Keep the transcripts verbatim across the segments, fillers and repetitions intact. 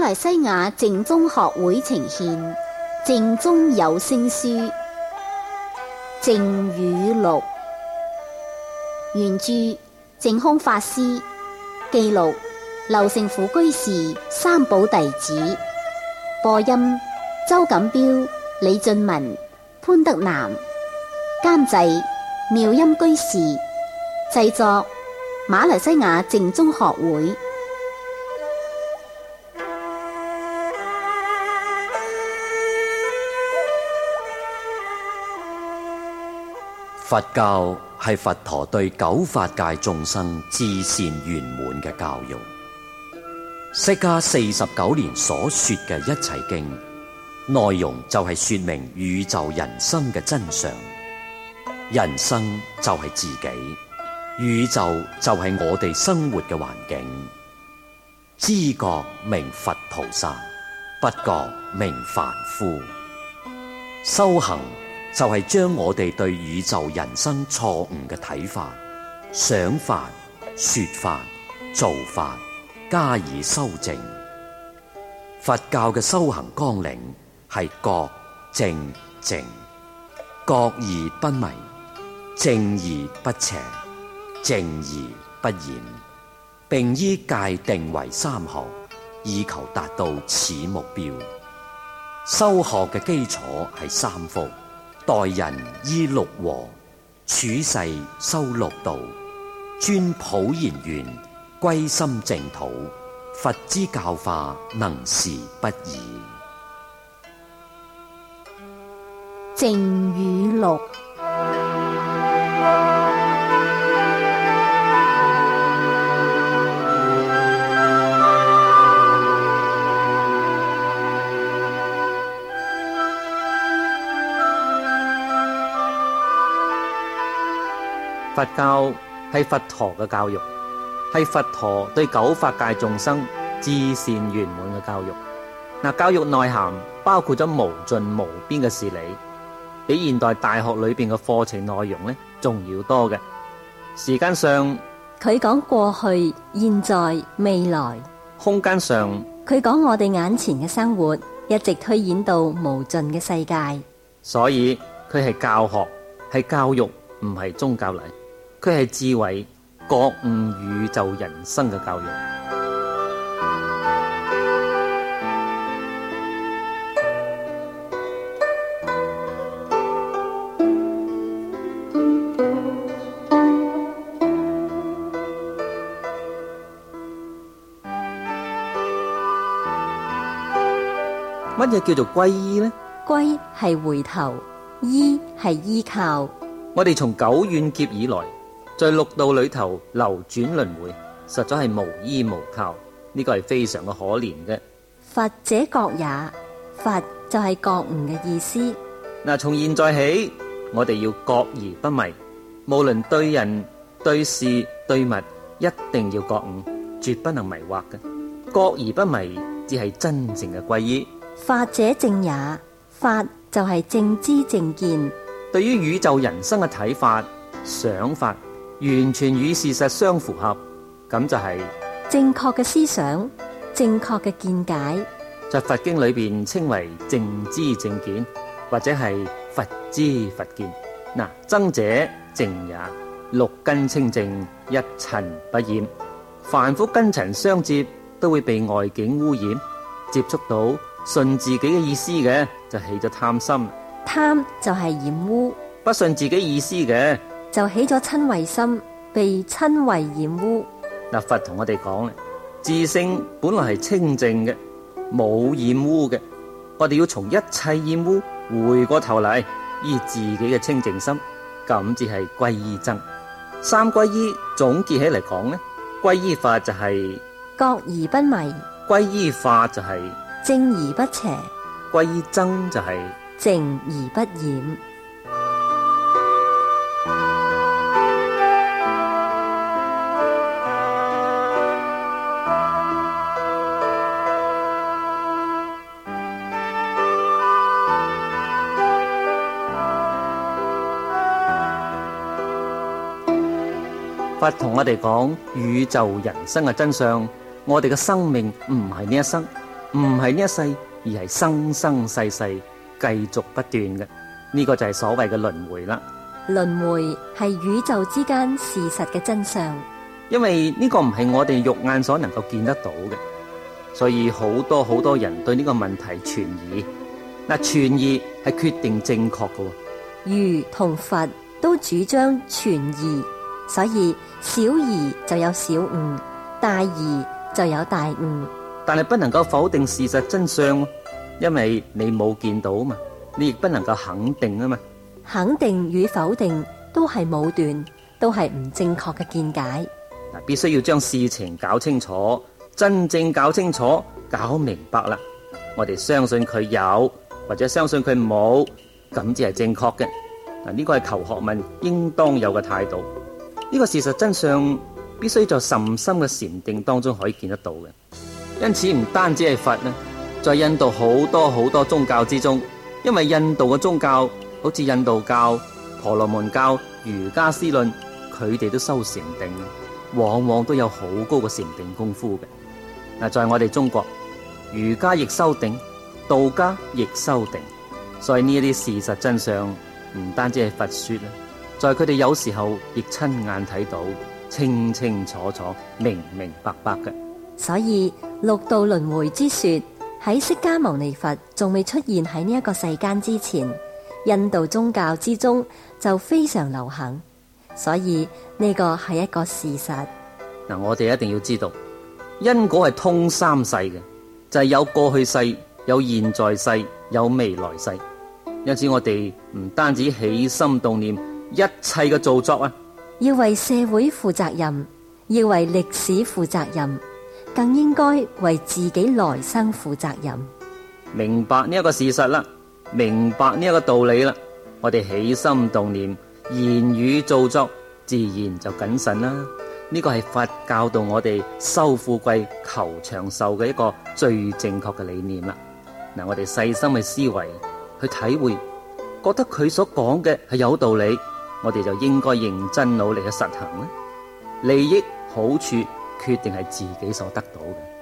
來西亞淨宗學會呈獻淨宗有聲書《淨語錄》，原著淨空法師，記錄劉成甫居士三寶弟子，播音周錦標、李俊文、潘德南，監製妙音居士，製作馬來西亞淨宗學會。 佛教係佛陀對九法界眾生至善圓滿嘅教育。釋迦四十九年所說嘅一切經，內容就係說明宇宙人生嘅真相。人生就係自己，宇宙就係我哋生活嘅環境。知覺名佛菩薩，不覺名凡夫。修行就係將我哋對宇宙人生錯誤嘅睇法、想法、說法、做法加以修正。佛教嘅修行綱領係覺正淨，覺而不迷，正而不邪，淨而不染，並依戒定為三學，以求達到此目標。修學嘅基礎係三福：待人依六和，處世修六道，專普賢願，歸心淨土。佛之教化能事不易。 淨語錄。 佛教係佛陀嘅教育，係佛陀對九法界眾生至善圓滿嘅教育。嗱，教育內涵包括咗無盡無邊嘅事理，比現代大學裏邊嘅課程內容咧仲要多嘅。時間上， 佢講過去、現在、未來； 空間上， 佢講我哋眼前嘅生活，一直推演到無盡嘅世界。 所以佢係教學，係教育，唔係宗教嚟。佢係智慧、覺悟宇宙人生嘅教育。乜嘢叫做皈依呢？ 皈係回頭，依係依靠。 我哋從久遠劫以來，在六道裏頭流轉輪迴，實在係無依無靠，呢個係非常嘅可憐嘅。 佛者覺也，佛就係覺悟嘅意思。 嗱，從現在起，我哋要覺而不迷，無論對人、對事、對物，一定要覺悟，絕不能迷惑嘅。覺而不迷，只係真正嘅皈依。 法者正也，法就係正知正見。 對於宇宙人生嘅睇法、想法，完全與事實相符合，咁就係正確嘅思想、正確嘅見解。 在佛經裏邊稱為正知正見，或者係佛知佛見。嗱，僧者淨也，六根清淨，一塵不染。凡夫根塵相接，都會被外境污染，接觸到順自己嘅意思嘅，就起咗貪心。 貪就係染污， 不順自己意思嘅， 就起咗瞋恚心，被瞋恚染污。 嗱，佛同我哋講咧，自性本來係清淨嘅，冇染污嘅。我哋要從一切染污回過頭嚟，依自己嘅清淨心，咁至係皈依僧。三皈依總結起嚟講咧，皈依法就係覺而不迷， 皈依法就係正而不邪， 皈依僧就係淨而不染。 佛同我哋講宇宙人生嘅真相，我哋嘅生命唔係呢一生， 唔係呢一世，而係生生世世繼續不斷嘅。呢個就係所謂嘅輪迴啦。 輪迴係宇宙之間事實嘅真相， 因為呢個唔係我哋肉眼所能夠見得到嘅，所以好多好多人對呢個問題存疑。嗱，存疑係決定正確嘅。 儒同佛都主張存疑，所以小疑就有小悟，大疑就有大悟。 但係不能夠否定事實真相，因為你冇見到嘛，你亦不能夠肯定啊嘛。 肯定與否定都係武斷，都係唔正確嘅見解。 嗱，必須要將事情搞清楚，真正搞清楚、搞明白啦。我哋相信佢有，或者相信佢冇，咁至係正確嘅。嗱，呢個係求學問應當有嘅態度。呢個事實真相必須在甚深嘅禪定當中可以見得到嘅。因此唔單止係佛呢，在印度好多好多宗教之中，因為印度嘅宗教好似印度教、婆羅門教、瑜伽師論，佢哋都修禪定，往往都有好高嘅禪定功夫嘅。嗱，在我哋中國，儒家亦修定，道家亦修定，所以呢一啲事實真相唔單止係佛說啦，在佢哋有時候亦親眼睇到，清清楚楚、明明白白嘅。 所以六道輪迴之說喺釋迦牟尼佛仲未出現喺呢一個世間之前，印度宗教之中就非常流行，所以呢個係一個事實。 嗱，我哋一定要知道，因果係通三世嘅，就係有過去世、有現在世、有未來世。因此我哋唔單止起心動念，一切嘅造作啊， 要為社會負責任，要為歷史負責任，更應該為自己來生負責任。 明白呢一個事實啦，明白呢一個道理啦，我哋起心動念、言語造作，自然就謹慎啦。呢個係佛教導我哋修富貴、求長壽嘅一個最正確嘅理念啦。嗱，我哋細心去思維、去體會，覺得佢所講嘅係有道理，我哋就應該認真努力去實行啦。利益好處決定係自己所得到嘅。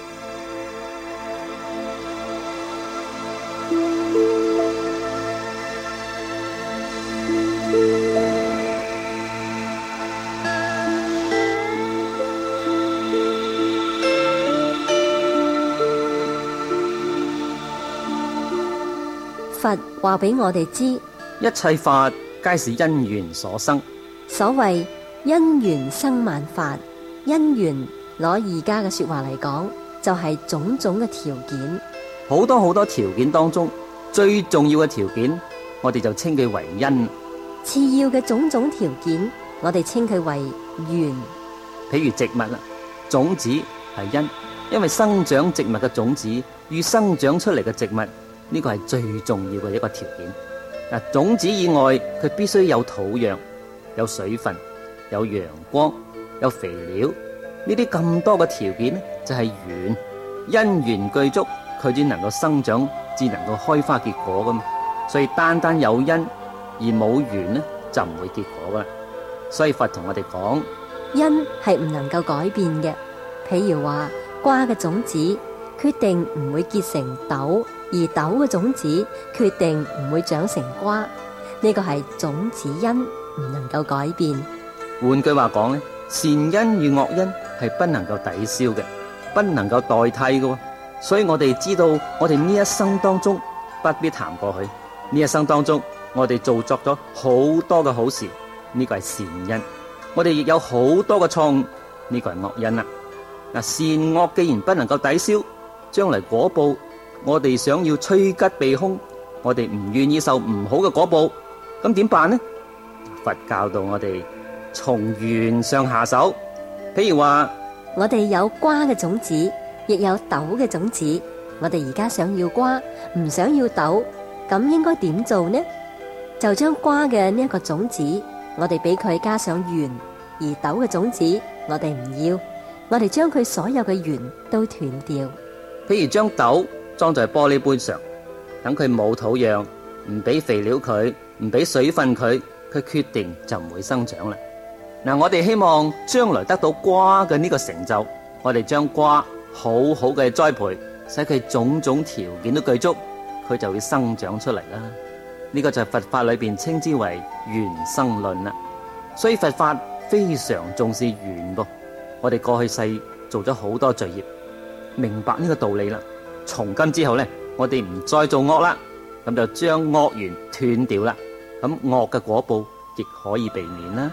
佛話俾我哋知， 一切法皆是因緣所生。 所謂因緣生萬法，因緣攞而家嘅說話嚟講，就係種種嘅條件。 好多好多條件當中，最重要嘅條件，我哋就稱佢為因。 次要嘅種種條件，我哋稱佢為緣。 譬如植物啦，種子係因，因為生長植物嘅種子與生長出嚟嘅植物，呢個係最重要嘅一個條件。嗱，種子以外，佢必須有土壤、有水分、有陽光、有肥料，呢啲咁多嘅條件呢，就係緣。因緣具足，佢先能夠生長，至能夠開花結果噶嘛。所以單單有因而冇緣呢，就唔會結果噶。所以佛同我哋講， 因係唔能夠改變嘅。譬如話瓜嘅種子決定唔會結成豆，而豆嘅種子決定唔會長成瓜，呢個係種子因，唔能夠改變。 換句話講咧，善因與惡因係不能夠抵消嘅，不能夠代替嘅。所以我哋知道，我哋呢一生當中不必談過去，呢一生當中我哋做作咗好多嘅好事，呢個係善因。我哋亦有好多嘅錯誤，呢個係惡因啦。嗱，善惡既然不能夠抵消，將來果報，我哋想要趨吉避凶，我哋唔願意受唔好嘅果報，咁點辦呢？佛教導我哋從緣上下手。譬如話， 我哋有瓜嘅種子，亦有豆嘅種子。我哋而家想要瓜，唔想要豆，咁應該點做呢？就將瓜嘅呢一個種子，我哋俾佢加上緣，而豆嘅種子我哋唔要，我哋將佢所有嘅緣都斷掉。 譬如將豆裝在玻璃杯上，等佢冇土壤，唔俾肥料佢，唔俾水分佢，佢決定就唔會生長啦。嗱，我哋希望將來得到瓜嘅呢個成就，我哋將瓜好好嘅栽培， 使佢種種條件都具足，佢就會生長出嚟啦。呢個就係佛法裏邊稱之為緣生論啦。所以佛法非常重視緣噃。我哋過去世做咗好多罪業，明白呢個道理啦。從今之後呢，我哋唔再做惡啦，咁就將惡緣斷掉啦。咁惡嘅果報亦可以避免啦。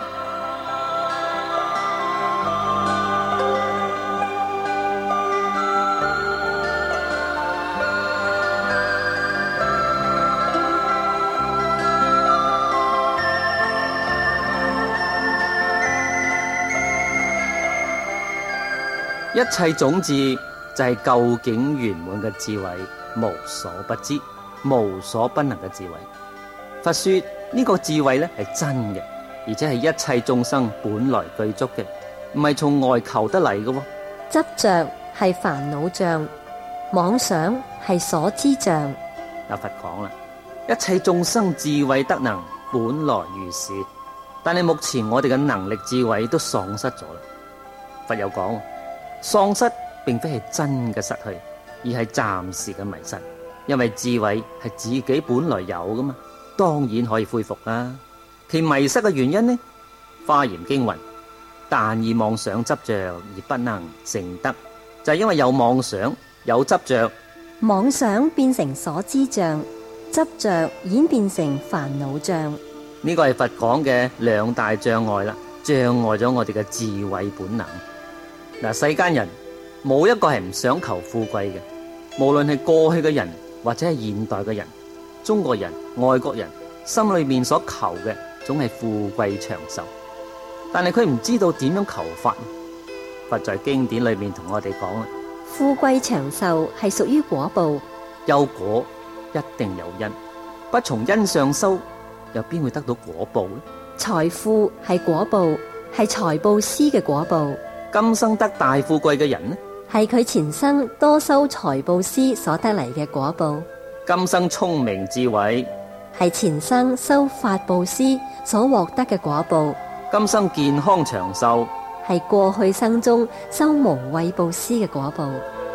一切種子就係究竟圓滿嘅智慧，無所不知、無所不能嘅智慧。佛說呢個智慧咧係真嘅，而且係一切眾生本來具足嘅，唔係從外求得嚟嘅。 執着係煩惱障，妄想係所知障。 嗱，佛講啦，一切眾生智慧德能本來如是，但係目前我哋嘅能力智慧都喪失咗啦。佛有講，喪失並非係真嘅失去，而係暫時嘅迷失。因為智慧係自己本來有噶嘛，當然可以恢復啦。其迷失嘅原因呢？華嚴經云：但以妄想執着而不能成德，就係、是、因為有妄想有執着， 妄想變成所知障，執着演變成煩惱障。 呢個係佛講嘅兩大障礙啦，障礙咗我哋嘅智慧本能。嗱，世間人冇一個係唔想求富貴嘅，無論係過去嘅人或者係現代嘅人，中國人、外國人心裏面所求嘅總係富貴長壽，但係佢唔知道點樣求法。佛在經典裏面同我哋講啦， 富貴長壽係屬於果報， 有果一定有因，不從因上修，又邊會得到果報呢？ 財富係果報，係財布施嘅果報。 今生得大富貴嘅人呢， 係佢前生多修財布施所得嚟嘅果報。 今生聰明智慧， 係前生修法布施所獲得嘅果報。 今生健康長壽， 係過去生中修無畏布施嘅果報。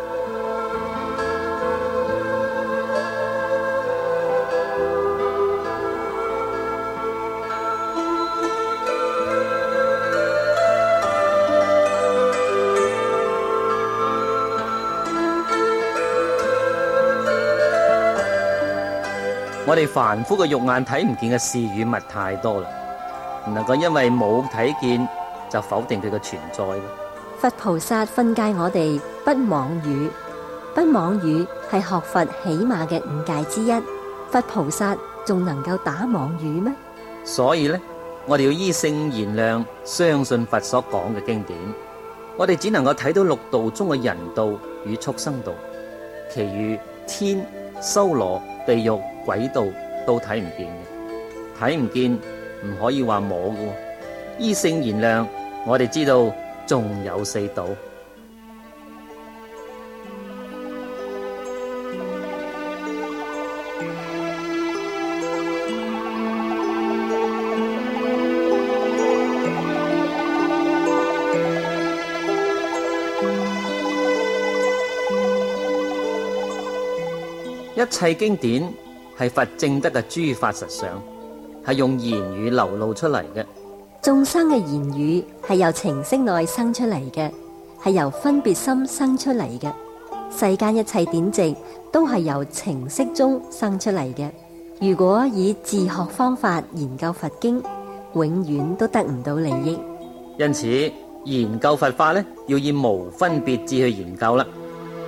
我哋凡夫嘅肉眼睇唔見嘅事與物太多啦，唔能夠因為冇睇見就否定佢嘅存在。 佛菩薩訓誡我哋不妄語，不妄語係學佛起碼嘅五戒之一。佛菩薩仲能夠打妄語咩？ 所以呢，我哋要依聖言量，相信佛所講嘅經典。我哋只能夠睇到六道中嘅人道與畜生道，其餘天、修羅、地獄、鬼道都睇唔見嘅，睇唔見唔可以話冇嘅。依聖言量，我哋知道仲有四道。一切經典係佛證得嘅諸法實相，係用言語流露出嚟嘅。 眾生嘅言語係由情識內生出嚟嘅，係由分別心生出嚟嘅。世間一切典籍都係由情識中生出嚟嘅。如果以自學方法研究佛經，永遠都得唔到利益。 因此研究佛法呢，要以無分別智去研究啦。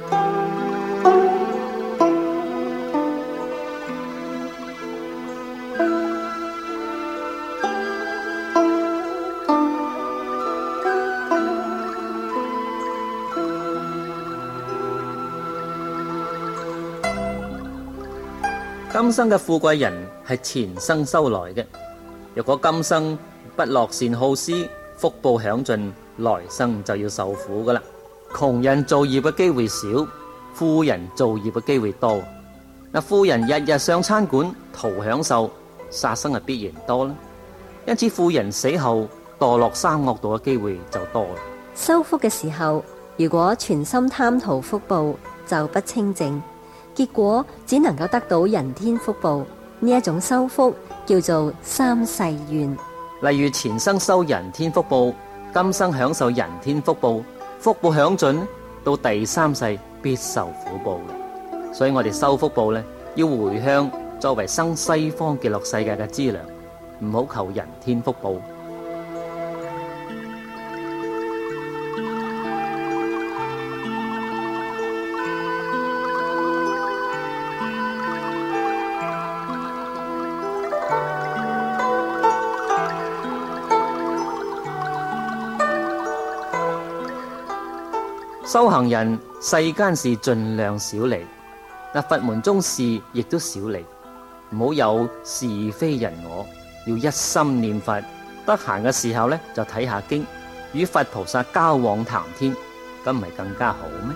今生嘅富貴人係前生修來嘅，若果今生不樂善好施，福報享盡，來生就要受苦噶啦。窮人造業嘅機會少，富人造業嘅機會多。嗱，富人日日上餐館圖享受，殺生係必然多啦。因此富人死後墮落三惡道嘅機會就多啦。 修福嘅時候，如果全心貪圖福報， 就不清淨，結果只能夠得到人天福報。呢一種修福叫做三世願。 例如前生修人天福報，今生享受人天福報，福報享盡，到第三世必受苦報嘅。所以我哋修福報呢，要回向作為生西方極樂世界嘅資糧，唔好求人天福報。修行人世間事盡量少理，但佛門中事亦都少理，唔好有是非人我，要一心念佛。得閒嘅時候呢，就睇下經，與佛菩薩交往談天，咁唔係更加好咩？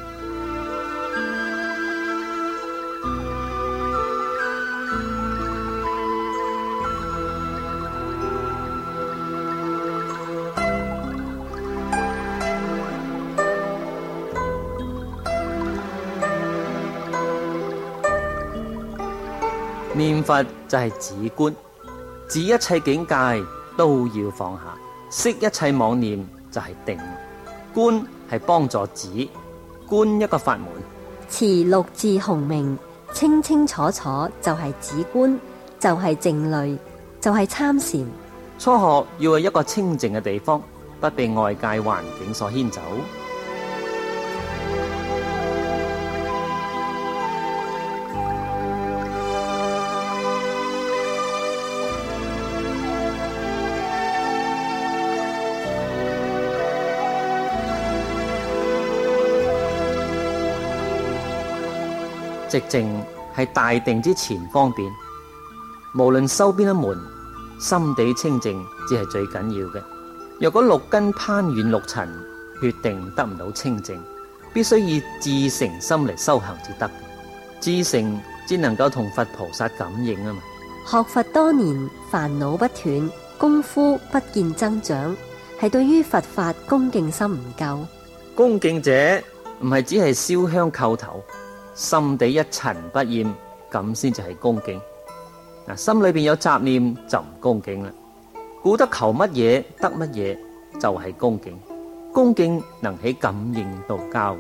念佛就係止觀，止一切境界都要放下，息一切妄念就係定。觀係幫助止，觀一個法門， 持六字洪名，清清楚楚就係止觀，就係靜慮，就係參禪。 初學要有一個清靜嘅地方，不被外界環境所牽走。寂靜係大定之前方便，無論修邊一門，心地清靜只係最緊要嘅。若果六根攀緣六塵，決定得唔到清靜，必須以至誠心嚟修行至得。至誠只能夠同佛菩薩感應啊嘛。 學佛多年，煩惱不斷，功夫不見增長，係對於佛法恭敬心唔夠。 恭敬者唔係只係燒香叩頭，心地一塵不染，咁先至係恭敬。嗱，心裏邊有雜念就唔恭敬啦。顧得求乜嘢得乜嘢就係恭敬。恭敬能起感應道交。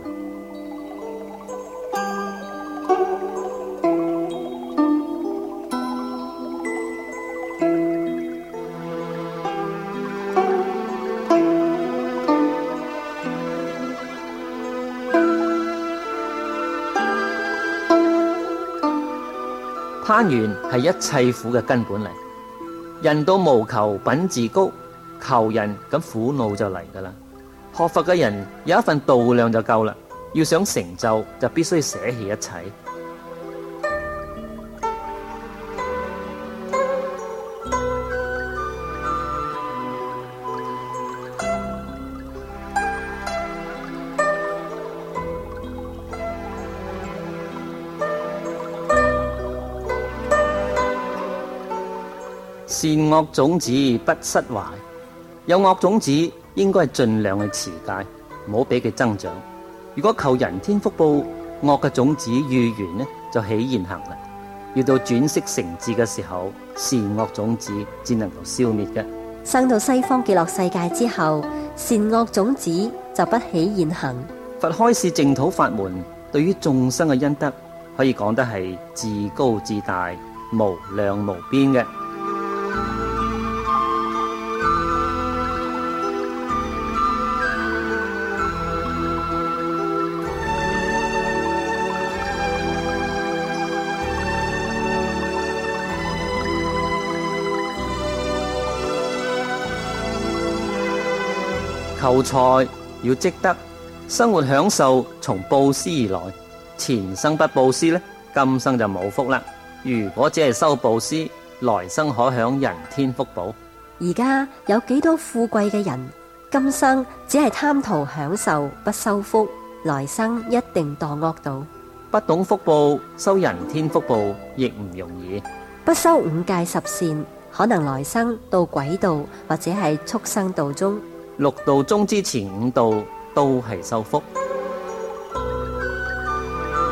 攀緣係一切苦嘅根本嚟，人到無求品自高，求人咁苦惱就嚟噶啦。學佛嘅人有一份度量就夠啦，要想成就就必須捨棄一切。善惡種子不失懷，有惡種子應該係盡量去持戒，唔好俾佢增長。如果求人天福報，惡嘅種子遇緣呢就起現行啦。要到轉識成智嘅時候，善惡種子只能夠消滅嘅。 生到西方極樂世界之後，善惡種子就不起現行。 佛開示淨土法門，對於眾生嘅恩德，可以講得係至高至大，無量無邊嘅。求財要積德，生活享受從布施而來。前生不布施呢，今生就冇福啦。如果只係修布施，來生可享人天福報。 而家有幾多富貴嘅人，今生只係貪圖享受，不修福，來生一定墮惡道。 不懂福報，修人天福報亦唔容易。 不修五戒十善，可能來生到鬼道或者係畜生道中。 六道中之前五道都係修福。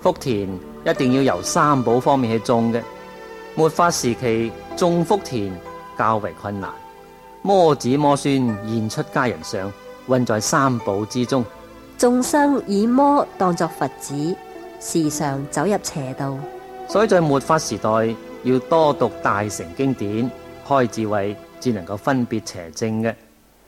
福田一定要由三寶方面去種嘅。末法時期種福田較為困難，魔子魔孫現出家人相，混在三寶之中。 眾生以魔當作佛子，時常走入邪道。 所以在末法時代，要多讀大乘經典，開智慧，至能夠分別邪正嘅。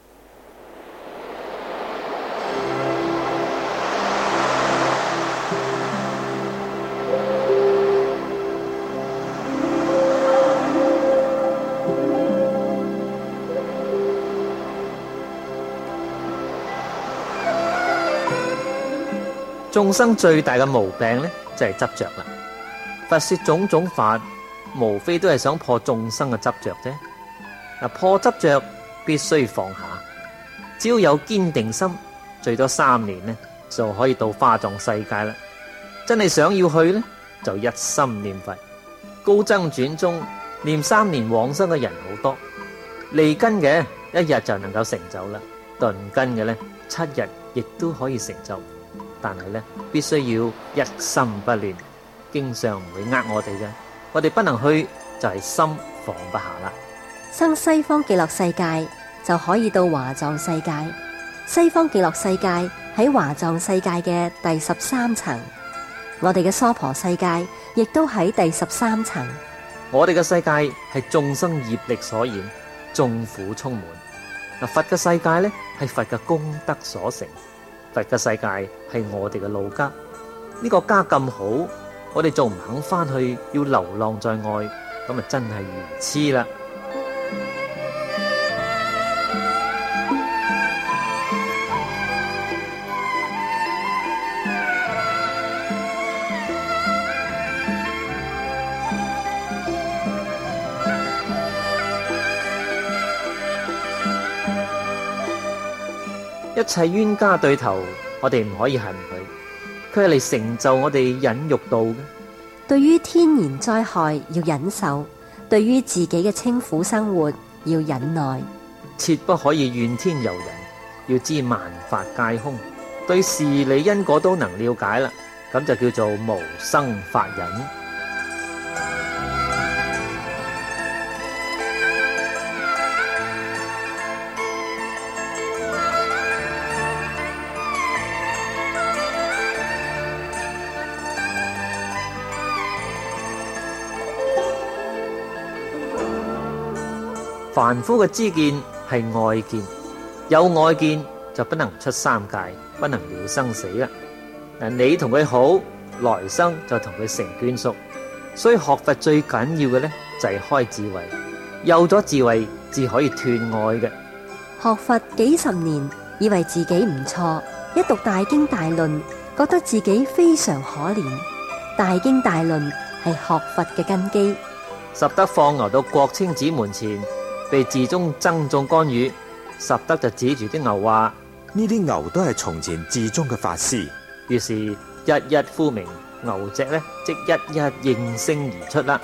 眾生最大嘅毛病呢，就係執着啦。佛說種種法，無非都係想破眾生嘅執着啫。嗱，破執着必須放下，只要有堅定心，最多三年呢就可以到花藏世界啦。真係想要去呢，就一心念佛。高僧傳中念三年往生嘅人好多，利根嘅一日就能夠成就啦，頓根嘅呢七日亦都可以成就。但係咧，必須要一心不亂，經常唔會呃我哋嘅。我哋不能去，就係心放不下啦。 生西方極樂世界就可以到華藏世界。西方極樂世界喺華藏世界嘅第十三層，我哋嘅娑婆世界亦都喺第十三層。 我哋嘅世界係眾生業力所現，眾苦充滿。嗱，佛嘅世界咧係佛嘅功德所成。佛嘅世界係我哋嘅老家，呢個家咁好，我哋仲唔肯翻去，要流浪在外，咁啊真係愚痴啦！一切冤家對頭，我哋唔可以恨佢，佢係嚟成就我哋忍辱道嘅。 對於天然災害要忍受，對於自己嘅清苦生活要忍耐， 切不可以怨天尤人，要知萬法皆空，對事理因果都能了解啦，咁就叫做無生法忍。凡夫嘅知見係愛見，有愛見就不能出三界，不能了生死啦。嗱，你同佢好，來生就同佢成眷屬。所以學佛最緊要嘅呢，就係開智慧，有咗智慧至可以斷愛嘅。 學佛幾十年，以為自己唔錯，一讀大經大論，覺得自己非常可憐。大經大論係學佛嘅根基。 拾得放牛到國清寺門前，被寺中僧眾干預，拾得就指住啲牛話： 呢啲牛都係從前寺中嘅法師。 於是一一呼名，牛隻呢即一一應聲而出啦。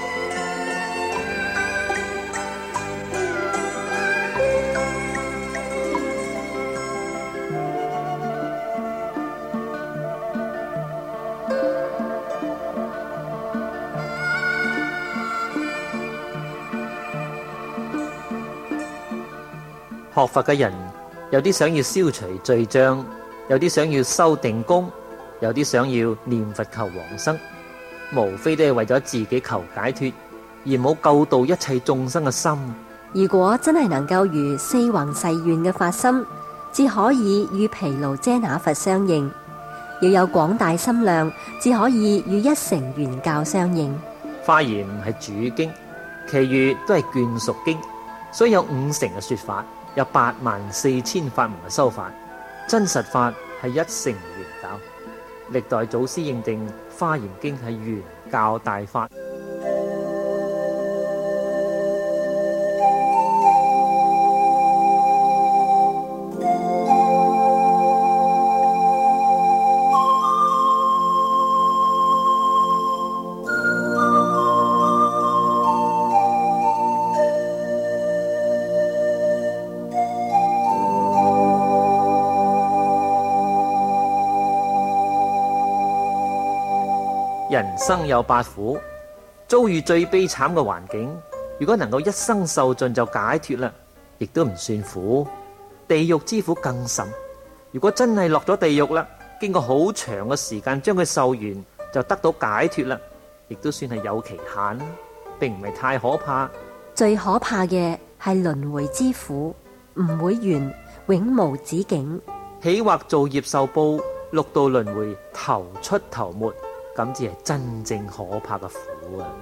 學佛嘅人有啲想要消除罪障，有啲想要修定功，有啲想要念佛求往生，無非都係為咗自己求解脫，而冇救度一切眾生嘅心。 如果真係能夠如四弘誓願嘅發心，至可以與毗盧遮那佛相應；要有廣大心量，至可以與一乘圓教相應。 華嚴係主經，其餘都係眷屬經，所以有五乘嘅說法。有八萬四千法門嘅修法，真實法係一乘圓教。歷代祖師認定《華嚴經》係圓教大法。 人生有八苦，遭遇最悲慘嘅環境，如果能夠一生受盡就解脫啦，亦都唔算苦。地獄之苦更甚，如果真係落咗地獄啦，經過好長嘅時間將佢受完，就得到解脫啦，亦都算係有期限啦，並唔係太可怕。 最可怕嘅係輪迴之苦，唔會完，永無止境。 起惑造業受報，六道輪迴頭出頭沒，咁至係真正可怕嘅苦啊！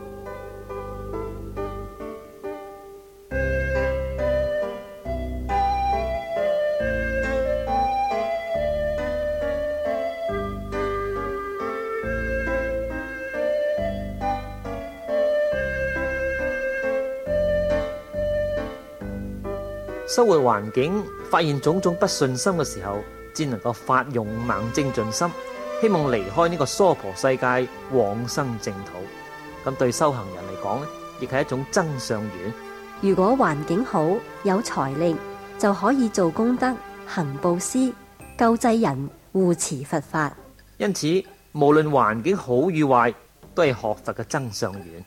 生活環境發現種種不順心嘅時候，只能夠發勇猛精進心，希望離開呢個娑婆世界，往生淨土。咁對修行人嚟講呢，亦係一種增上緣。 如果環境好，有財力，就可以做功德、行布施、救濟人、護持佛法。 因此，無論環境好與壞，都係學佛嘅增上緣。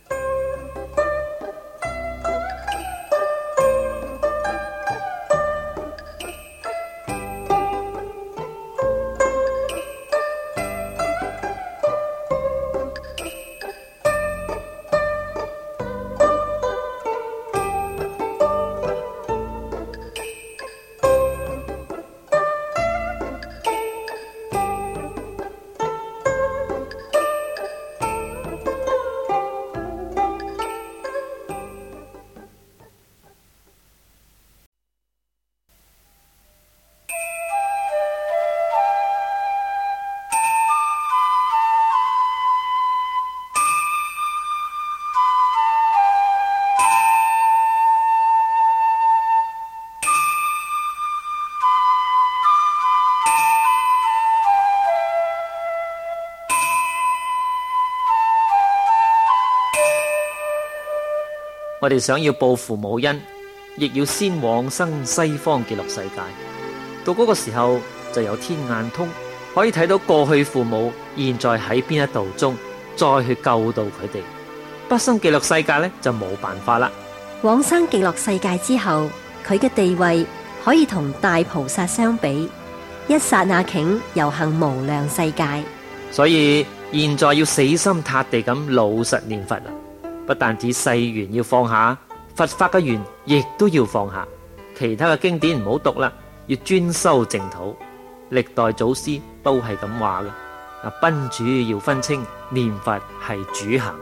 我哋想要報父母恩，亦要先往生西方極樂世界。到嗰個時候，就有天眼通，可以睇到過去父母現在喺邊一度中，再去救度佢哋。不生極樂世界呢，就冇辦法啦。 往生極樂世界之後，佢嘅地位可以同大菩薩相比，一剎那頃遊行無量世界。 所以現在要死心塌地咁老實念佛啦。不但止世緣要放下，佛法嘅緣亦都要放下。其他嘅經典唔好讀啦，要專修淨土。歷代祖師都係咁話嘅。啊，賓主要分清，念佛係主行。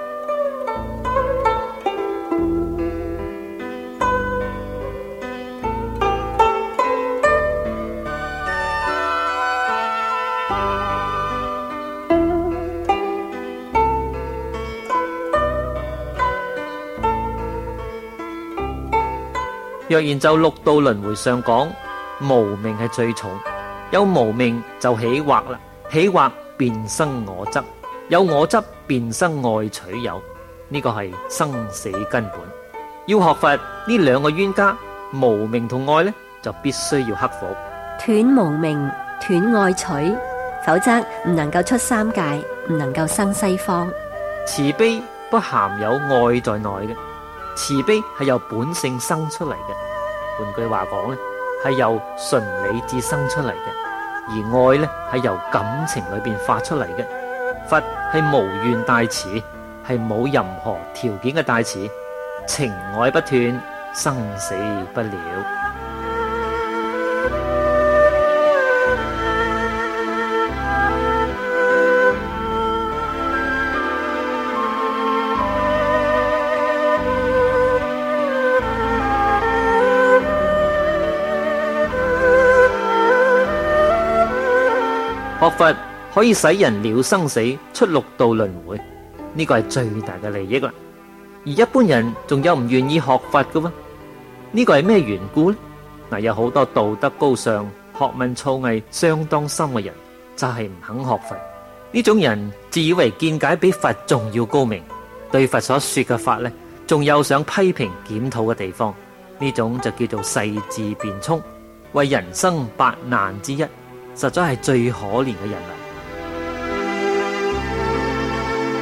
若然就六道輪迴上講，無明係最重，有無明就起惑啦，起惑便生我執，有我執便生愛取有，呢個係生死根本。要學佛呢兩個冤家，無明同愛呢，就必須要克服。 斷無明，斷愛取，否則唔能夠出三界，唔能夠生西方。 慈悲不含有愛在內嘅。慈悲係由本性生出嚟嘅，換句話講咧，係由純理智生出嚟嘅；而愛咧係由感情裏邊發出嚟嘅。佛係無願大慈，係冇任何條件嘅大慈，情愛不斷，生死不了。學佛可以使人了生死，出六道輪迴，呢個係最大嘅利益啦。而一般人仲有唔願意學佛嘅喎，呢個係咩緣故呢？嗱，有好多道德高尚、學問造詣相當深嘅人，就係唔肯學佛。呢種人自以為見解比佛仲要高明，對佛所說嘅法呢，仲有想批評檢討嘅地方，呢種就叫做世智辯聰，為人生八難之一。實在係最可憐嘅人啦。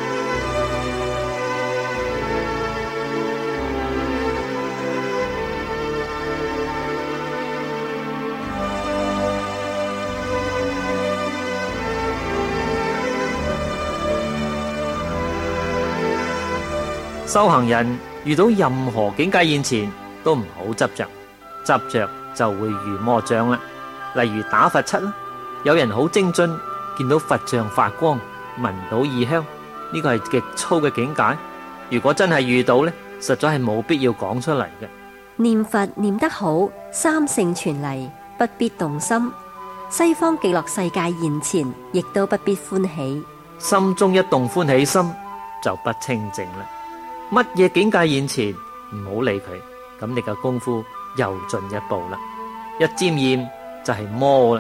修行人遇到任何境界現前，都唔好執着，執着就會遇魔障啦。例如打佛七啦，有人好精進，見到佛像發光，聞到異香，呢個係極粗嘅境界。如果真係遇到呢，實在係冇必要講出嚟嘅。 念佛念得好，三乘傳嚟，不必動心。西方極樂世界現前，亦都不必歡喜。 心中一動歡喜心，就不清淨啦。乜嘢境界現前，唔好理佢，咁你嘅功夫又進一步啦。一沾染就係魔啦。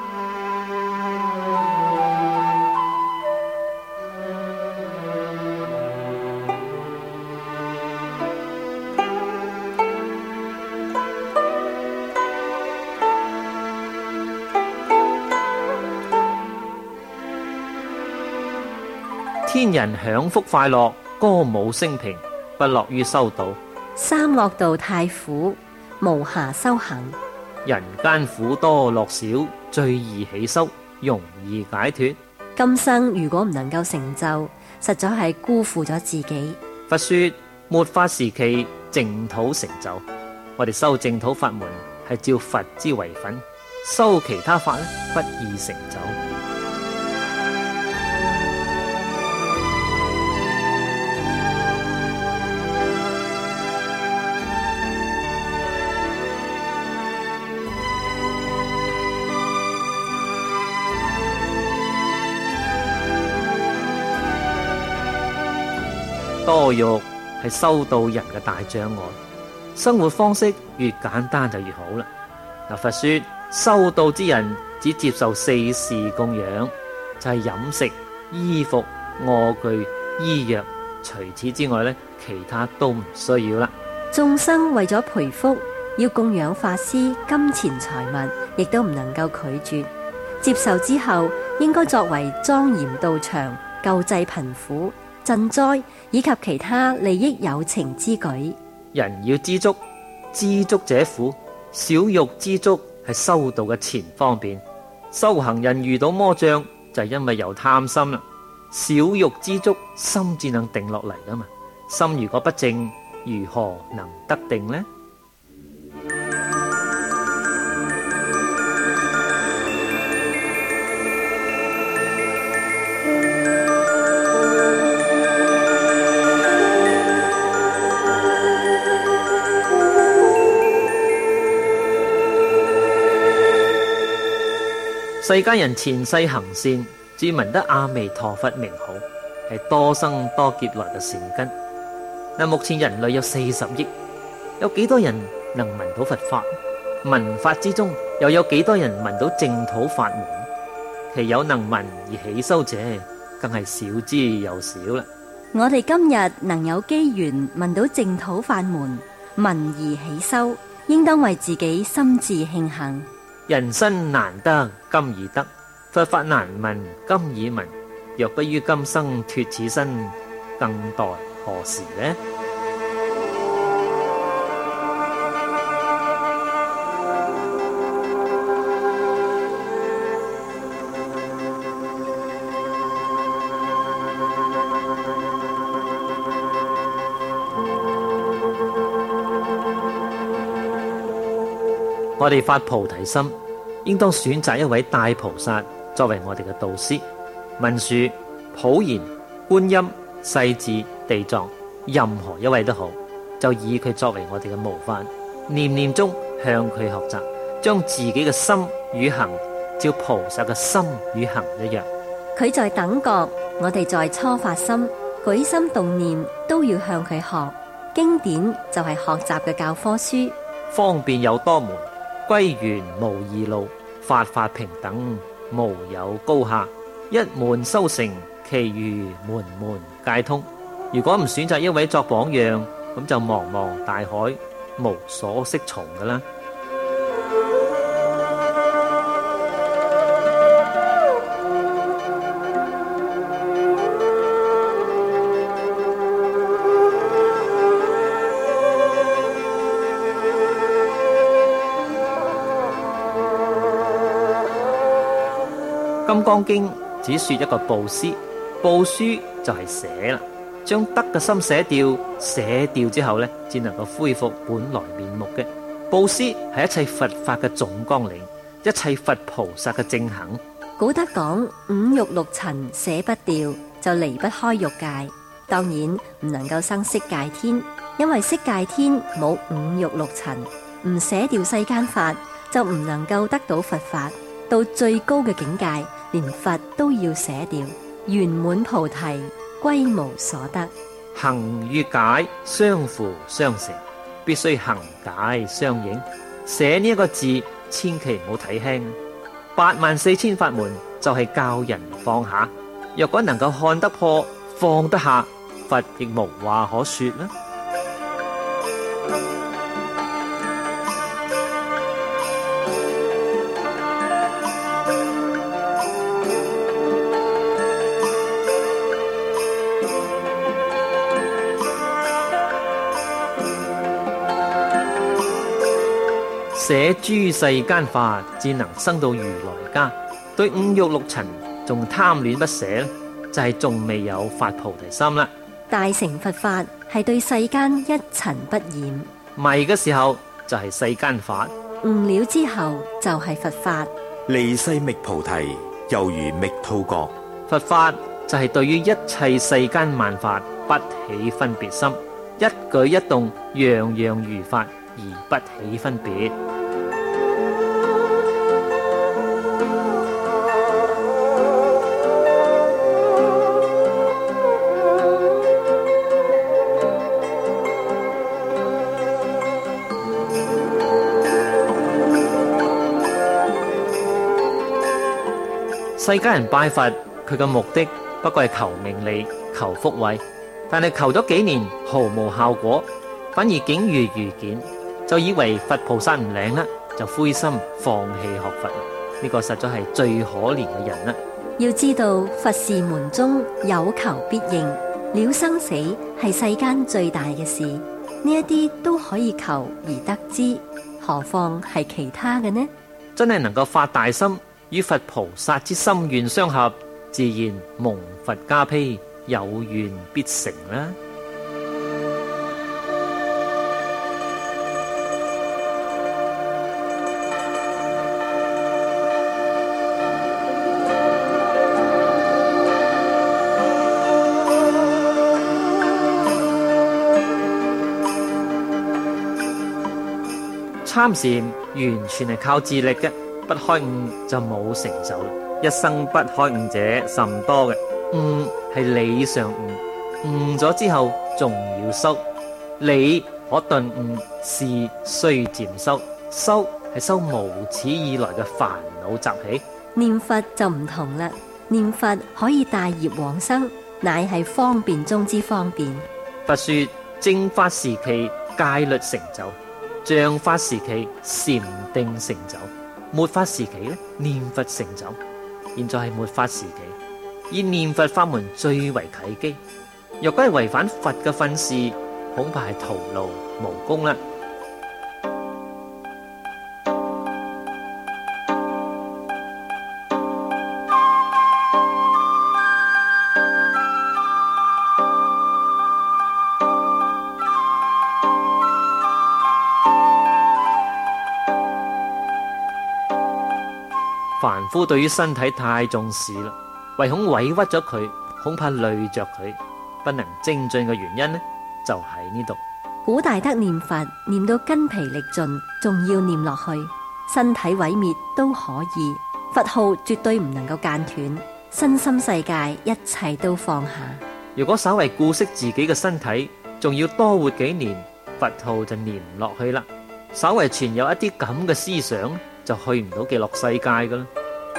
天人享福快樂，歌舞升平，不樂於修道。 三惡道太苦，無暇修行。 人間苦多樂少，最易起修，容易解脫。 今生如果唔能夠成就，實在係辜負咗自己。 佛說末法時期淨土成就，我哋修淨土法門係照佛之為分，修其他法呢不易成就。多欲係修道人嘅大障礙，生活方式越簡單就越好啦。嗱，佛說修道之人只接受四事供養，就係、是、飲食、衣服、臥具、醫藥，除此之外咧，其他都唔需要啦。 眾生為咗培福，要供養法師金錢財物，亦都唔能夠拒絕。接受之後，應該作為莊嚴道場、救濟貧苦、賑災以及其他利益有情之舉。 人要知足，知足者苦。少欲知足係修道嘅前方便。修行人遇到魔障就係因為有貪心啦。少欲知足，心至能定落嚟噶嘛。心如果不靜，如何能得定呢？世間人前世行善，至聞得阿彌陀佛名號，係多生多劫來嘅善根。嗱，目前人類有四十億，有幾多人能聞到佛法？聞法之中，又有幾多人聞到淨土法門？其有能聞而起修者，更係少之又少啦。 我哋今日能有機緣聞到淨土法門，聞而起修，應當為自己心自慶幸。 人生難得今已得，佛法難聞今已聞。若不於今生脫此身，更待何時呢？我哋發菩提心，應當選擇一位大菩薩作為我哋嘅導師。文殊、普賢、觀音、世智、地藏，任何一位都好，就以佢作為我哋嘅模範，念念中向佢學習，將自己嘅心與行照菩薩嘅心與行一樣。 佢在等覺，我哋在初發心，舉心動念都要向佢學。經典就係學習嘅教科書。 方便有多門，歸元無二路，法法平等，無有高下。一門修成，其餘門門皆通。如果唔選擇一位作榜樣，咁就茫茫大海，無所適從㗎啦。《金剛經》只說一個布施，布施就係捨啦。 將得嘅心捨掉，捨掉之後呢，只能夠恢復本來面目嘅。布施係一切佛法嘅總綱領，一切佛菩薩嘅正行。 古德講五欲六塵捨不掉，就離不開欲界。當然唔能夠生色界天，因為色界天冇五欲六塵，唔捨掉世間法，就唔能夠得到佛法。到最高嘅境界，連佛都要捨掉，圓滿菩提，歸無所得。 行與解相輔相成，必須行解相應。捨呢一個字，千祈唔好睇輕。八萬四千法門就係教人放下。若果能夠看得破、放得下，佛亦無話可說啦。捨諸世間法，只能生到如來家。對五欲六塵仲貪戀不捨，就係仲未有發菩提心啦。 大乘佛法係對世間一塵不染， 迷嘅時候就係世間法， 悟了之後就係佛法。 離世覓菩提，猶如覓兔角。 佛法就係對於一切世間萬法不起分別心，一舉一動樣樣如法而不起分別。世間人拜佛，佢嘅目的不過係求名利、求福惠，但係求咗幾年毫無效果，反而竟如愚見，就以為佛菩薩唔靈啦，就灰心放棄學佛啦。呢個實在係最可憐嘅人啦。 要知道佛事門中有求必應，了生死係世間最大嘅事，呢一啲都可以求而得之，何況係其他嘅呢？ 真係能夠發大心，與佛菩薩之心願相合，自然蒙佛加被，有願必成啦。參禪完全係靠自力嘅。不開悟就冇成就啦，一生不開悟者甚多嘅。悟係理上悟，悟咗之後仲要修，理可頓悟，事須漸修，修係修無始以來嘅煩惱習氣。 念佛就唔同啦，念佛可以帶業往生，乃係方便中之方便。 佛說正法時期戒律成就，像法時期禪定成就，末法時期咧，念佛成就。現在係末法時期，以念佛法門最為契機。若果係違反佛嘅訓示，恐怕係徒勞無功啦。凡夫對於身體太重視啦，唯恐委屈咗佢，恐怕累着佢，不能精進嘅原因呢，就喺呢度。 古大德念佛念到筋疲力盡，仲要念落去，身體毀滅都可以，佛號絕對唔能夠間斷，身心世界一切都放下。 如果稍為顧惜自己嘅身體，仲要多活幾年，佛號就念唔落去啦。稍為存有一啲咁嘅思想，就去唔到極樂世界噶啦。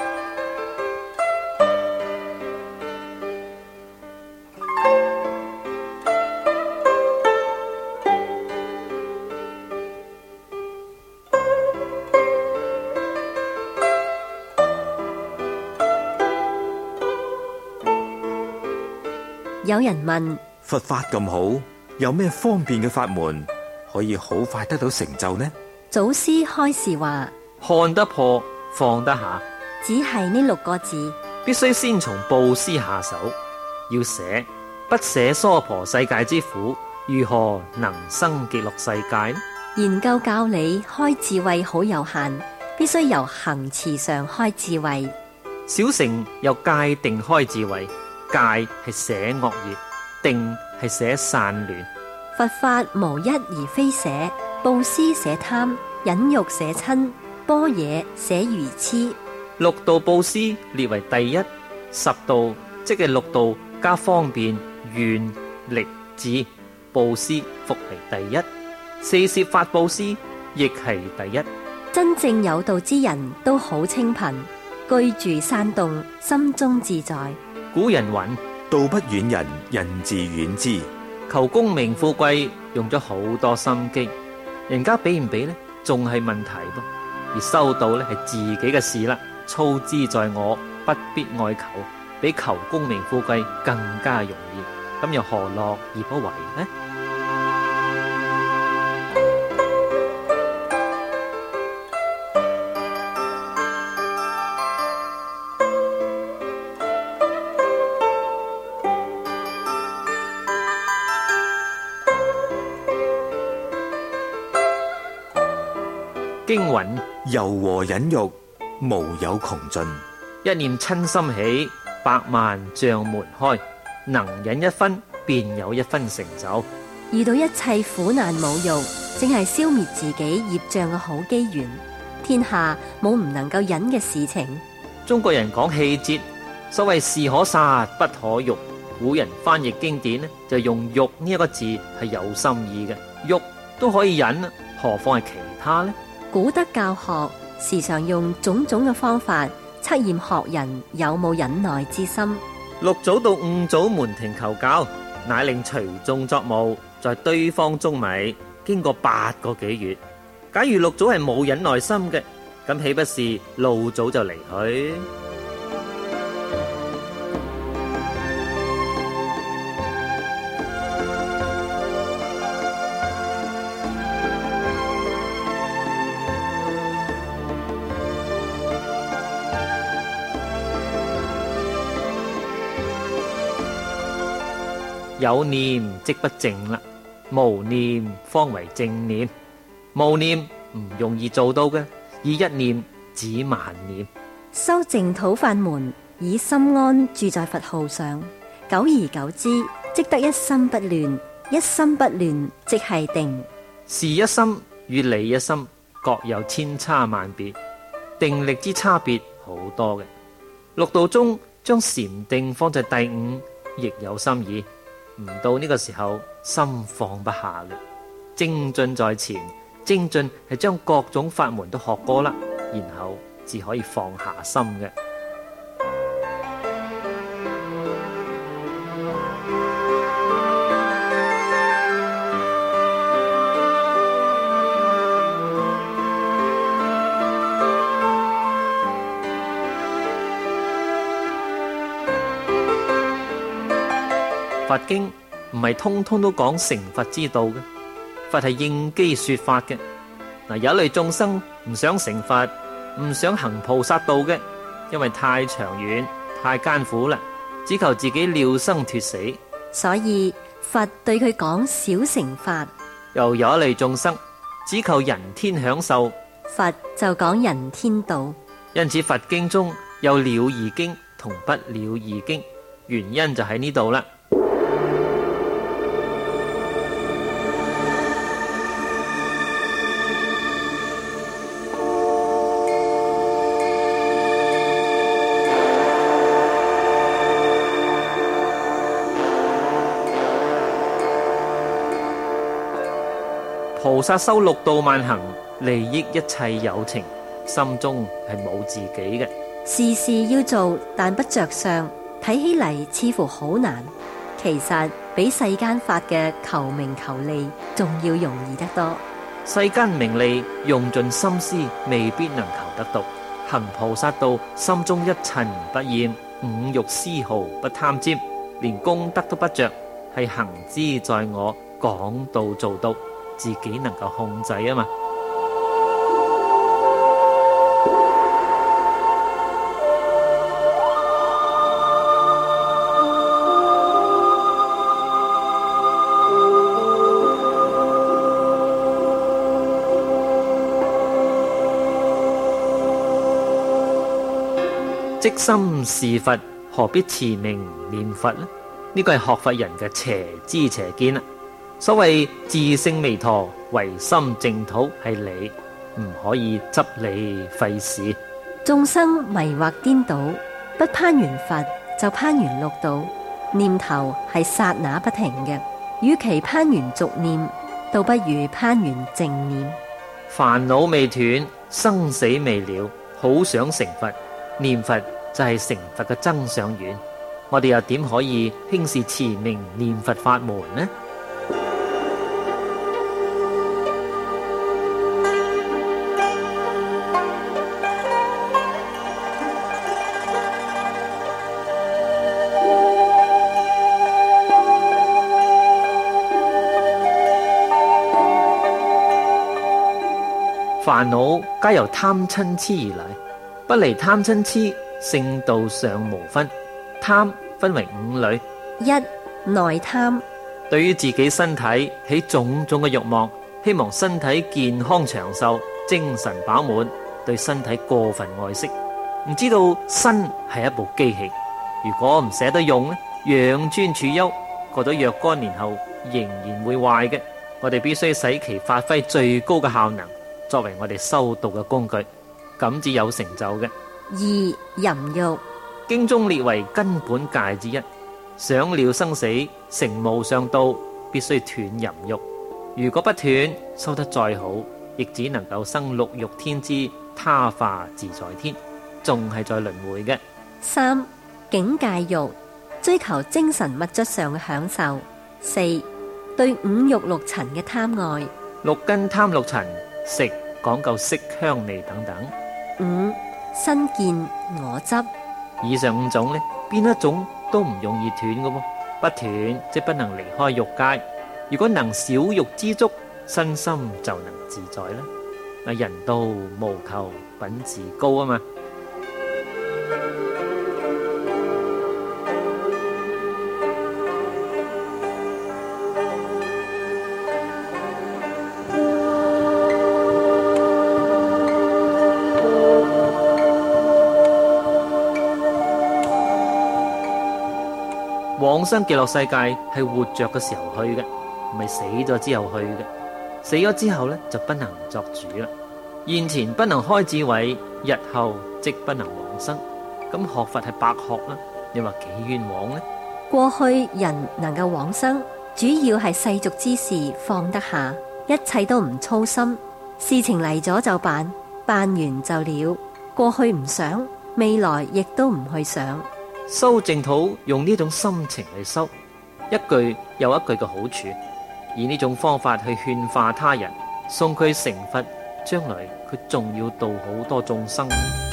有人問： 佛法咁好，有咩方便嘅法門可以好快得到成就呢？ 祖師開示話： 看得破，放得下， 只係呢六個字， 必須先從布施下手。要捨， 不捨娑婆世界之苦，如何能生極樂世界呢？ 研究教理開智慧好有限，必須由行持上開智慧。 小乘由戒定開智慧，戒係捨惡業，定係捨散亂。 佛法無一而非捨，布施捨貪，忍辱捨瞋，般若捨愚癡。 六度布施列為第一，十度即係六度加方便、願、力、智，布施復為第一。四攝法布施亦係第一。 真正有道之人都好清貧，居住山洞，心中自在。 古人云： 道不遠人，人自遠之。 求功名富貴用咗好多心機，人家俾唔俾呢？仲係問題噃。而收到呢係自己嘅事啦，操之在我，不必外求，比求功名富貴更加容易。咁又何樂而不為呢？經云： 柔和忍辱，無有窮盡。 一念親心起，百萬障門開。能忍一分，便有一分成就。 遇到一切苦難侮辱，正係消滅自己業障嘅好機緣。天下冇唔能夠忍嘅事情。 中國人講氣節，所謂士可殺不可辱。古人翻譯經典呢，就用辱呢一個字係有心意嘅。辱都可以忍，何況係其他呢？ 古德教學時常用種種嘅方法測驗學人有冇忍耐之心。 六祖到五祖門庭求教，乃令隨眾作務，在對方中迷，經過八個幾月。假如六祖係冇忍耐心嘅，咁豈不是老早就離去？有念即不淨啦，無念方為正念。無念唔容易做到嘅，以一念止萬念。 修淨土法門，以心安住在佛號上，久而久之，即得一心不亂。一心不亂，即係定。 是一心與理一心各有千差萬別，定力之差別好多嘅。六道中將禪定放在第五，亦有心意。唔到呢個時候，心放不下嘅。精進在前，精進係將各種法門都學過啦，然後至可以放下心嘅。佛經唔係通通都講成佛之道嘅，佛係應機說法嘅。嗱，有一類眾生唔想成佛，唔想行菩薩道嘅，因為太長遠、太艱苦啦，只求自己了生脫死， 所以佛對佢講小乘法。 又有一類眾生只求人天享受， 佛就講人天道。 因此佛經中有了義經同不了義經，原因就喺呢度啦。菩薩修六度萬行，利益一切有情，心中係冇自己嘅。 事事要做，但不着相，睇起嚟似乎好難，其實比世間法嘅求名求利仲要容易得多。 世間名利用盡心思，未必能求得到。行菩薩道，心中一塵不染，五欲絲毫不貪沾，連功德都不着，係行之在我，講到做到。自己能夠控制啊嘛。 即心是佛，何必持名念佛呢？呢個係學佛人嘅邪知邪見啦。所謂自性彌陀，唯心淨土，係理，唔可以執理費事。 眾生迷惑顛倒，不攀緣佛就攀緣六道，念頭係剎那不停嘅。與其攀緣俗念，倒不如攀緣正念。 煩惱未斷，生死未了，好想成佛，念佛就係成佛嘅增上緣。我哋又點可以輕視持名念佛法門呢？煩惱皆由貪嗔痴而來，不離貪嗔痴，聖道上無分。貪分為五類： 一、內貪， 對於自己身體起種種嘅慾望，希望身體健康長壽、精神飽滿，對身體過分愛惜，唔知道身係一部機器，如果唔捨得用呢，養尊處優，過咗若干年後仍然會壞嘅。我哋必須使其發揮最高嘅效能，作為我哋修道嘅工具，咁至有成就嘅。 二、淫欲， 經中列為根本戒之一，想了生死，成無上道，必須斷淫欲。如果不斷，修得再好，亦只能夠生六欲天之他化自在天，仲係在輪迴嘅。 三、境界欲，追求精神物質上嘅享受。四、對五欲六塵嘅貪愛。 六根貪六塵，食講究色香味等等。 五、身見我執。 以上五種呢，邊一種都唔容易斷嘅喎，不斷即不能離開欲界。如果能少欲知足，身心就能自在啦。啊，人道無求品自高啊嘛。往生極樂世界係活着嘅時候去嘅，唔係死咗之後去嘅。死咗之後呢，就不能作主啦。現前不能開智慧，日後即不能往生。咁學佛係白學啦，你話幾冤枉呢？ 過去人能夠往生，主要係世俗之事放得下，一切都唔操心，事情嚟咗就辦，辦完就了。過去唔想，未來亦都唔去想。 修淨土用呢種心情嚟修，一句又一句嘅好處，以呢種方法去勸化他人，送佢成佛，將來佢仲要度好多眾生。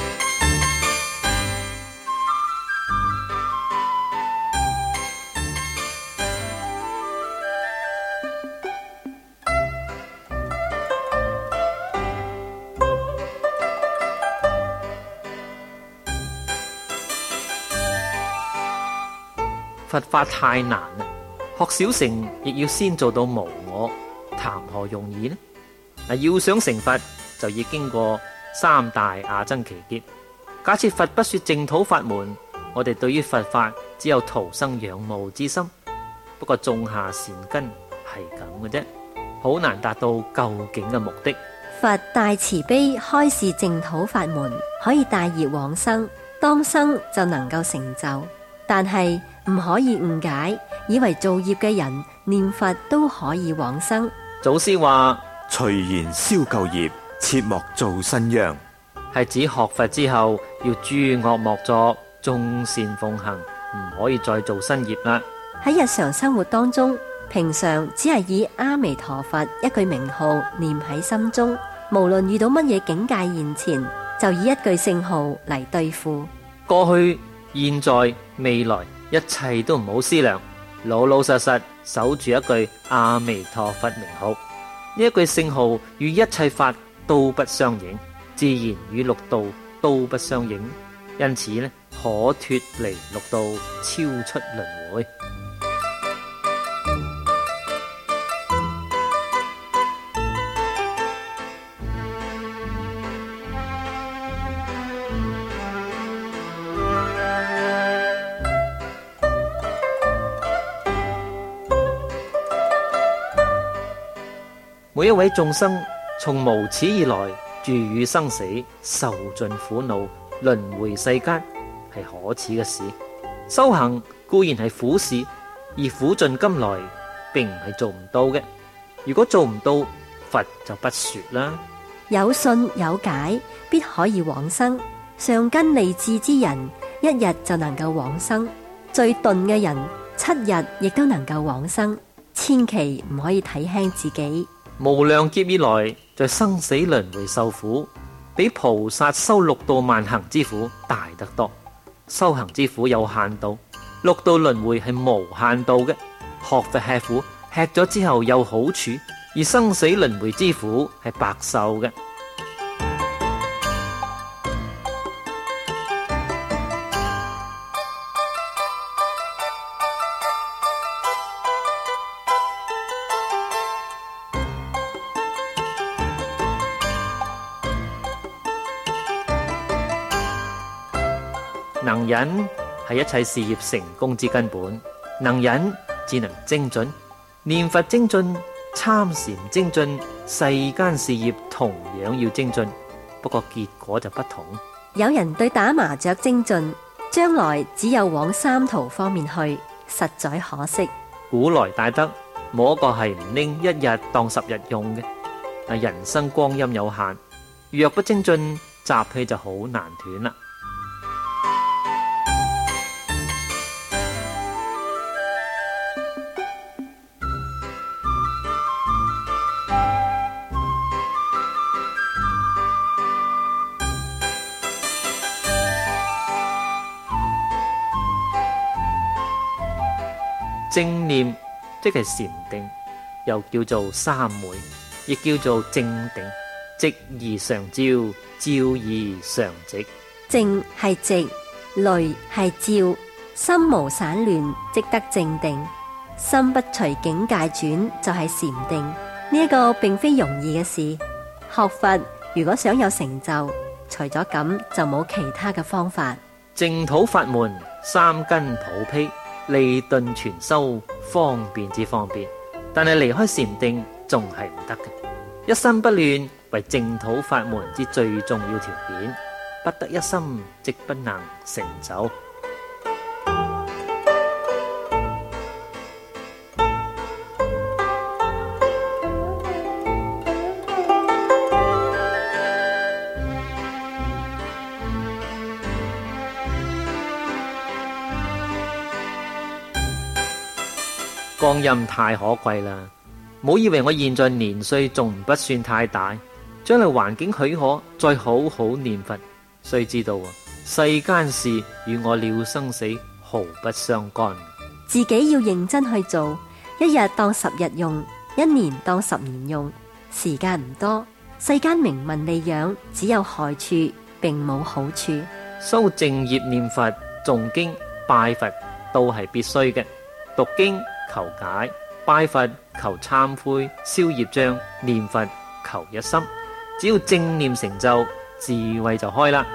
佛法太難啦，學小乘亦要先做到無我，談何容易呢？嗱，要想成佛，就要經過三大阿僧祇劫。假設佛不說淨土法門，我哋對於佛法只有徒生仰慕之心。不過種下善根係咁嘅啫，好難達到究竟嘅目的。 佛大慈悲開示淨土法門，可以帶業往生，當生就能夠成就。但係唔可以誤解，以為造業嘅人念佛都可以往生。 祖師話： 隨緣消舊業，切莫造新殃。 係指學佛之後要諸惡莫作，眾善奉行，唔可以再做新業啦。 喺日常生活當中，平常只係以阿彌陀佛一句名號念喺心中，無論遇到乜嘢境界現前，就以一句聖號嚟對付。 過去、現在、未來，一切都唔好思量，老老實實守住一句阿彌陀佛名號。呢一句聖號與一切法都不相應，自然與六道都不相應，因此呢，可脫離六道，超出輪迴。 每一位眾生從無始以來住於生死，受盡苦惱，輪迴世間，係可恥嘅事。修行固然係苦事，而苦盡甘來並唔係做唔到嘅。如果做唔到，佛就不說啦。 有信有解，必可以往生。上根利智之人，一日就能夠往生；最鈍嘅人，七日亦都能夠往生。千祈唔可以睇輕自己。 無量劫以來，在生死輪迴受苦，比菩薩修六度萬行之苦大得多。修行之苦有限度，六道輪迴係無限度嘅。學佛吃苦，吃咗之後有好處，而生死輪迴之苦係白受嘅。能忍係一切事業成功之根本，能忍只能精進，念佛精進，參禪精進，世間事業同樣要精進，不過結果就不同。 有人對打麻雀精進，將來只有往三途方面去，實在可惜。 古來大德冇一個係唔拎一日當十日用嘅。但人生光陰有限，若不精進，習氣就好難斷啦。正念即係禪定，又叫做三昧，亦叫做正定。寂而常照，照而常寂。 靜係寂，慮係照，心無散亂，即得正定。心不隨境界轉，就係禪定。呢、這、一個並非容易嘅事。學佛如果想有成就，除咗咁就冇其他嘅方法。 淨土法門三根普披，利鈍全修，方便之方便。但係離開禪定仲係唔得嘅。一心不亂為淨土法門之最重要條件，不得一心即不能成就。光陰太可貴啦，唔好以為我現在年歲仲不算太大，將來環境許可再好好念佛。須知道啊，世間事與我了生死毫不相干。 自己要認真去做，一日當十日用，一年當十年用。時間唔多，世間名聞利養只有害處，並冇好處。 修正業念佛、誦經、拜佛都係必須嘅。讀經求解，拜佛求懺悔消業障，念佛求一心。只要正念成就，智慧就開啦。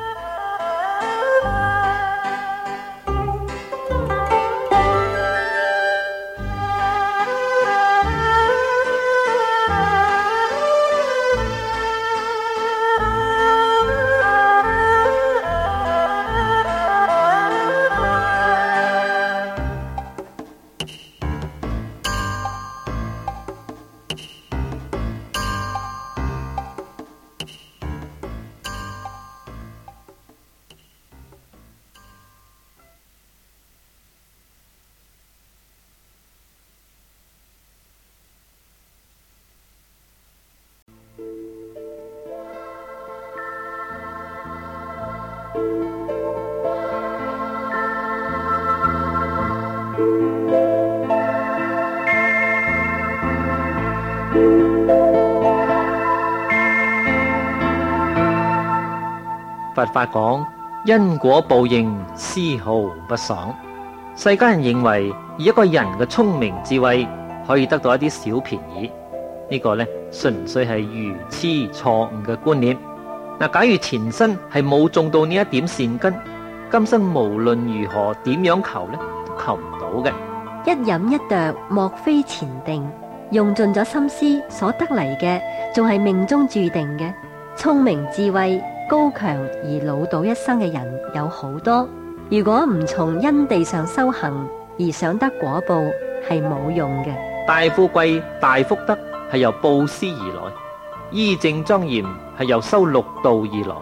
佛法講因果報應絲毫不爽，世間人認為以一個人嘅聰明智慧可以得到一啲小便宜，呢、這個呢純粹係愚痴錯誤嘅觀念。嗱，假如前身係冇種到呢一點善根，今生無論如何點樣求呢，都求唔到嘅。 一飲一啄莫非前定， 用盡咗心思所得嚟嘅，仲係命中注定嘅。聰明智慧高強而潦倒一生嘅人有好多，如果唔從因地上修行而想得果報，係冇用嘅。 大富貴大福德係由布施而來，衣正莊嚴係由修六道而來。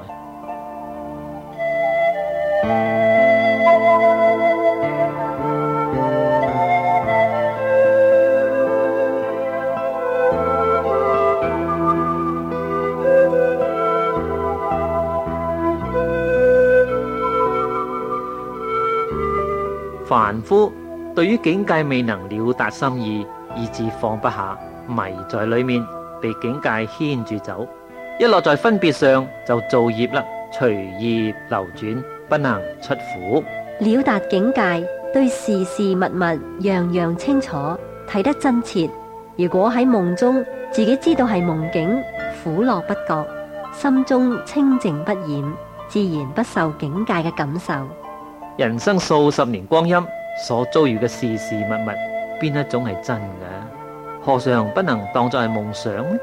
凡夫對於境界未能了達心意，以致放不下，迷在裏面，被境界牽住走，一落在分別上就造業啦，隨業流轉，不能出苦。 了達境界，對事事物物樣樣清楚，睇得真切。如果喺夢中自己知道係夢境，苦樂不覺，心中清淨不染，自然不受境界嘅感受。 人生數十年光陰，所遭遇嘅事事物物，邊一種係真嘅？何嘗不能當作係夢想呢？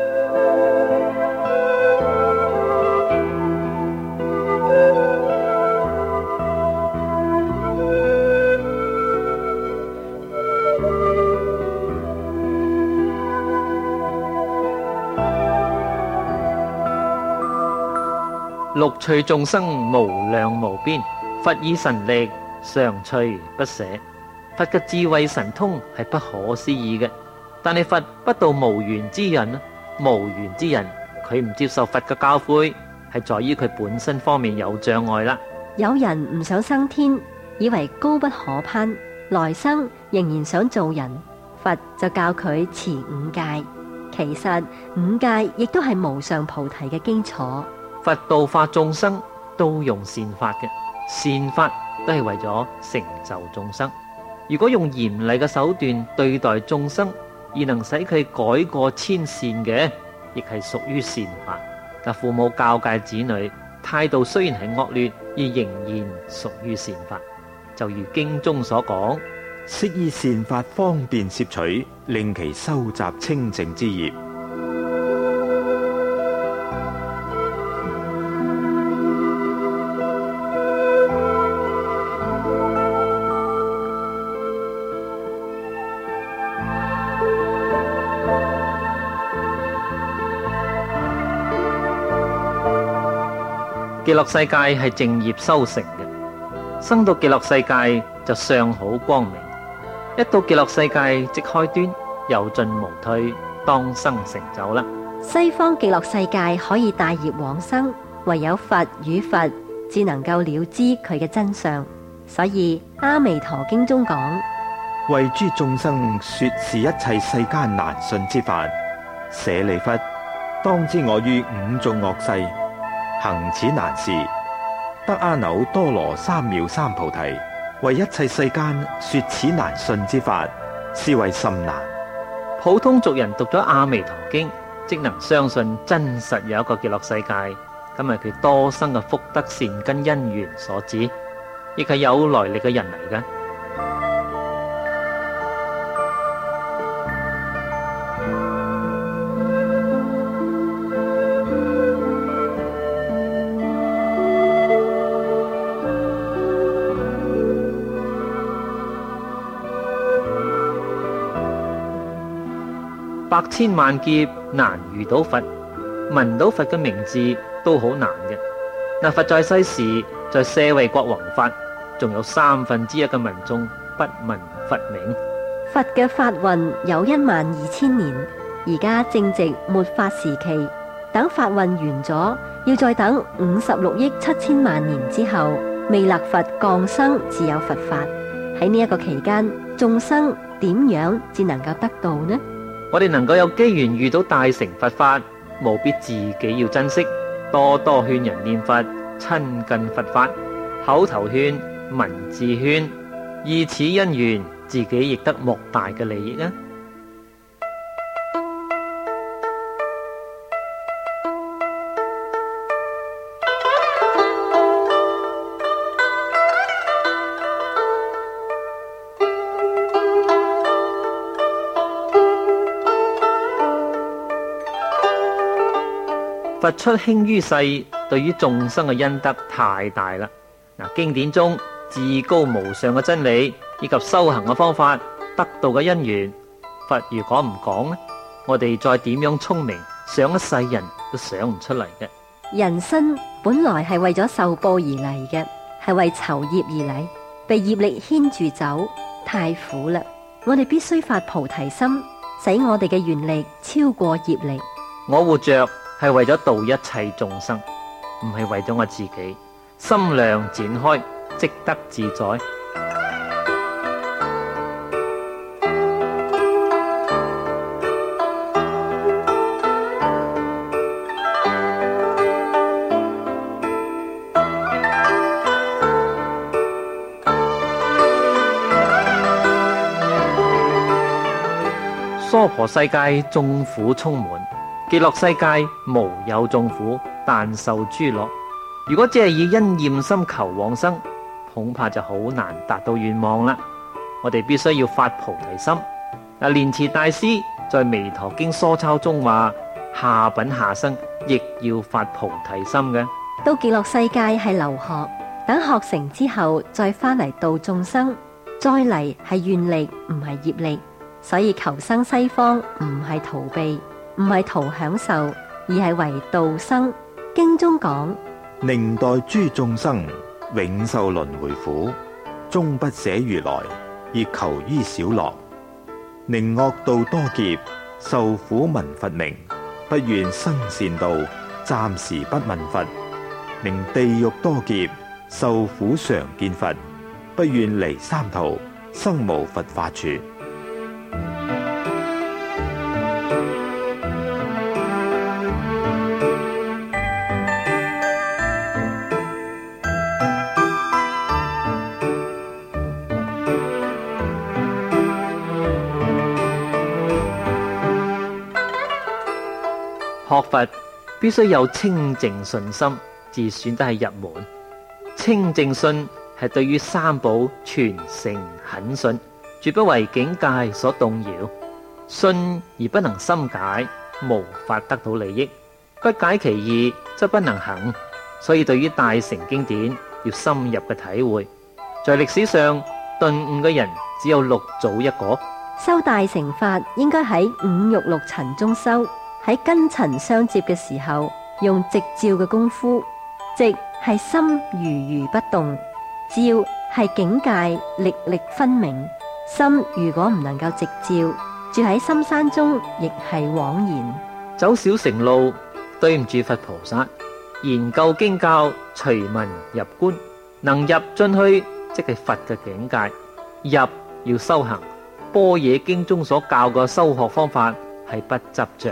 六趣眾生無量無邊，佛以神力常隨不捨。佛嘅智慧神通係不可思議嘅，但係佛不度無緣之人啊！無緣之人，佢唔接受佛嘅教誨，係在於佢本身方面有障礙啦。 有人唔想升天，以為高不可攀，來生仍然想做人，佛就教佢持五戒。其實五戒亦都係無上菩提嘅基礎。 佛度化眾生都用善法嘅，善法都係為咗成就眾生。如果用嚴厲嘅手段對待眾生，而能使佢改過遷善嘅，亦係屬於善法。但父母教誡子女，態度雖然係惡劣，而仍然屬於善法。就如經中所講， 悉以善法方便攝取，令其收集清淨之業。 極樂世界係正業修成嘅，生到極樂世界就相好光明，一到極樂世界即開端，有進無退，當生成就啦。 西方極樂世界可以帶業往生，唯有佛與佛只能夠了知佢嘅真相。所以阿彌陀經中講， 為諸眾生說是一切世間難信之法，舍利弗，當知我於五眾惡世行此難事，得阿耨多羅三藐三菩提，為一切世間說此難信之法，是為甚難。 普通族人讀咗阿彌陀經，即能相信真實有一個極樂世界，咁係佢多生嘅福德善根因緣所致，亦係有來歷嘅人嚟嘅。百千萬劫難遇到佛，聞到佛嘅名字都好難嘅。嗱，佛在世時，在舍衛國弘法，仲有三分之一嘅民眾不聞佛名。 佛嘅法運有一萬二千年，而家正值末法時期，等法運完咗，要再等五十六億七千萬年之後，彌勒佛降生，自有佛法。喺呢一個期間，眾生點樣至能夠得到呢？ 我哋能夠有機緣遇到大乘佛法，務必自己要珍惜，多多勸人念佛，親近佛法，口頭勸，文字勸，以此因緣，自己亦得莫大嘅利益啊！ 佛出興於世，對於眾生嘅恩德太大啦。嗱，經典中至高無上嘅真理以及修行嘅方法，得到嘅因緣，佛如果唔講呢，我哋再點樣聰明，想一世人都想唔出嚟嘅。 人生本來係為咗受報而嚟嘅，係為酬業而嚟，被業力牽住走，太苦啦。我哋必須發菩提心，使我哋嘅願力超過業力。 我活着係為咗度一切眾生，唔係為咗我自己。心量展開，即得自在。娑婆世界眾苦充滿，極樂世界無有眾苦，但受諸樂。如果只係以因厭心求往生，恐怕就好難達到願望啦。我哋必須要發菩提心。嗱，蓮池大師在《彌陀經疏鈔》中話：下品下生亦要發菩提心嘅。 到極樂世界係留學，等學成之後再翻嚟度眾生，再嚟係願力，唔係業力。所以求生西方唔係逃避，唔係圖享受，而係為度生。經中講： 寧待諸眾生永受輪迴苦，終不捨如來，而求於小樂。寧惡道多劫，受苦聞佛名，不願生善道，暫時不問佛。寧地獄多劫，受苦常見佛，不願離三途，生無佛法處。 學佛必須有清淨信心，至算得係入門。清淨信係對於三寶全誠懇信，絕不為境界所動搖。信而不能深解，無法得到利益。不解其意，則不能行。所以對於大乘經典要深入嘅體會。在歷史上頓悟嘅人只有六祖一個。 修大乘法應該喺五欲六塵中修。喺根塵相接嘅時候，用直照嘅功夫。直係心如如不動，照係境界歷歷分明。心如果唔能夠直照，住喺深山中亦係枉然。 走小乘路，對唔住佛菩薩。研究經教，隨文入觀，能入進去，即係佛嘅境界。入要修行，般若經中所教嘅修學方法係不執着。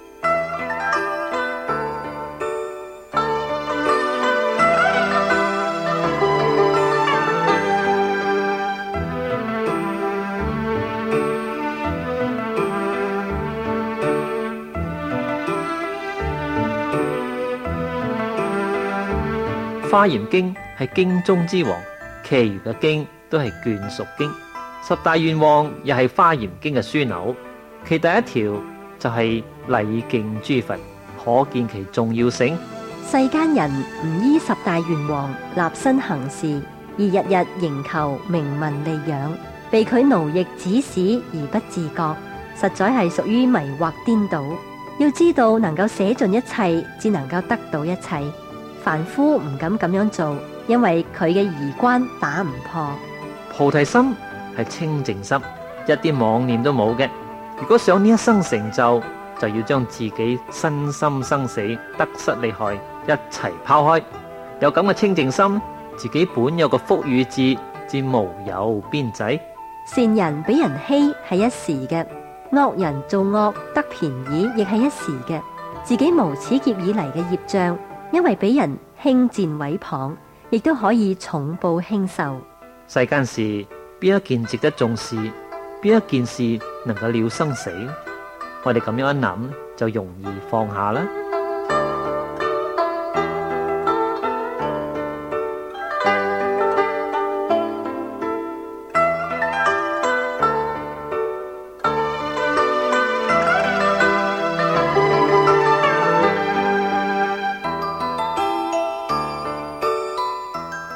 華嚴經係經中之王，其餘嘅經都係眷屬經。十大願望又係華嚴經嘅樞紐，其第一條就係禮敬諸佛，可見其重要性。 世間人唔依十大願望立身行事，而日日營求名聞利養，被佢奴役指使而不自覺，實在係屬於迷惑顛倒。要知道，能夠捨盡一切，只能夠得到一切。凡夫唔敢咁樣做，因為佢嘅儀關打唔破。 菩提心係清淨心，一啲妄念都冇嘅。如果想呢一生成就，就要將自己身心生死、得失利害一齊拋開。有咁嘅清淨心，自己本有個福與智，至無有邊際。 善人俾人欺係一時嘅，惡人做惡得便宜亦係一時嘅。自己無始劫以嚟嘅業障，因為俾人輕賤毀謗，亦都可以重報輕受。 世間事邊一件值得重視？邊一件事能夠了生死？我哋咁樣一諗，就容易放下啦。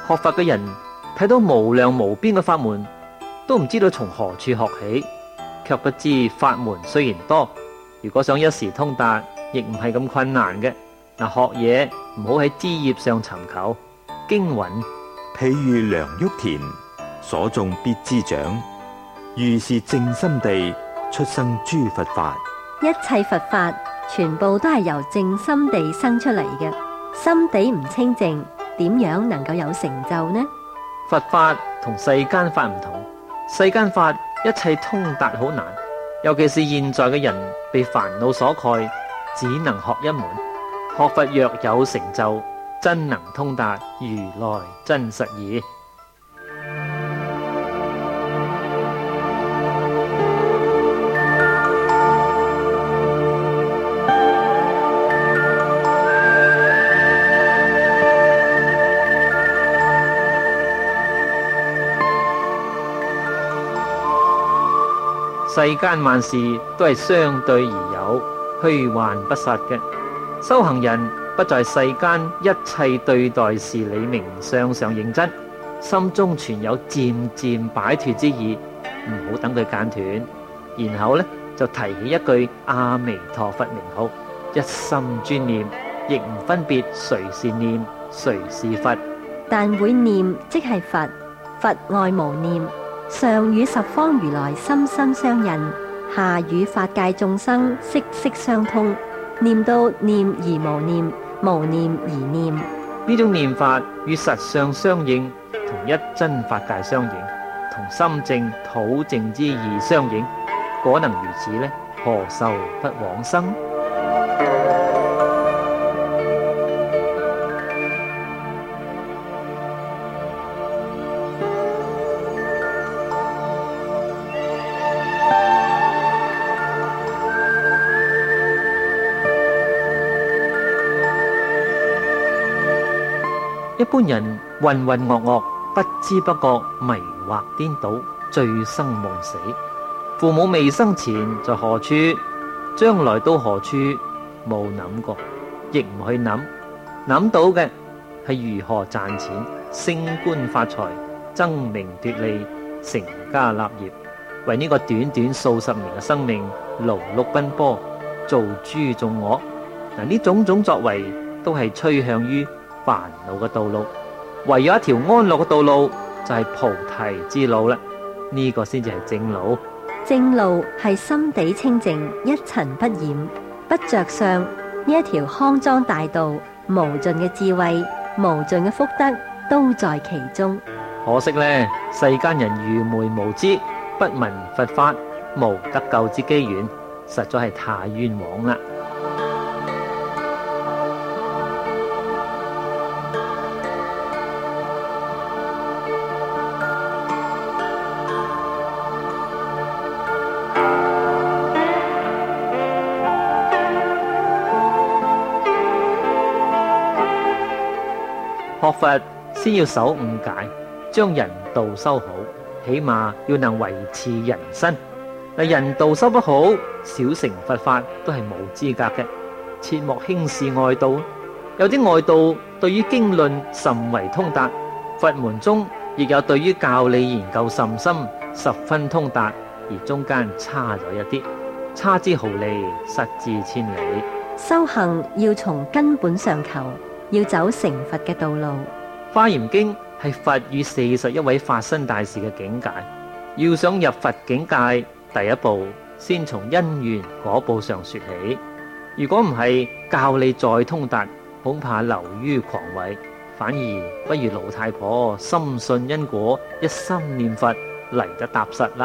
學佛嘅人睇到無量無邊嘅法門，都唔知道從何處學起，卻不知法門雖然多，如果想一時通達，亦唔係咁困難嘅。嗱，學嘢唔好喺枝葉上尋求，經云： 譬如良沃田，所種必滋長，如是淨心地出生諸佛法。 一切佛法全部都係由淨心地生出嚟嘅，心地唔清淨，點樣能夠有成就呢？ 佛法同世間法唔同，世間法一切通達好難，尤其是現在嘅人被煩惱所蓋，只能學一門。學佛若有成就，真能通達如來真實義。世間萬事都係相對而有，虛幻不實嘅。修行人不在世間一切對待事理名相上認真，心中存有漸漸擺脫之意，唔好等佢間斷，然後呢，就提起一句阿彌陀佛名號，一心專念，亦唔分別誰是念誰是佛。 但會念即係佛，佛外無念，上與十方如來心心相印，下與法界眾生息息相通。念到念而無念，無念而念， 呢種念法與實相相應，同一真法界相應，同心淨土淨之義相應。果能如此呢，何愁不往生？一般人渾渾噩噩，不知不覺迷惑顛倒，醉生夢死。父母未生前在何處，將來到何處，冇諗過，亦唔去諗。諗到嘅係如何賺錢、升官發財、爭名奪利、成家立業，為呢個短短數十年嘅生命勞碌奔波，做豬做鵝。嗱，呢種種作為都係趨向於煩惱嘅道路，唯有一條安樂嘅道路就係菩提之路啦。呢、這個先至係正路。 正路係心地清淨，一塵不染，不着相。呢一條康莊大道，無盡嘅智慧，無盡嘅福德都在其中。 可惜呢，世間人愚昧無知，不聞佛法，無得救之機緣，實在係太冤枉啦。學佛先要守五戒，將人道修好，起碼要能維持人身。嗱，人道修不好，小乘佛法都係冇資格嘅。切莫輕視外道，有啲外道對於經論甚為通達，佛門中亦有對於教理研究甚深，十分通達，而中間差咗一啲，差之毫厘，失之千里。 修行要從根本上求，要走成佛嘅道路。 華嚴經係佛與四十一位法身大士嘅境界，要想入佛境界，第一步先從因緣果報上說起。如果唔係教理再通達，恐怕流於狂慧，反而不如老太婆深信因果，一心念佛嚟得踏實啦。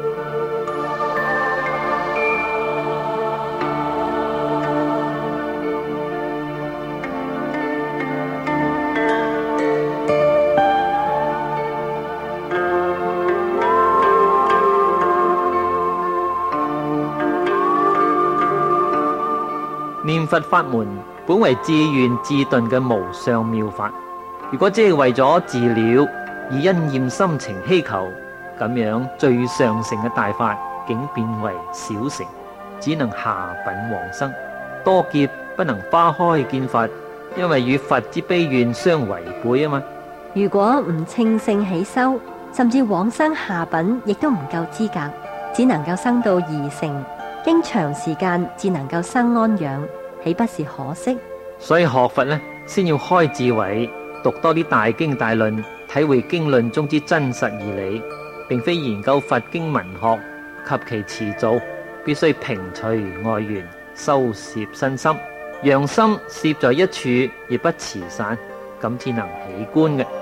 念佛法門本為自願自頓嘅無上妙法，如果只係為咗自了，以因厭心情希求，咁樣最上乘嘅大法竟變為小乘，只能下品往生。多劫不能花開見佛，因為與佛之悲願相違背啊嘛。 如果唔稱性起修，甚至往生下品亦都唔夠資格，只能夠生到二乘，經長時間至能夠生安養，豈不是可惜？ 所以學佛呢，先要開智慧，讀多啲大經大論，體會經論中之真實義理，並非研究佛經文學及其詞造，必須平除外緣，收攝身心，讓心攝在一處而不辭散，咁至能起觀嘅。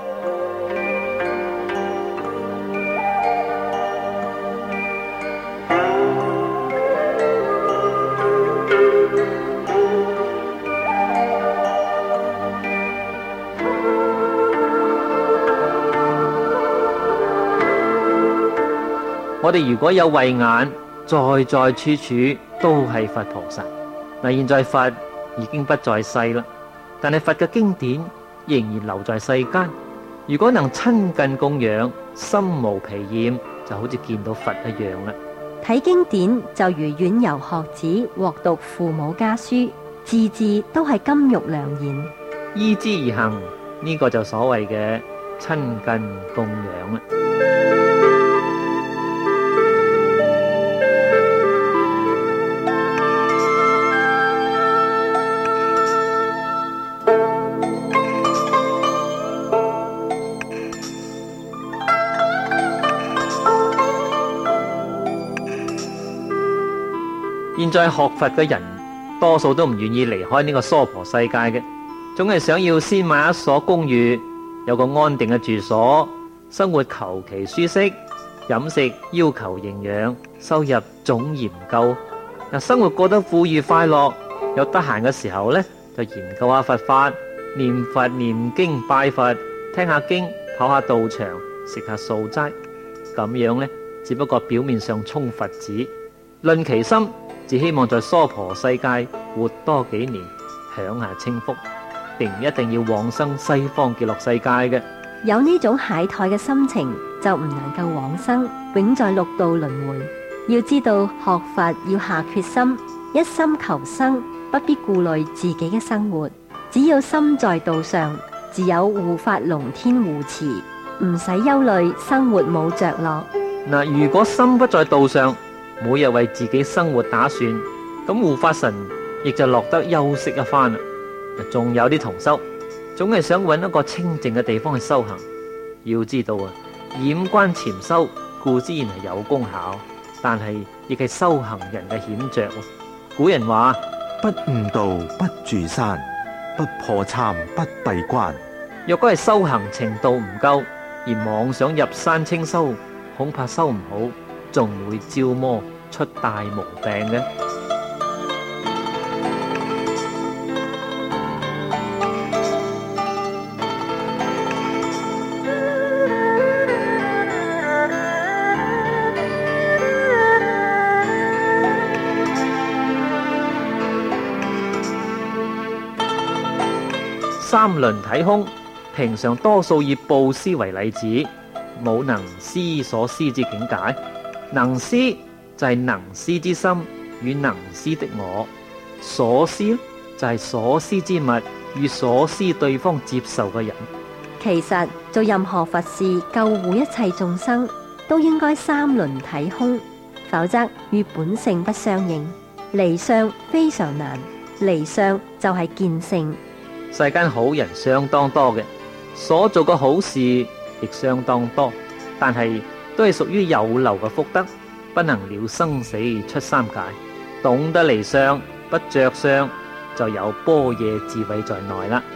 我哋如果有慧眼，在在處處都係佛菩薩。嗱，現在佛已經不在世啦，但係佛嘅經典仍然留在世間。如果能親近供養，心無疲厭，就好似見到佛一樣啦。 睇經典就如遠遊學子獲讀父母家書，字字都係金玉良言。 依之而行，呢、這個就所謂嘅親近供養啦。現在學佛嘅人，多數都唔願意離開呢個娑婆世界嘅，總係想要先買一所公寓，有個安定嘅住所，生活求其舒適，飲食要求營養，收入總嫌唔夠。嗱，生活過得富裕快樂，有得閒嘅時候呢，就研究下佛法，念佛念經拜佛，聽下經，跑下道場，食下素齋，咁樣呢，只不過表面上充佛子，論其心，只希望在娑婆世界活多幾年，享下清福，並唔一定要往生西方極樂世界嘅。 有呢種懈怠嘅心情，就唔能夠往生，永在六道輪迴。要知道學佛要下決心，一心求生，不必顧慮自己嘅生活。只要心在道上，自有護法龍天護持，唔使憂慮生活冇着落。 嗱，如果心不在道上，每日為自己生活打算，咁護法神亦就落得休息一番啦。仲有啲同修，總係想揾一個清靜嘅地方去修行。要知道啊，掩關潛修固之然係有功效，但係亦係修行人嘅險着。古人話： 不悟道不住山，不破參不閉關。 若果係修行程度唔夠，而妄想入山清修，恐怕修唔好，仲會招魔出大毛病嘅。三輪體空，平常多數以布施為例子，冇能施所施之境界。能施就係能施之心與能施的我，所施就係所施之物與所施對方接受嘅人。 其實做任何佛事救護一切眾生，都應該三輪體空，否則與本性不相應。離相非常難，離相就係見性。 世間好人相當多嘅，所做嘅好事亦相當多，但係都係屬於有漏嘅福德，不能了生死出三界。懂得離相，不着相，就有般若智慧在內啦。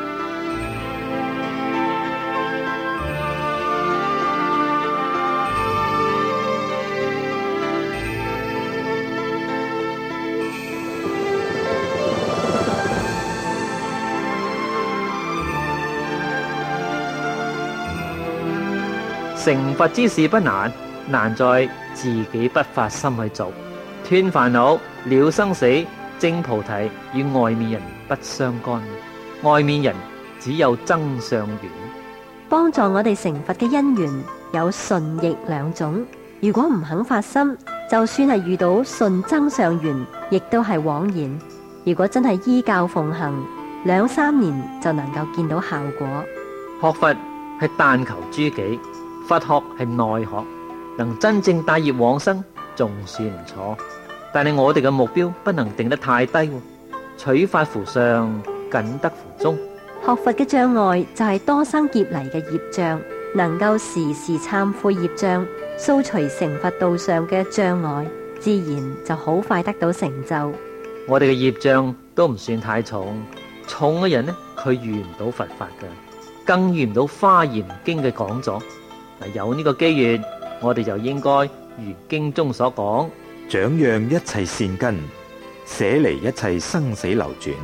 成佛之事不難，難在自己不發心去做。斷煩惱、了生死、證菩提，與外面人不相干。外面人只有增上緣。 幫助我哋成佛嘅因緣有順逆兩種。如果唔肯發心，就算係遇到順增上緣，亦都係枉然。如果真係依教奉行，兩三年就能夠見到效果。 學佛係但求諸己，佛學係內學，能真正帶業往生，仲算唔錯。但係我哋嘅目標不能定得太低，取法乎上，僅得乎中。 學佛嘅障礙就係多生劫嚟嘅業障，能夠時時懺悔業障，掃除成佛道上嘅障礙，自然就好快得到成就。 我哋嘅業障都唔算太重，重嘅人呢，佢遇唔到佛法嘅，更遇唔到《華嚴經》嘅講座。嗱，有呢個機緣，我哋就應該如經中所講， 長養一切善根，捨離一切生死流轉。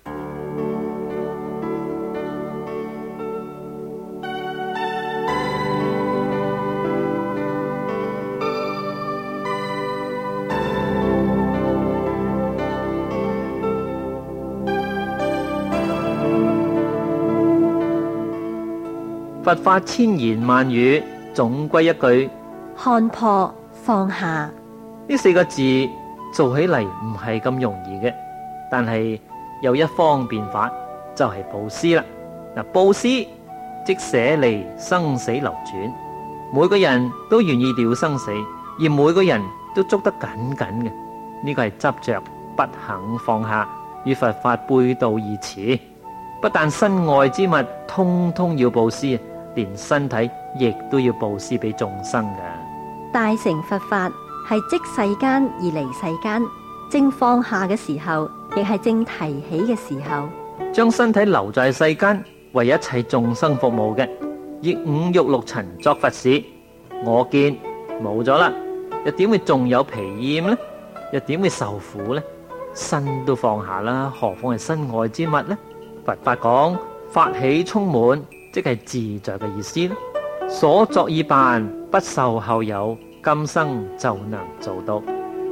佛法千言萬語，總歸一句看破放下。 呢四個字做起嚟唔係咁容易嘅，但係有一方便法，就係布施啦。嗱，布施即捨離生死流轉，每個人都願意了生死，而每個人都捉得緊緊嘅。呢個係執着不肯放下，與佛法背道而馳。不但身外之物通通要布施，連身體亦都要布施俾眾生嘅。 大乘佛法係即世間而離世間，正放下嘅時候，亦係正提起嘅時候。 將身體留在世間，為一切眾生服務嘅，以五欲六塵作佛事。我見冇咗啦，又點會仲有疲厭呢？又點會受苦呢？身都放下啦，何況係身外之物呢？佛法講法喜充滿，即係自在嘅意思啦。所作已辦，不受後有，今生就能做到。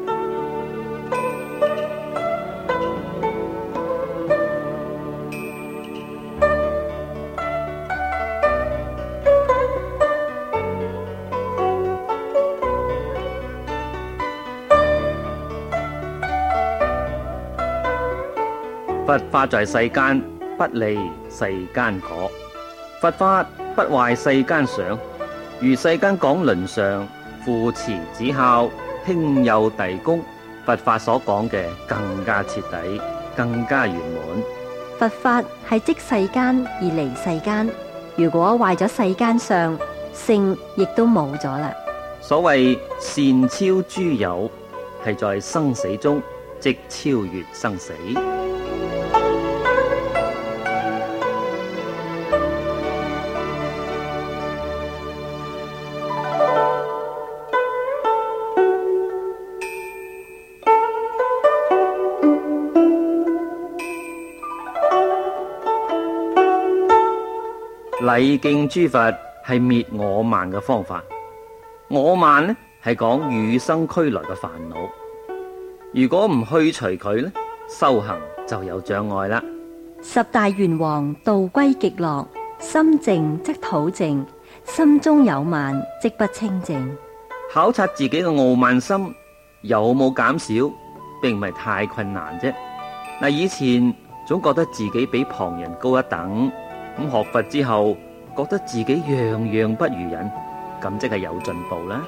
佛法在世間，不離世間果。佛法不壞世間想，如世間講倫常，父慈子孝，兄友弟恭。佛法所講嘅更加徹底，更加圓滿。 佛法係即世間而離世間，如果壞咗世間相，性亦都冇咗啦。 所謂善超諸有，係在生死中即超越生死。禮敬諸佛係滅我慢嘅方法，我慢呢係講與生俱來嘅煩惱，如果唔去除佢呢，修行就有障礙啦。 十大願王道歸極樂，心淨則土淨，心中有慢即不清淨。 考察自己嘅傲慢心有冇減少，並唔係太困難啫。嗱，以前總覺得自己比旁人高一等。咁學佛之後，覺得自己樣樣不如人，咁即係有進步啦。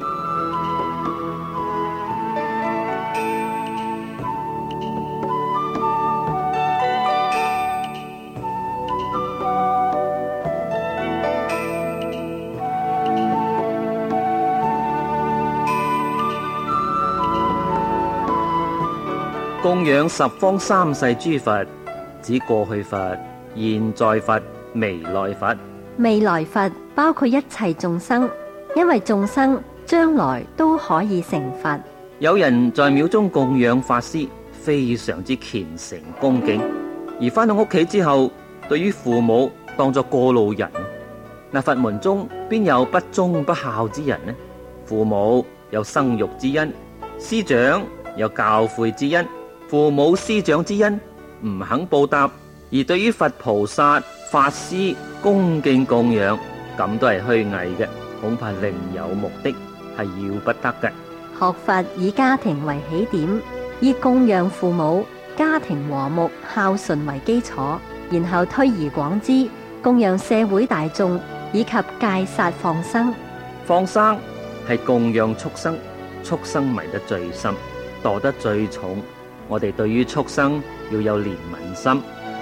供養十方三世諸佛，指過去佛、現在佛、未來佛。 未來佛包括一切眾生，因為眾生將來都可以成佛。 有人在廟中供養法師，非常之虔誠恭敬，而返到屋企之後，對於父母當作過路人。嗱，佛門中邊有不忠不孝之人呢？父母有生育之恩，師長有教誨之恩，父母師長之恩唔肯報答，而對於佛菩薩、法師恭敬供養，咁都係虛偽嘅，恐怕另有目的，係要不得嘅。 學佛以家庭為起點，以供養父母、家庭和睦孝順為基礎，然後推而廣之，供養社會大眾， 以及戒殺放生。 放生係供養畜生，畜生迷得最深，墮得最重。我哋對於畜生要有憐憫心。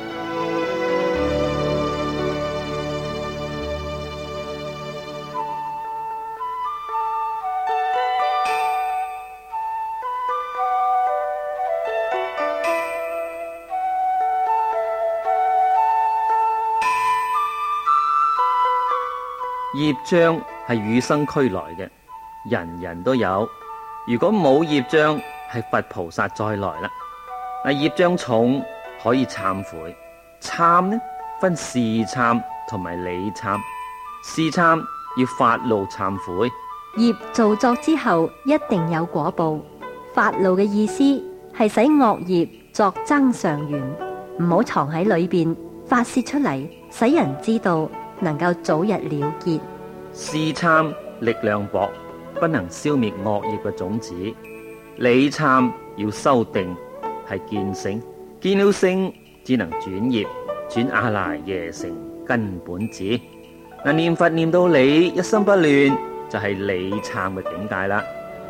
業障係與生俱來嘅，人人都有。如果冇業障，係佛菩薩再來啦。嗱，業障重可以懺悔，懺呢分事懺同埋理懺。事懺要發怒懺悔。 業造作之後一定有果報。發怒嘅意思係使惡業作增上緣，唔好藏喺裏邊，發洩出嚟，使人知道，能夠早日了結。 事懺力量薄，不能消滅惡業嘅種子。理懺要修定，係見性，見了性只能轉業，轉阿賴耶成根本智。嗱，念佛念到理一心不亂，就係理懺嘅境界啦。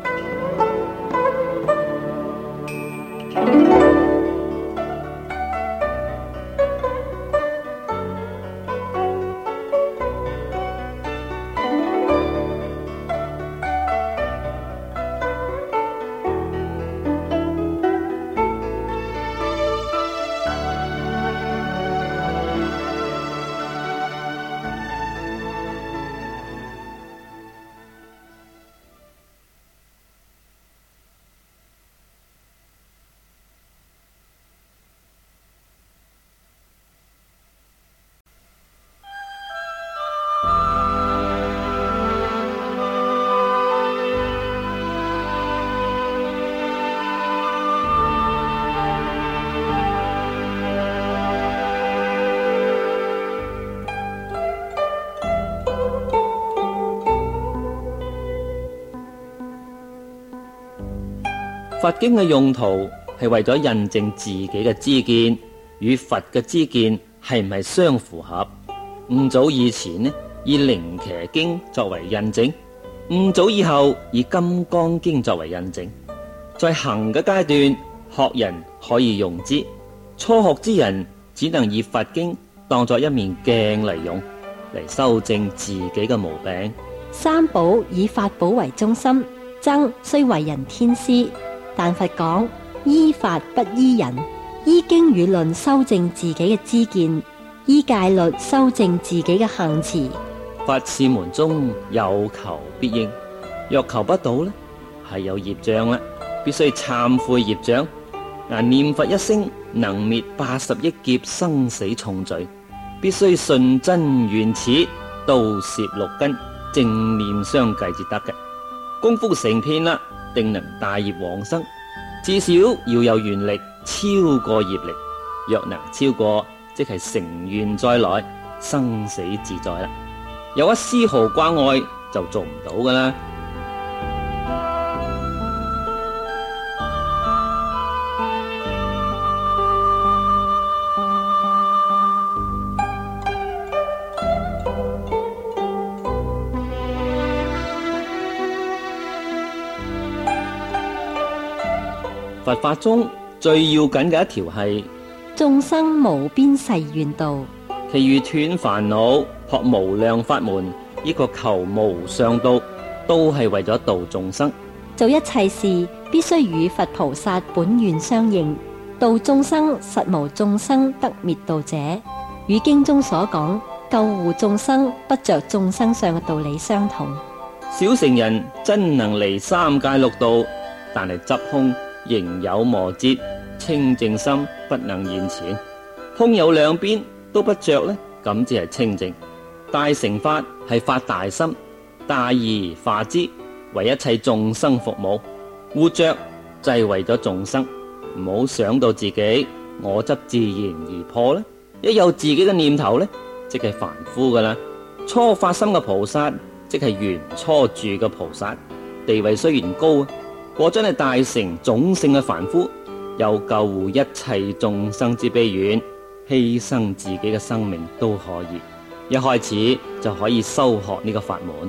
佛經嘅用途係為咗印證自己嘅知見與佛嘅知見係唔係相符合。五祖以前呢，以《楞伽經》作為印證；五祖以後以《金剛經》作為印證。在行嘅階段，學人可以用之；初學之人只能以佛經當作一面鏡嚟用，嚟修正自己嘅毛病。 三寶以法寶為中心，僧雖為人天師。但佛講依法不依人，依經與論修正自己嘅知見，依戒律修正自己嘅行持。 佛事門中有求必應，若求不到呢，係有業障啦，必須懺悔業障。嗱，念佛一聲能滅八十億劫生死重罪，必須信真願始，盜攝六根，正念相繼至得嘅。功夫成片啦，定能大業往生，至少要有願力超過業力，若能超過，即係成願再來，生死自在啦。有一絲毫掛礙就做唔到噶啦。佛法中最要緊嘅一條係眾生無邊誓願度， 其餘斷煩惱、學無量法門，呢個求無上道，都係為咗度眾生。 做一切事必須與佛菩薩本願相應，度眾生實無眾生得滅度者，與經中所講救護眾生不着眾生相嘅道理相同。 小乘人真能離三界六道，但係執空仍有磨折，清淨心不能現前。空有兩邊都不着呢，咁只係清淨。大乘法係發大心，大而化之，為一切眾生服務。活着就係為咗眾生，唔好想到自己我執自然而破呢。一有自己嘅念頭呢，即係凡夫噶啦。初發心嘅菩薩，即係原初住嘅菩薩，地位雖然高啊，果真係大成種性嘅凡夫，有救護一切眾生之悲願，犧牲自己嘅生命都可以。 一開始就可以修學呢個法門。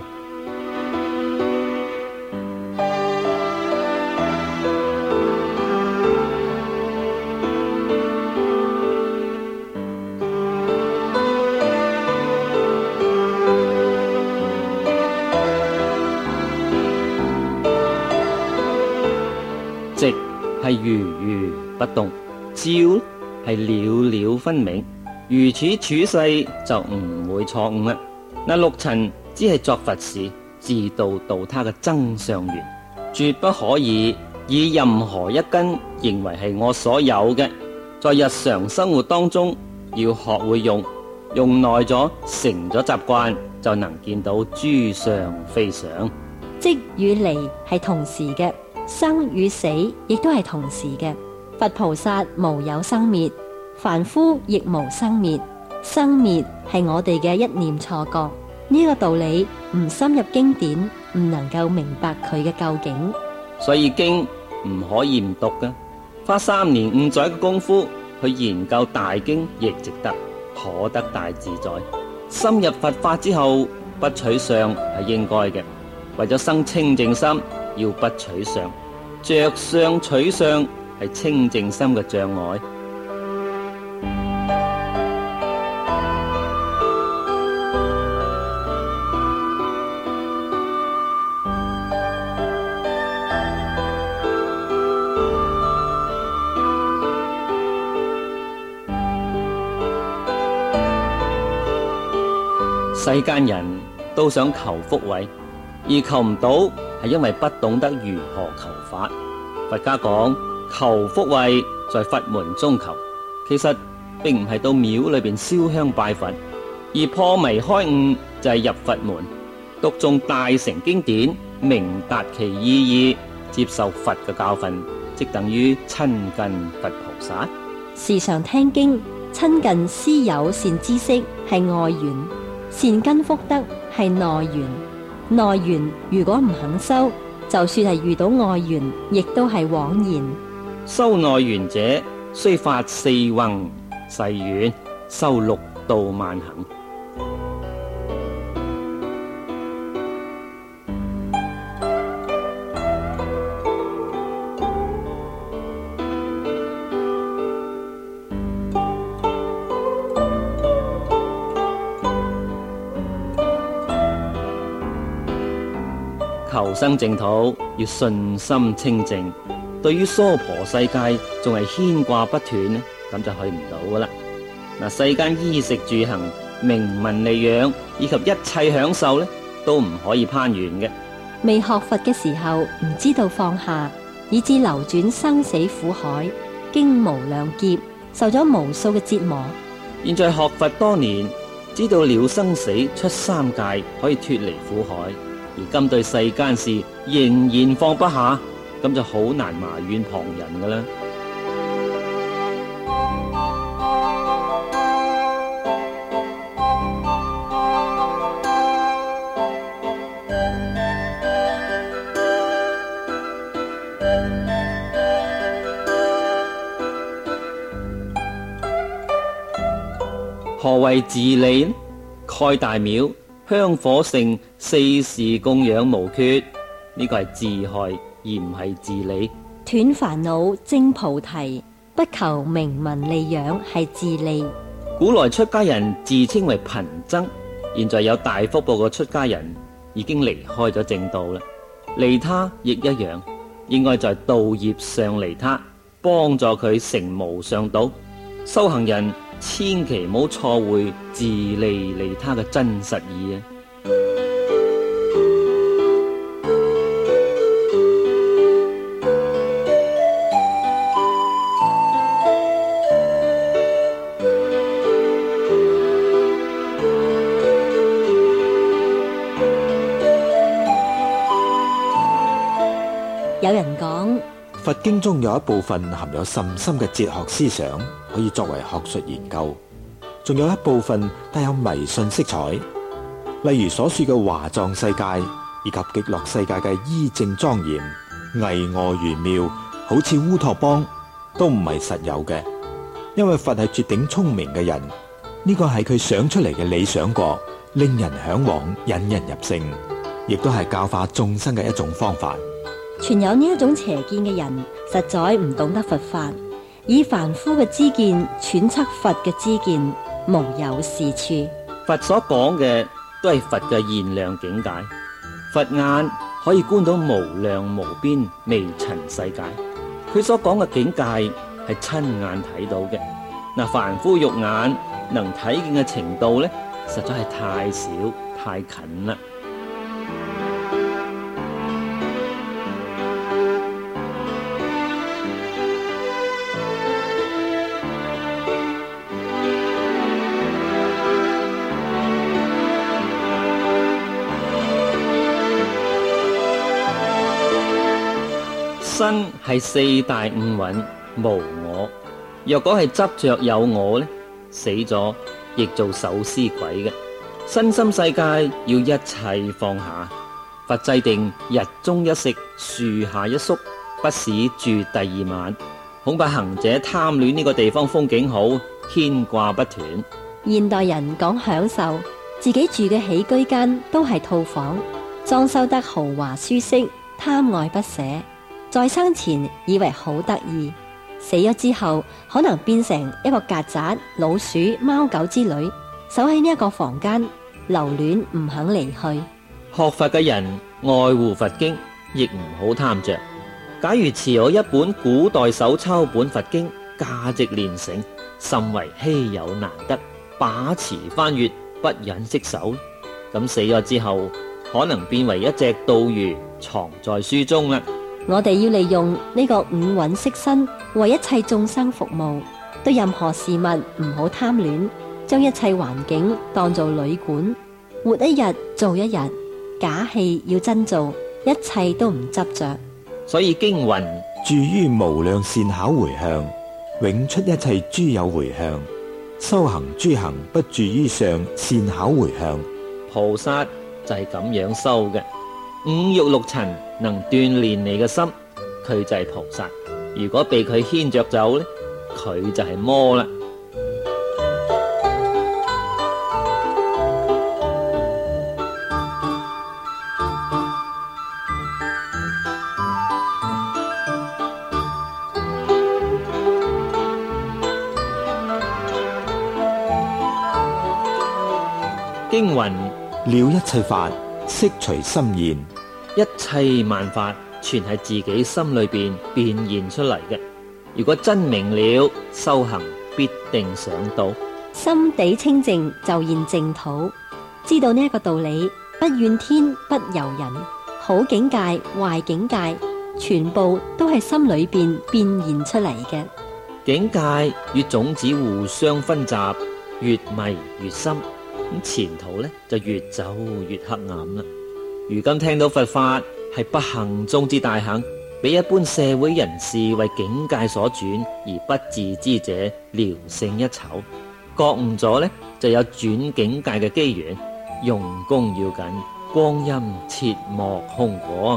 直係如如不動，照係了了分明，如此處世就唔會錯誤啦。嗱，六塵只係作佛事，自度度他嘅增上緣，絕不可以以任何一根認為係我所有嘅。在日常生活當中，要學會用，用耐咗成咗習慣，就能見到諸相非常。 即與離係同時嘅，生與死亦都係同時嘅。佛菩薩無有生滅，凡夫亦無生滅。生滅係我哋嘅一念錯覺，呢個道理唔深入經典，唔能夠明白佢嘅究竟。 所以經唔可以唔讀㗎，花三年五載嘅功夫去研究大經亦值得，可得大自在。深入佛法之後，不取相係應該嘅。為咗生清淨心，要不取相，着相取相係清淨心嘅障礙。世間人都想求福慧，而求唔到係因為不懂得如何求法。佛家講求福慧在佛門中求，其實並唔係到廟裏邊燒香拜佛，而破迷開悟就係入佛門，讀誦大乘經典，明達其意義，接受佛嘅教訓，即等於親近佛菩薩。 時常聽經，親近師友善知識係外緣，善根福德係內緣。內緣如果唔肯修，就算係遇到外緣，亦都係枉然。 修內緣者，須發四宏誓願，修六度萬行。求生淨土要信心清淨，對於娑婆世界仲係牽掛不斷呢，咁就去唔到噶啦。嗱，世間衣食住行、名聞利養以及一切享受呢，都唔可以攀緣嘅。 未學佛嘅時候唔知道放下，以致流轉生死苦海，經無量劫，受咗無數嘅折磨。 現在學佛多年，知道了生死出三界可以脫離苦海，而今對世間事仍然放不下，咁就好難埋怨旁人噶啦。何謂自利呢？蓋大廟，香火盛，四時供養無缺，呢個係自害而唔係自利。 斷煩惱證菩提，不求名聞利養係自利。 古來出家人自稱為貧僧，現在有大福報嘅出家人已經離開咗正道啦。利他亦一樣，應該在道業上利他，幫助佢成無上道。修行人千祈唔好錯會自利利他嘅真實意啊！ 有人講， 佛經中有一部分含有甚深嘅哲學思想，可以作為學術研究；仲有一部分帶有迷信色彩，例如所說嘅華藏世界以及極樂世界嘅依正莊嚴、巍峨玄妙，好似烏托邦，都唔係實有嘅。因為佛係絕頂聰明嘅人， 呢個係佢想出嚟嘅理想國，令人向往，引人入勝，亦都係教化眾生嘅一種方法。 存有呢一種邪見嘅人，實在唔懂得佛法，以凡夫嘅知見揣測佛嘅知見，無有是處。 佛所講嘅都係佛嘅現量境界，佛眼可以觀到無量無邊微塵世界，佢所講嘅境界係親眼睇到嘅。嗱，凡夫肉眼能睇見嘅程度呢，實在係太少太近啦。身係四大五蘊，無我。若果係執着有我呢，死咗亦做守屍鬼嘅。身心世界要一切放下。佛制定日中一食，樹下一宿，不使住第二晚。恐怕行者貪戀呢個地方風景好，牽掛不斷。 現代人講享受，自己住嘅起居間都係套房，裝修得豪華舒適，貪愛不捨。在生前以為好得意，死咗之後可能變成一個曱甴、老鼠、貓狗之類，守喺呢一個房間，留戀唔肯離去。 學佛嘅人愛護佛經，亦唔好貪着。假如持有一本古代手抄本佛經，價值連城，甚為稀有難得，把持翻閱，不忍釋手，咁死咗之後，可能變為一隻盜魚，藏在書中啦。 我哋要利用呢個五蘊色身，為一切眾生服務。對任何事物唔好貪戀，將一切環境當做旅館，活一日做一日，假戲要真做，一切都唔執着。 所以經云： 住於無量善巧回向，永出一切諸有回向。修行諸行不住於上善巧回向。 菩薩就係咁樣修嘅。五欲六塵能鍛煉你嘅心，佢就係菩薩。如果被佢牽着走呢，佢就係魔啦。經云： 了一切法，悉隨心現。 一切萬法全係自己心裏邊變現出嚟嘅。如果真明了，修行必定上道。 心地清淨就現淨土，知道呢一個道理，不怨天不尤人。好境界壞境界，全部都係心裏邊變現出嚟嘅。 境界與種子互相分集，越迷越深，咁前途呢就越走越黑暗啦。如今聽到佛法係不幸中之大幸，俾一般社會人士為境界所轉而不自知者聊勝一籌。覺悟咗呢，就有轉境界嘅機緣，用功要緊，光陰切莫空過。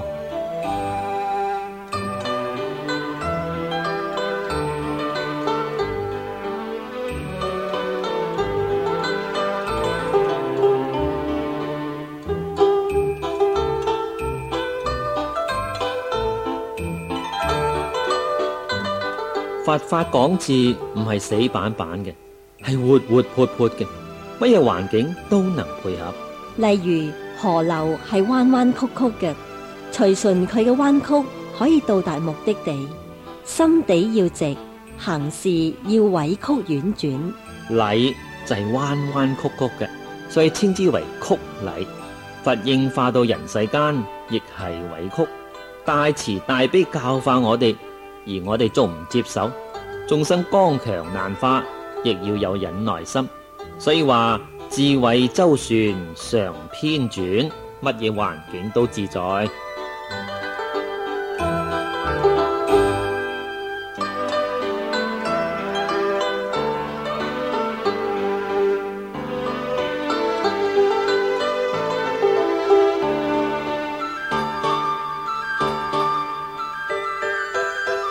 佛法講字唔係死板板嘅，係活活潑潑嘅，乜嘢環境都能配合。 例如河流係彎彎曲曲嘅，隨順佢嘅彎曲可以到達目的地。心地要直，行事要委曲婉轉。 禮就係彎彎曲曲嘅，所以稱之為曲禮。佛應化到人世間，亦係委曲。大慈大悲教化我哋，而我哋仲唔接受，眾生剛強難化，亦要有忍耐心。所以話智慧周旋常偏轉，乜嘢環境都自在。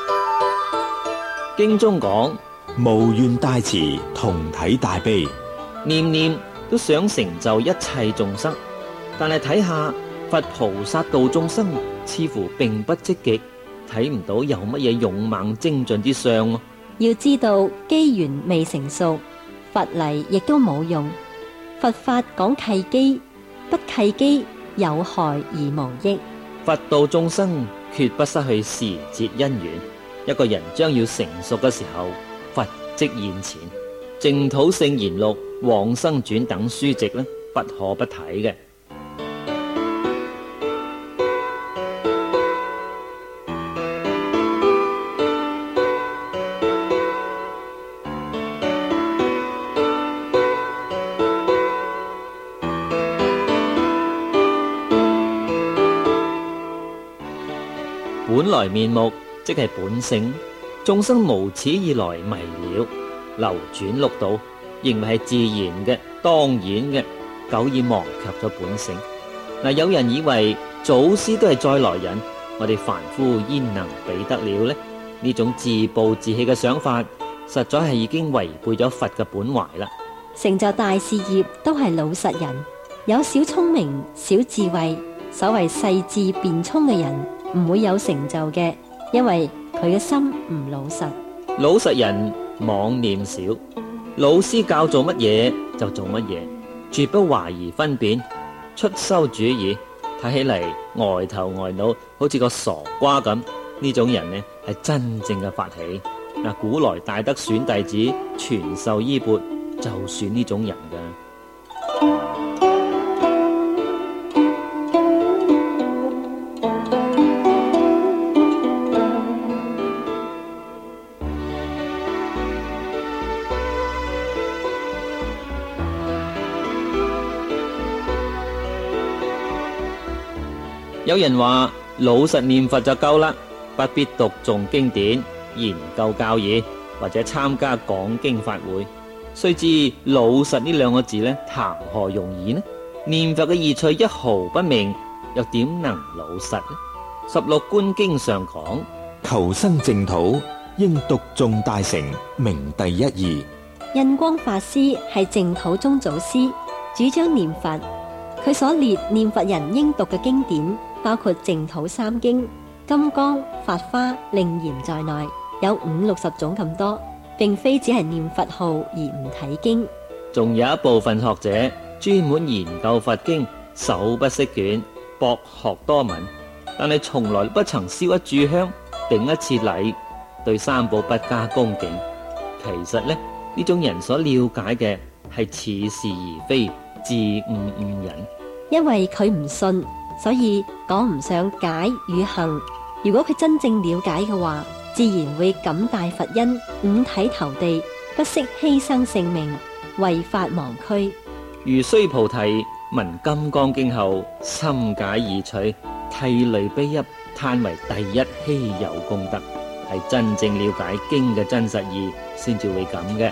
經中講， 無願大慈，同體大悲， 念念都想成就一切眾生，但係睇下佛菩薩度眾生，似乎並不積極，睇唔到有乜嘢勇猛精進之相啊。 要知道機緣未成熟，佛嚟亦都冇用。佛法講契機，不契機有害而無益。 佛度眾生決不失去時節因緣，一個人將要成熟嘅時候，佛即現前。淨土聖言錄、往生傳等書籍呢，不可不睇嘅。本來面目即係本性，眾生無始以來迷了，流轉六道，認為係自然嘅、當然嘅，久已忘卻咗本性。嗱，有人以為祖師都係再來人，我哋凡夫焉能比得了呢？呢種自暴自棄嘅想法，實在係已經違背咗佛嘅本懷啦。 成就大事業都係老實人，有小聰明、小智慧，所謂細緻辯聰嘅人唔會有成就嘅，因為佢嘅心唔老實。 老實人妄念少，老師教做乜嘢就做乜嘢，絕不懷疑分辨，出馊主意，睇起嚟呆頭呆腦，好似個傻瓜咁。呢種人呢係真正嘅法喜。嗱，古來大德選弟子，傳授衣缽，就選呢種人噶。有人話老實念佛就夠啦，不必讀誦經典、研究教義或者參加講經法會。須知老實呢兩個字呢，談何容易呢？念佛嘅意趣一毫不明，又點能老實呢？十六觀經上講， 求生淨土，應讀誦大乘，明第一義。 印光法師係淨土宗祖師，主張念佛。佢所列念佛人應讀嘅經典，包括淨土三經、金剛、法華、楞嚴在內，有五六十種咁多，並非只係念佛號而唔睇經。 仲有一部分學者專門研究佛經，手不釋卷，博學多聞，但係從來不曾燒一炷香、頂一次禮，對三寶不加恭敬。其實呢，呢種人所了解嘅係似是而非，自誤誤人。 因為佢唔信，所以講唔上解與行。如果佢真正了解嘅話，自然會感戴佛恩，五體投地，不惜犧牲性命，為法忘軀。 如須菩提聞金剛經後，深解義趣，涕淚悲泣，嘆為第一稀有功德，係真正了解經嘅真實義，先至會咁嘅。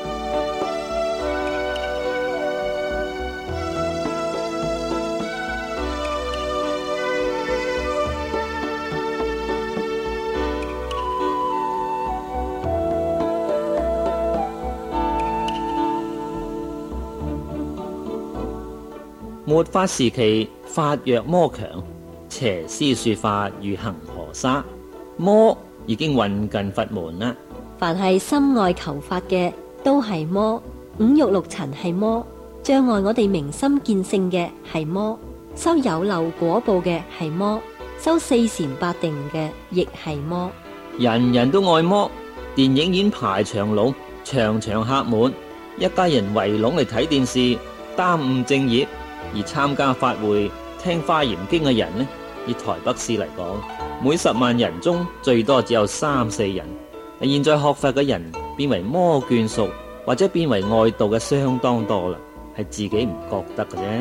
末法時期，法弱魔強，邪師說法如恒河沙，魔已經混近佛門啦。 凡係心外求法嘅，都係魔。五欲六塵係魔，障礙我哋明心見性嘅係魔，修有漏果報嘅係魔，修四禪八定嘅亦係魔。 人人都愛魔，電影院排長龍，場場客滿，一家人圍攏嚟睇電視，耽誤正業。而參加法會聽華嚴經嘅人呢，以台北市嚟講，每十萬人中最多只有三四人。現在學佛嘅人變為魔眷屬或者變為外道嘅相當多啦，係自己唔覺得嘅啫。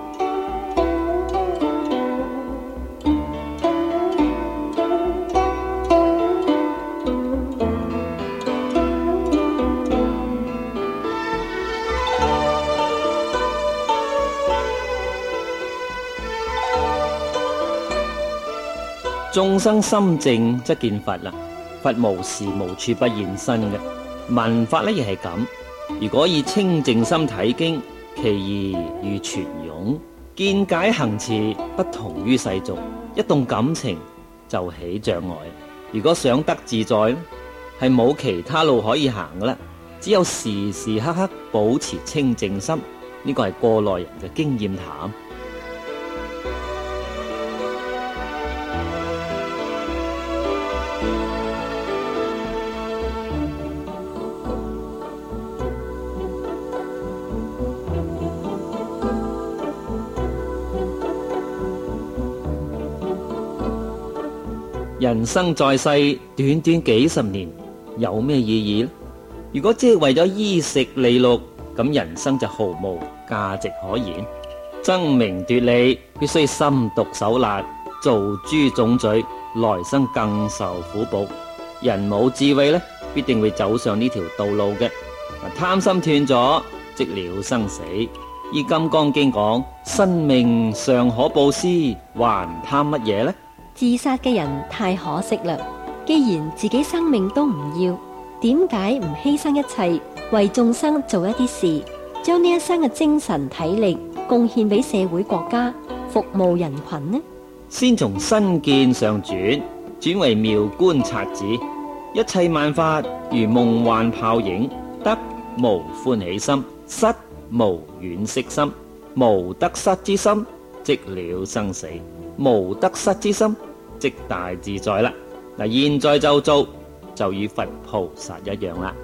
眾生心淨則見佛啦，佛無時無處不現身嘅。聞法呢亦係咁， 如果以清淨心睇經，其義如泉湧，見解行持不同於世俗，一動感情就起障礙。如果想得自在咧，係冇其他路可以行噶啦，只有時時刻刻保持清淨心，呢個係過來人嘅經驗談。人生在世，短短幾十年，有咩意義呢？如果只係為咗衣食利祿，咁人生就毫無價值可言。爭名奪利，必須心毒手辣，做諸種罪，來生更受苦報。人冇智慧呢，必定會走上呢條道路嘅。貪心斷咗，即了生死。以《金剛經》講：生命尚可布施，還貪乜嘢呢？ 自殺嘅人太可惜啦！既然自己生命都唔要，點解唔犧牲一切，為眾生做一啲事，將呢一生嘅精神體力貢獻俾社會國家，服務人群呢？ 先從身見上轉，轉為妙觀察止，一切萬法如夢幻泡影，得無歡喜心，失無惋惜心，無得失之心，即了生死。無得失之心，即大自在啦。嗱，現在就做，就與佛菩薩一樣啦。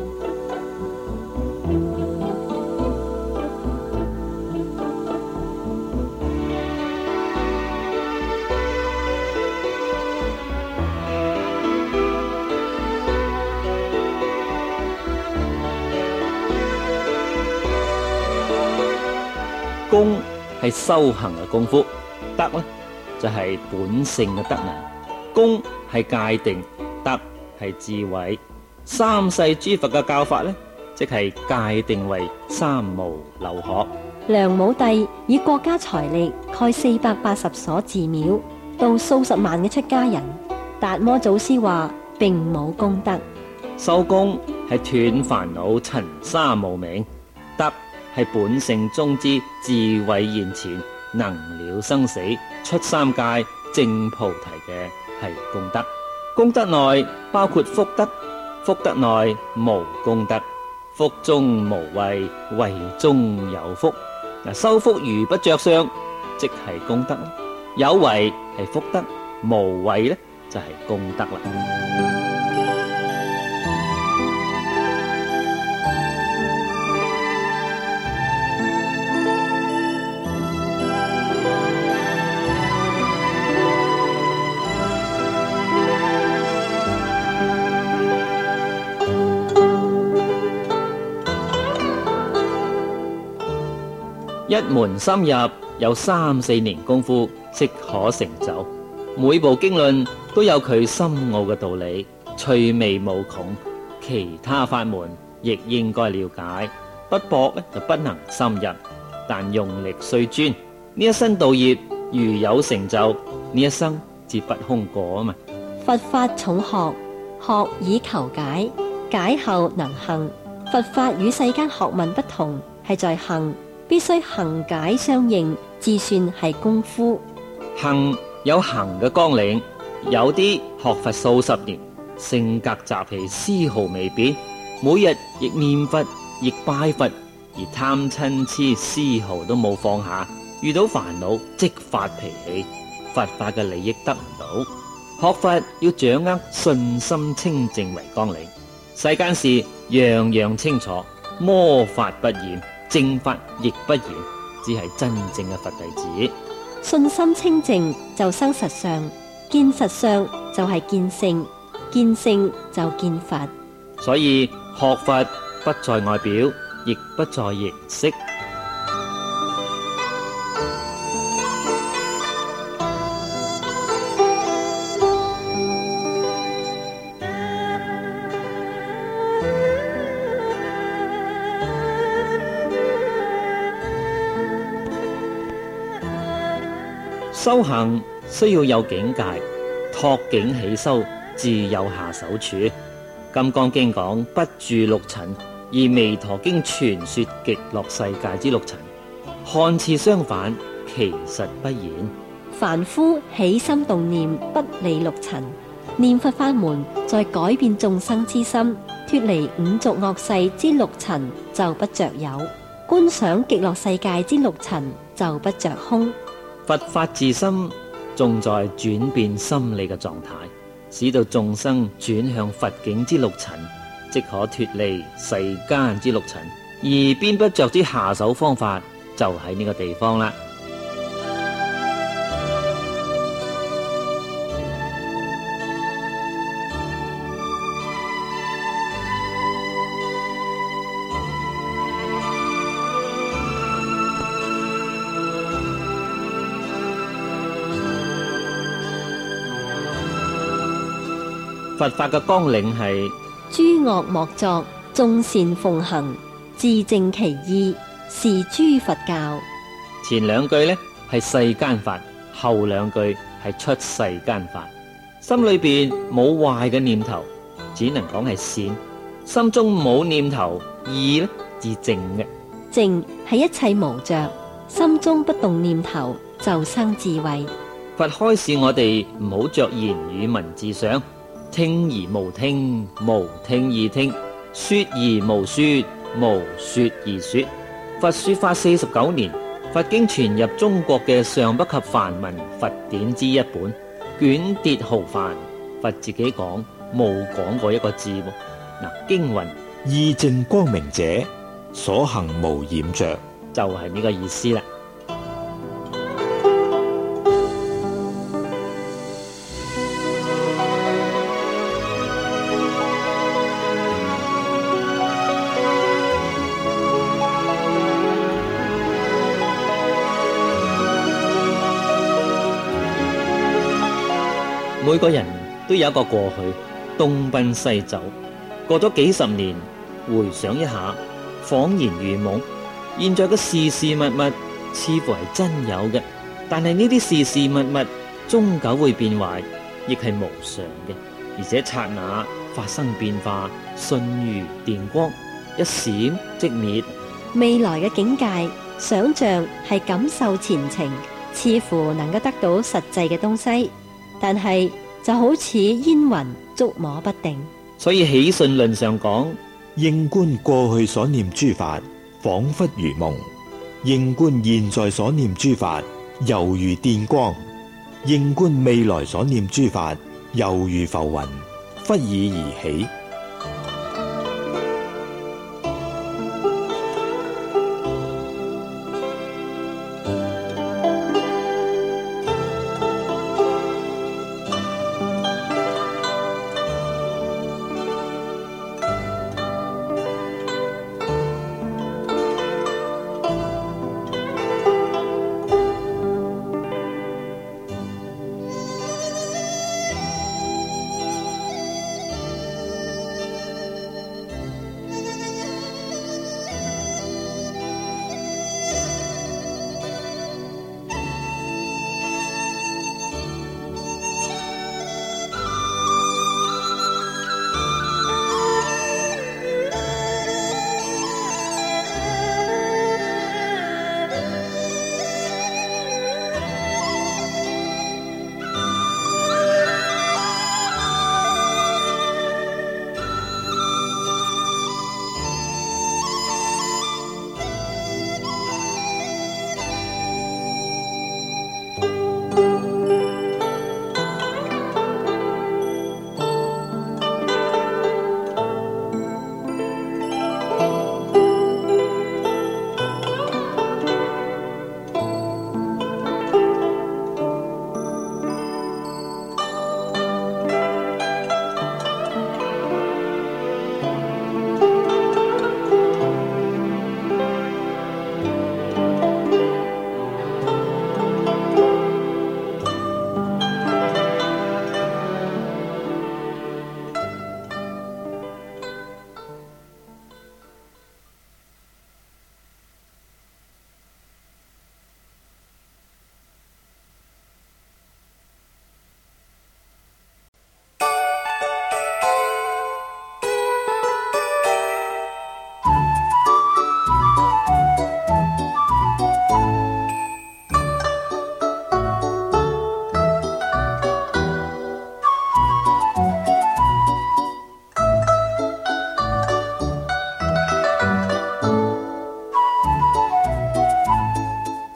功係修行嘅功夫，德呢就係本性嘅德能。功係界定，德係智慧。三世諸佛嘅教法呢，即係界定為三無漏學。 梁武帝以國家財力蓋四百八十所寺廟，到數十萬嘅出家人。達摩祖師話並冇功德。 修功係斷煩惱塵沙無明，德係本性中之智慧現前，能了生死，出三界證菩提嘅係功德。功德內包括福德，福德內無功德，福中無慧，慧中有福。嗱，修福如不着相，即係功德；有為係福德，無為呢就係功德啦。一門深入，有三四年功夫即可成就。每部經論都有佢深奧嘅道理，趣味無窮。其他法門亦應該了解，不博呢就不能深入，但用力須專。呢一身道業如有成就，呢一生至不空過啊嘛。 佛法重學，學以求解，解後能行。佛法與世間學問不同，係在行。必須行解相應，至算係功夫。 行有行嘅綱領，有啲學佛數十年，性格習氣絲毫未變，每日亦念佛亦拜佛，而貪嗔痴絲毫都冇放下，遇到煩惱即發脾氣，佛法嘅利益得唔到。學佛要掌握信心清淨為綱領，世間事樣樣清楚，魔法不染，正法亦不然，只係真正嘅佛弟子。 信心清淨就生實相，見實相就係見性，見性就見佛。 所以學佛不在外表，亦不在形式。修行需要有境界，托境起修，自有下手處。金剛經講不住六塵， 而《彌陀經》傳說極樂世界之六塵，看似相反，其實不然。 凡夫起心動念不理六塵，念佛法門在改變眾生之心，脫離五濁惡世之六塵就不着有，觀想極樂世界之六塵就不着空。 佛法自心，重在轉變心理嘅狀態，使到眾生轉向佛境之六塵，即可脫離世間之六塵。而邊不着之下手方法，就喺呢個地方啦。佛法嘅綱領係諸惡莫作，眾善奉行，自正其意，是諸佛教。 前兩句呢係世間法，後兩句係出世間法。心裏邊冇壞嘅念頭，只能講係善；心中冇念頭，意呢至靜嘅。 靜係一切無着，心中不動念頭就生智慧。 佛開示我哋唔好着言語文字上。聽而無聽，無聽而聽；說而無說，無說而說。佛說法四十九年，佛經傳入中國嘅尚不及梵文佛典之一本，卷疊浩繁。佛自己講冇講過一個字。嗱，經云意正光明者，所行無染着， 就係呢個意思啦。每個人都有一個過去，東奔西走，過咗幾十年，回想一下，恍然如夢。現在嘅事事物物似乎係真有嘅，但係呢啲事事物物終究會變壞，亦係無常嘅，而且剎那發生變化，瞬如電光，一閃即滅。 未來嘅境界，想象係感受前程，似乎能夠得到實際嘅東西。但係就好似煙雲捉摸不定， 所以起信論上講， 應觀過去所念諸法，仿佛如夢；應觀現在所念諸法，猶如電光；應觀未來所念諸法，猶如浮雲，忽已而起。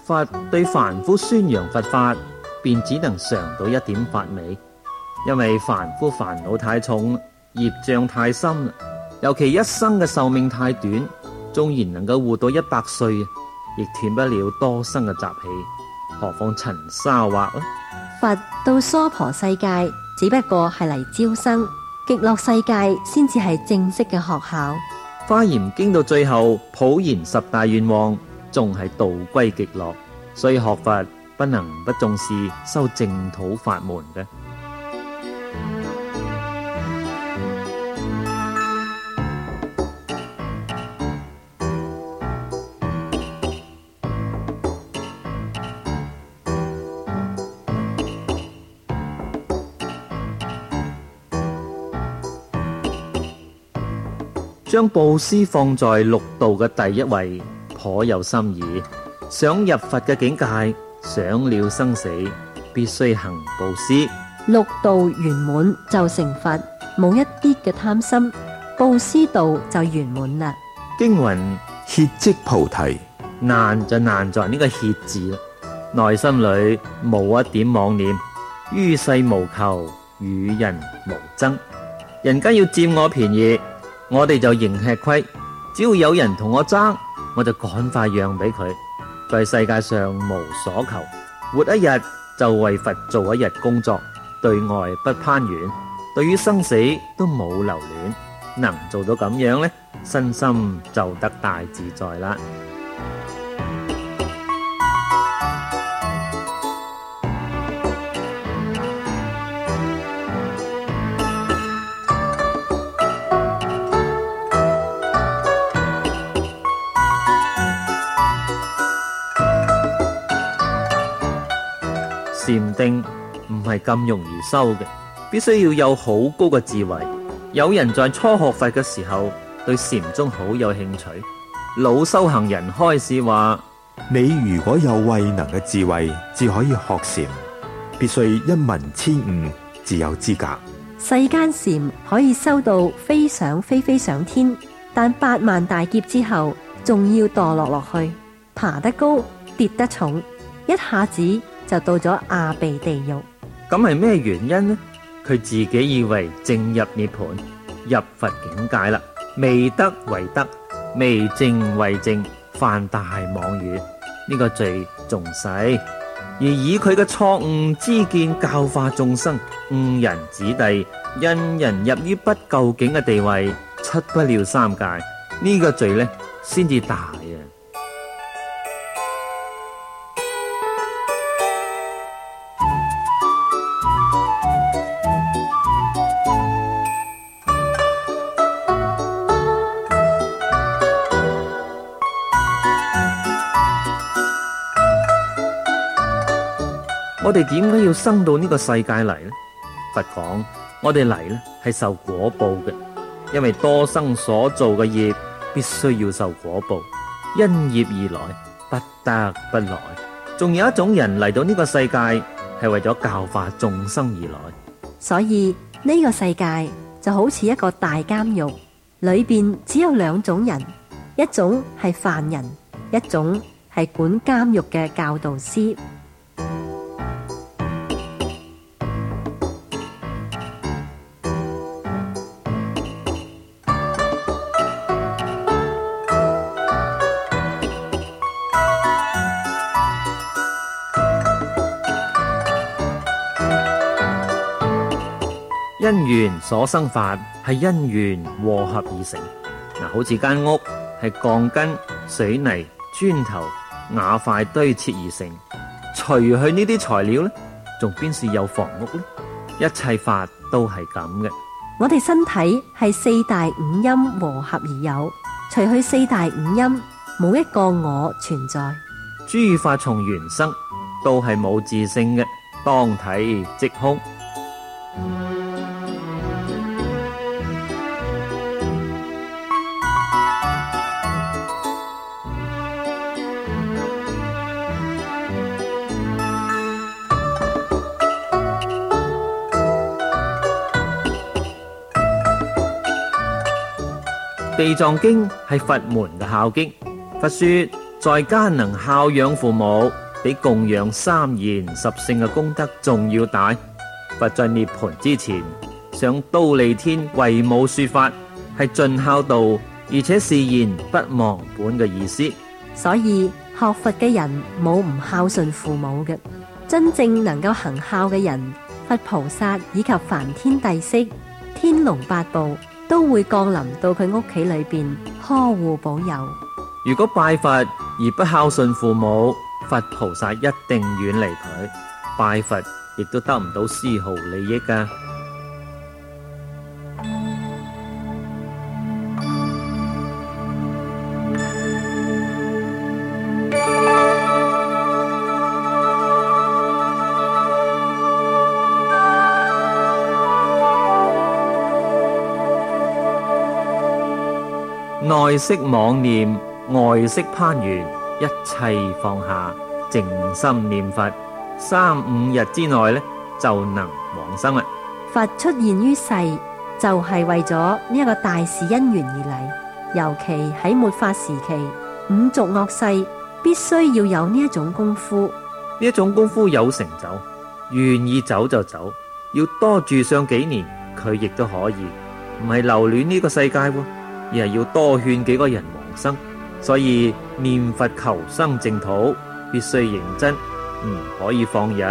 佛對凡夫宣揚佛法，便只能嘗到一點法味，因為凡夫煩惱太重，業障太深啦，尤其一生嘅壽命太短，縱然能夠活到一百歲，亦斷不了多生嘅習氣，何況塵沙惑呢？ 佛到娑婆世界只不過係嚟招生，極樂世界先至係正式嘅學校。 華嚴經到最後普賢十大願望，仲係道歸極樂，所以學佛不能不重視修淨土法門嘅。將布施放在六道嘅第一位，頗有心意。想入佛嘅境界，想了生死，必須行布施。 六道圓滿就成佛，冇一啲嘅貪心，布施道就圓滿啦。 經云： 歇即菩提。 難就難在呢個歇字啦，內心裏冇一點妄念，於世無求，與人無爭。人家要佔我便宜，我哋就認吃虧，只要有人同我爭，我就趕快讓俾佢。在世界上無所求，活一日就為佛做一日工作，對外不攀緣，對於生死都冇留戀，能做到咁樣呢，身心就得大自在啦。禪定唔係咁容易修嘅，必須要有好高嘅智慧。有人在初學佛嘅時候對禪宗好有興趣，老修行人開示話： 你如果有慧能嘅智慧，至可以學禪，必須一聞千悟，至有資格。 世間禪可以修到飛上飛飛上天，但八萬大劫之後，仲要墮落落去，爬得高，跌得重，一下子就到咗阿鼻地獄。 咁係咩原因呢？佢自己以為正入涅槃，入佛境界啦，未得為得，未正為正，犯大妄語，呢、這個罪仲細。而以佢嘅錯誤知見教化眾生，誤人子弟，引人入於不究竟嘅地位，出不了三界，呢、這個罪呢，先至大啊！我哋點解要生到呢個世界嚟呢？佛講，我哋嚟呢係受果報嘅，因為多生所做嘅業必須要受果報，因業而來，不得不來。仲有一種人嚟到呢個世界係為咗教化眾生而來， 所以呢個世界就好似一個大監獄，裏邊只有兩種人，一種係犯人，一種係管監獄嘅教導師。 因緣所生法係因緣和合而成。嗱，好似間屋係鋼筋、水泥、磚頭、瓦塊堆砌而成，除去呢啲材料呢，仲邊是有房屋呢？一切法都係咁嘅。 我哋身體係四大五陰和合而有，除去四大五陰，冇一個我存在。 諸法從緣生，都係冇自性嘅，當體即空。地藏經係佛門嘅孝經，佛說在家能孝養父母，比供養三賢十聖嘅功德仲要大。佛在涅槃之前，想忉利天為母說法，係盡孝道，而且示現不忘本嘅意思。 所以學佛嘅人冇唔孝順父母嘅，真正能夠行孝嘅人，佛菩薩以及梵天帝釋、天龍八部都會降臨到佢屋企裏邊呵護保佑。 如果拜佛而不孝順父母，佛菩薩一定遠離佢，拜佛亦都得唔到絲毫利益㗎。內息妄念，外息攀緣，一切放下，靜心念佛，三五日之內呢就能往生啦。 佛出現於世就係為咗呢一個大事因緣而嚟，尤其喺末法時期，五濁惡世必須要有呢一種功夫。 呢一種功夫有成就，願意走就走，要多住上幾年，佢亦都可以，唔係留戀呢個世界喎，而係要多勸幾個人往生。所以念佛求生淨土必須認真，唔可以放逸。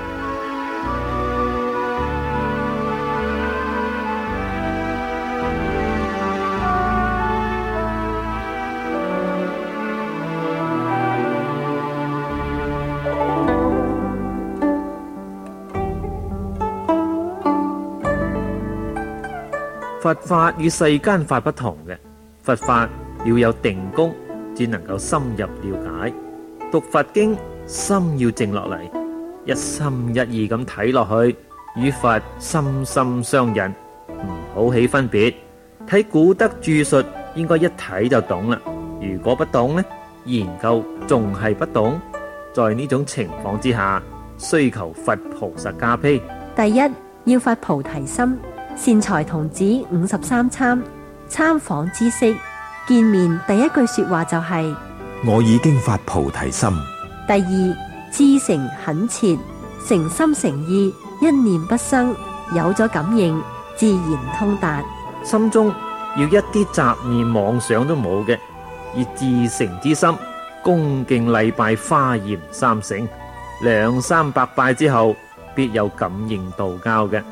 佛法與世間法不同嘅，佛法要有定功，只能夠深入了解。讀佛經，心要靜落嚟，一心一意咁睇落去，與佛心心相印，唔好起分別。睇古德注述，應該一睇就懂啦。如果不懂呢，研究仲係不懂。在呢種情況之下，需求佛菩薩加被。 第一，要發菩提心，善財童子五十三參，參訪知識，見面第一句說話就係、是、 我已經發菩提心。 第二，至誠懇切，誠心誠意，一念不生，有咗感應，自然通達。 心中要一啲雜念妄想都冇嘅，以至誠之心恭敬禮拜華嚴三聖，兩三百拜之後，必有感應道交嘅。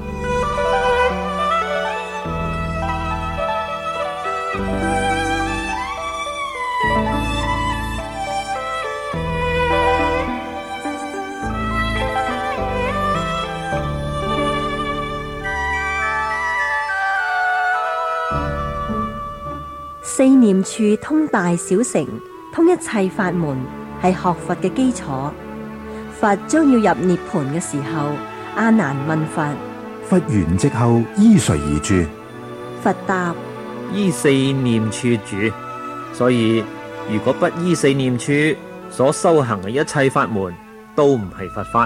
四念處通大小乘，通一切法門，係學佛嘅基礎。佛將要入涅槃嘅時候，阿難問佛： 佛圓寂後依誰而住？ 佛答： 依四念處住。所以如果不依四念處，所修行嘅一切法門都唔係佛法。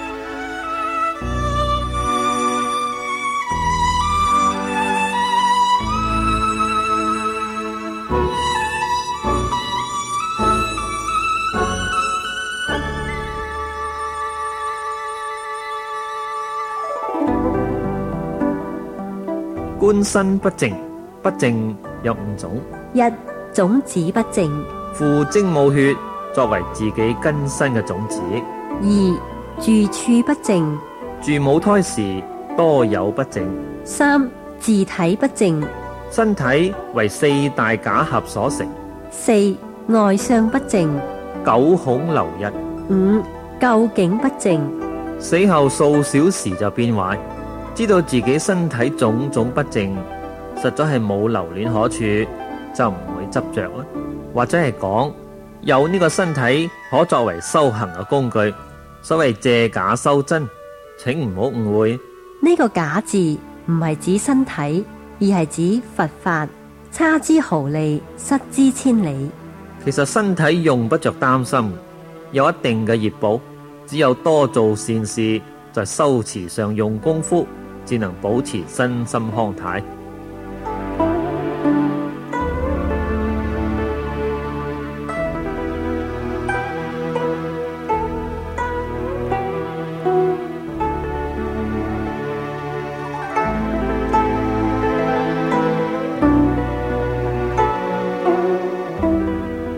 觀身不淨，不淨有五種： 一、種子不淨； 父精母血作為自己根身嘅種子； 二、住處不淨； 住母胎時多有不淨； 三、自體不淨； 身體為四大假合所成； 四、外相不淨； 九孔流日； 五、究竟不淨； 死後數小時就變壞。知道自己身體種種不淨，實在係冇留戀可處，就唔會執着啦。或者係講有呢個身體可作為修行嘅工具，所謂借假修真，請唔好誤會。 呢個假字唔係指身體，而係指佛法，差之毫厘，失之千里。 其實身體用不着擔心，有一定嘅業報，只有多做善事，在修持上用功夫，只能保持身心康泰。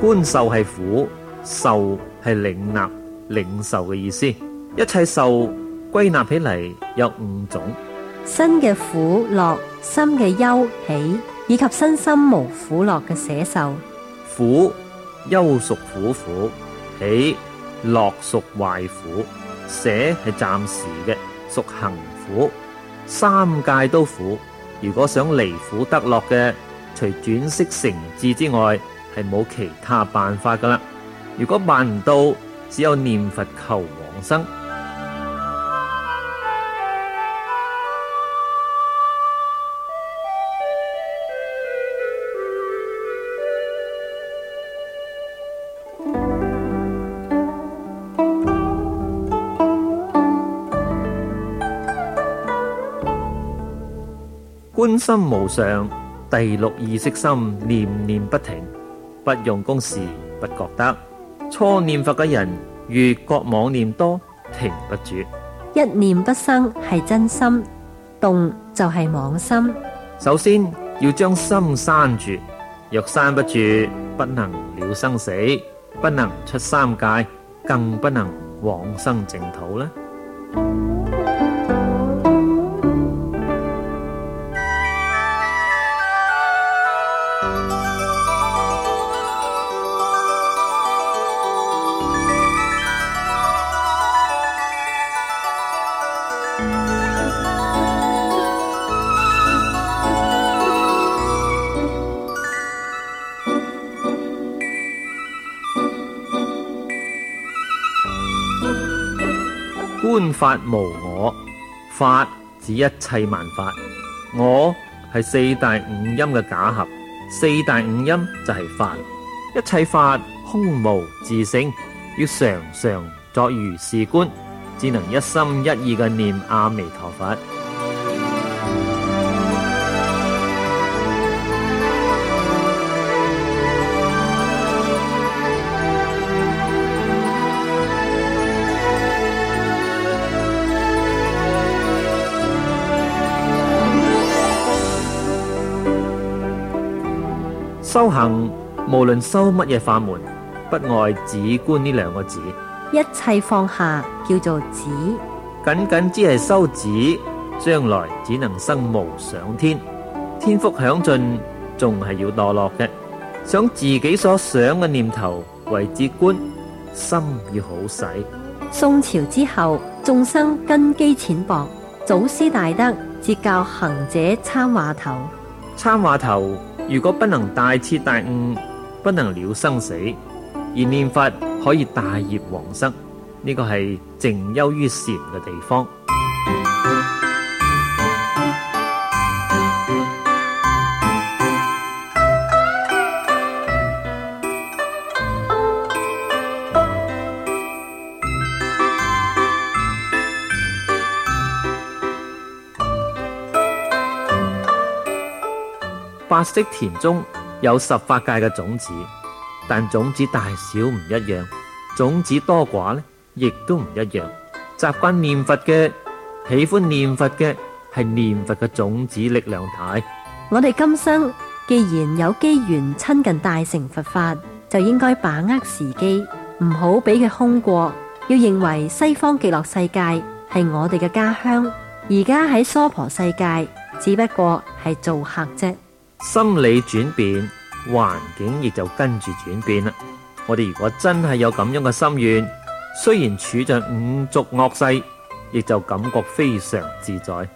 觀受係苦，受係領納、領受嘅意思。一切受歸納起嚟有五種： 身嘅苦樂、心嘅憂喜，以及身心無苦樂嘅捨受。 苦憂屬苦苦，喜樂屬壞苦，捨係暫時嘅，屬行苦。三界都苦，如果想離苦得樂嘅，除轉識成智之外，係冇其他辦法噶啦。如果辦唔到，只有念佛求往生。觀心無上，第六意識心念念不停，不用功時不覺得。初念佛嘅人越覺妄念多，停不住。 一念不生係真心，動就係妄心。 首先要將心閂住，若閂不住，不能了生死，不能出三界，更不能往生淨土啦。觀法無我，法指一切萬法，我係四大五陰嘅假合，四大五陰就係法，一切法空無自性，要常常作如是觀，只能一心一意嘅念阿彌陀佛。修行無論修乜嘢法門，不外止觀呢兩個字。 一切放下叫做止， 僅僅只係修止，將來只能生無想天，天福享盡，仲係要墮落嘅。想自己所想嘅念頭為之觀，心要好細。 宋朝之後，眾生根基淺薄，祖師大德節教行者參話頭。 參話頭如果不能大徹大悟，不能了生死，而念佛可以大業往生，呢個係靜幽於禪嘅地方。八識田中有十法界嘅種子，但種子大小唔一樣，種子多寡呢亦都唔一樣。習慣念佛嘅，喜歡念佛嘅，係念佛嘅種子力量大。 我哋今生既然有機緣親近大乘佛法，就應該把握時機，唔好俾佢空過。要認為西方極樂世界係我哋嘅家鄉，而家喺娑婆世界只不過係做客啫。 心理轉變，環境亦就跟住轉變啦。我哋如果真係有咁樣嘅心願，雖然處在五濁惡世，亦就感覺非常自在。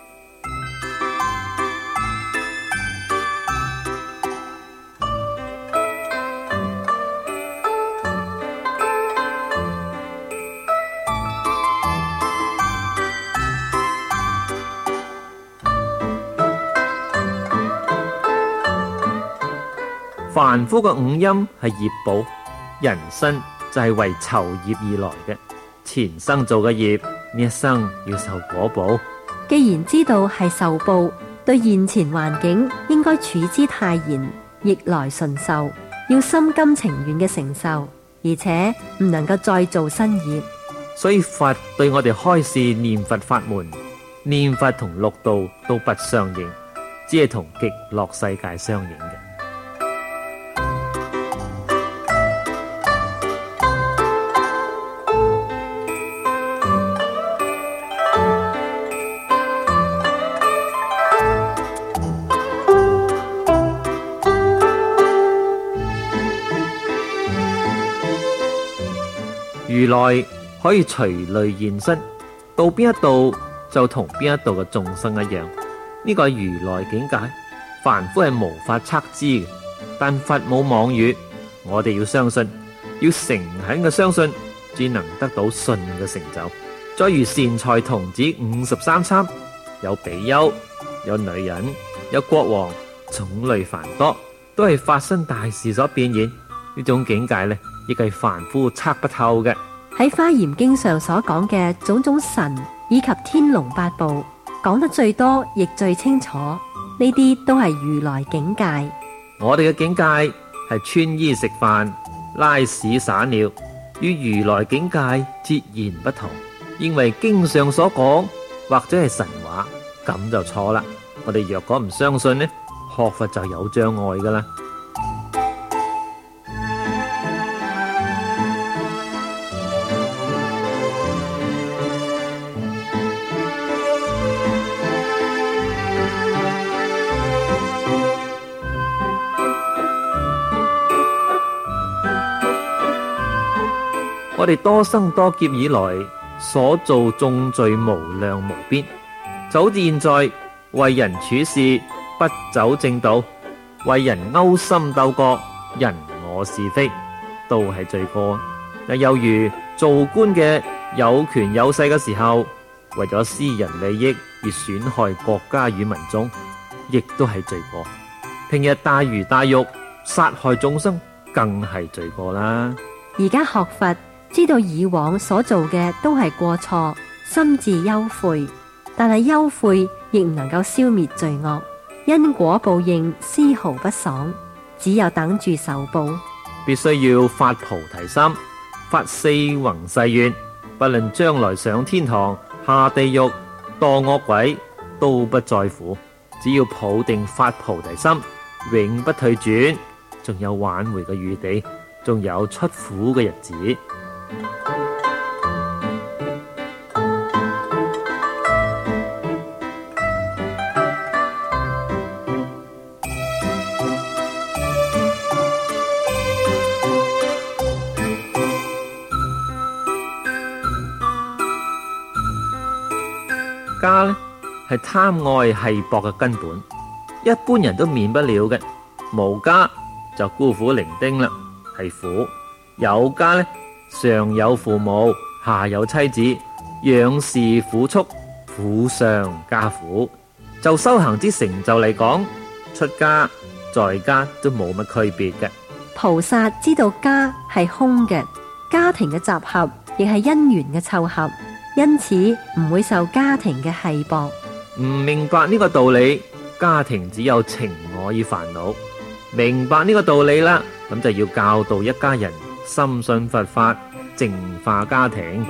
凡夫嘅五陰係業報，人生就係為酬業而來嘅，前生做嘅業，呢一生要受果報。 既然知道係受報，對現前環境應該處之泰然，逆來順受，要心甘情願嘅承受，而且唔能夠再做新業。 所以佛對我哋開示念佛法門，念佛同六道都不相應，只係同極樂世界相應嘅。 如來可以隨類現身，到邊一度就同邊一度嘅眾生一樣。呢個係如來境界，凡夫係無法測知嘅。但佛冇妄語，我哋要相信，要誠懇嘅相信，至能得到信嘅成就。再如善財童子五十三參，有比丘，有女人，有國王，種類繁多，都係法身大事所變現。呢種境界呢，亦係凡夫測不透嘅。 喺《華嚴經》上所講嘅種種神以及天龍八部，講得最多亦最清楚，呢啲都係如來境界。 我哋嘅境界係穿衣食飯、拉屎撒尿，與如來境界截然不同。認為經上所講或者係神話，咁就錯啦。我哋若果唔相信呢，學佛就有障礙噶啦。我哋多生多劫以來所做眾罪無量無邊，就好似現在為人處事不走正道，為人勾心鬥角、人我是非，都係罪過。又猶如做官嘅有權有勢嘅時候，為咗私人利益而損害國家與民眾，亦都係罪過。平日大魚大肉殺害眾生，更係罪過啦。 而家學佛，知道以往所做嘅都係過錯，心自憂悔，但係憂悔亦唔能夠消滅罪惡，因果報應絲毫不爽，只有等住受報。 必須要發菩提心，發四弘誓願，不論將來上天堂、下地獄、墮惡鬼都不在乎，只要抱定發菩提心，永不退轉，仲有挽回嘅餘地，仲有出苦嘅日子。家呢係貪愛繫薄嘅根本，一般人都免不了嘅。無家就孤苦伶仃啦，係苦；有家呢，上有父母，下有妻子，養士苦畜，苦上加苦。就修行之成就嚟講，出家在家都冇乜區別嘅。 菩薩知道家係空嘅，家庭嘅集合亦係因緣嘅湊合，因此唔會受家庭嘅繫薄。 唔明白呢個道理，家庭只有情我與煩惱。明白呢個道理啦，咁就要教導一家人深信佛法，淨化家庭。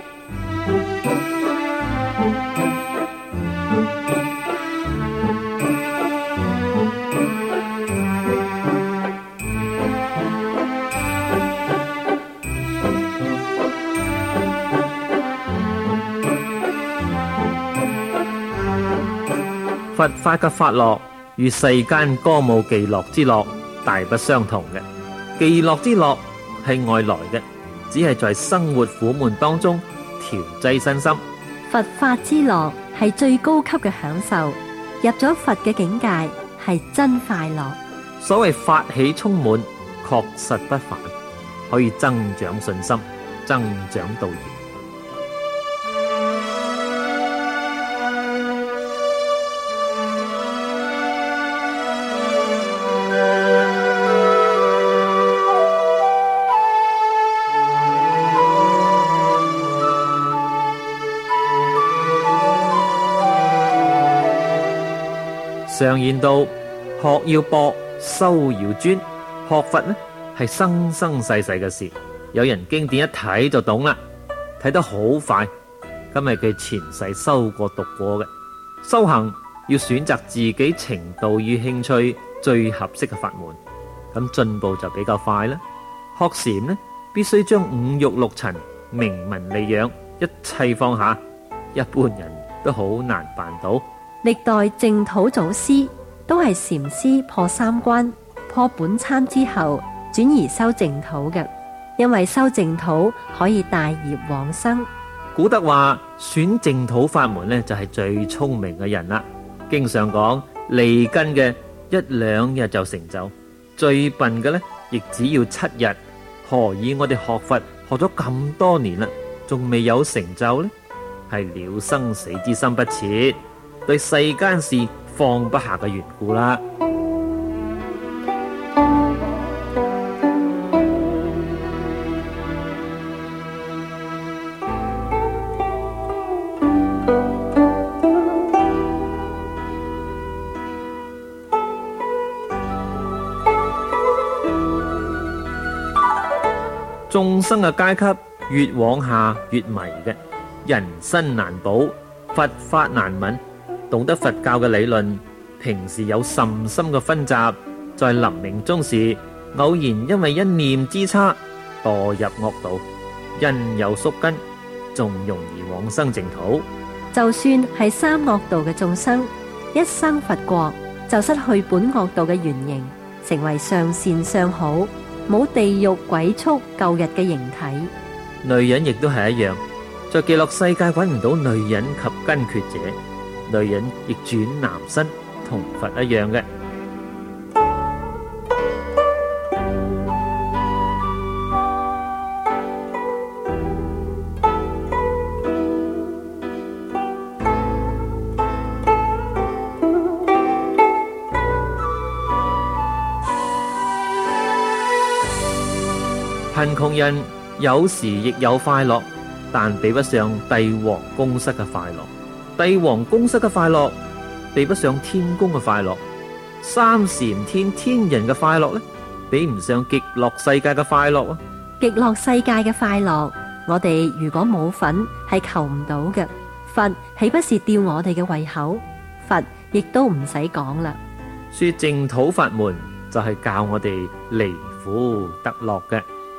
佛法嘅法樂與世間歌舞伎樂之樂大不相同嘅。伎樂之樂係外來嘅，只係在生活苦悶當中調劑身心。 佛法之樂係最高級嘅享受，入咗佛嘅境界係真快樂。 所謂法喜充滿，確實不凡，可以增長信心，增長道業。常言道，學要博，修要專。學佛呢係生生世世嘅事，有人經典一睇就懂啦，睇得好快。今日佢前世修過讀過嘅。修行要選擇自己程度與興趣最合適嘅法門，咁進步就比較快啦。學禪呢，必須將五欲六塵、名聞利養一切放下，一般人都好難辦到。 歷代淨土祖師都係禪師破三關、破本參之後轉而修淨土嘅。 因為修淨土可以帶業往生。 古德話選淨土法門呢，就係最聰明嘅人啦。經常講利根嘅一兩日就成就，最笨嘅呢亦只要七日。何以我哋學佛學咗咁多年啦，仲未有成就呢？係了生死之心不切，對世間事放不下嘅緣故啦。眾生嘅階級越往下越迷嘅，人生難保，佛法難聞。懂得佛教嘅理論，平時有甚深嘅分集，在臨命終時，偶然因為一念之差墮入惡道，因有宿根，仲容易往生淨土。 就算係三惡道嘅眾生，一生佛國就失去本惡道嘅原形，成為上善相好，冇地獄鬼畜舊日嘅形體。 女人亦都係一樣，在極樂世界揾唔到女人及根缺者，女人亦轉男身，同佛一樣嘅。貧窮人有時亦有快樂，但比不上帝王宮室嘅快樂。帝王宮室嘅快樂比不上天宮嘅快樂。三禪天天人嘅快樂呢，比唔上極樂世界嘅快樂啊！ 極樂世界嘅快樂，我哋如果冇份係求唔到嘅。佛豈不是吊我哋嘅胃口？佛亦都唔使講啦。 說淨土法門就係教我哋離苦得樂嘅。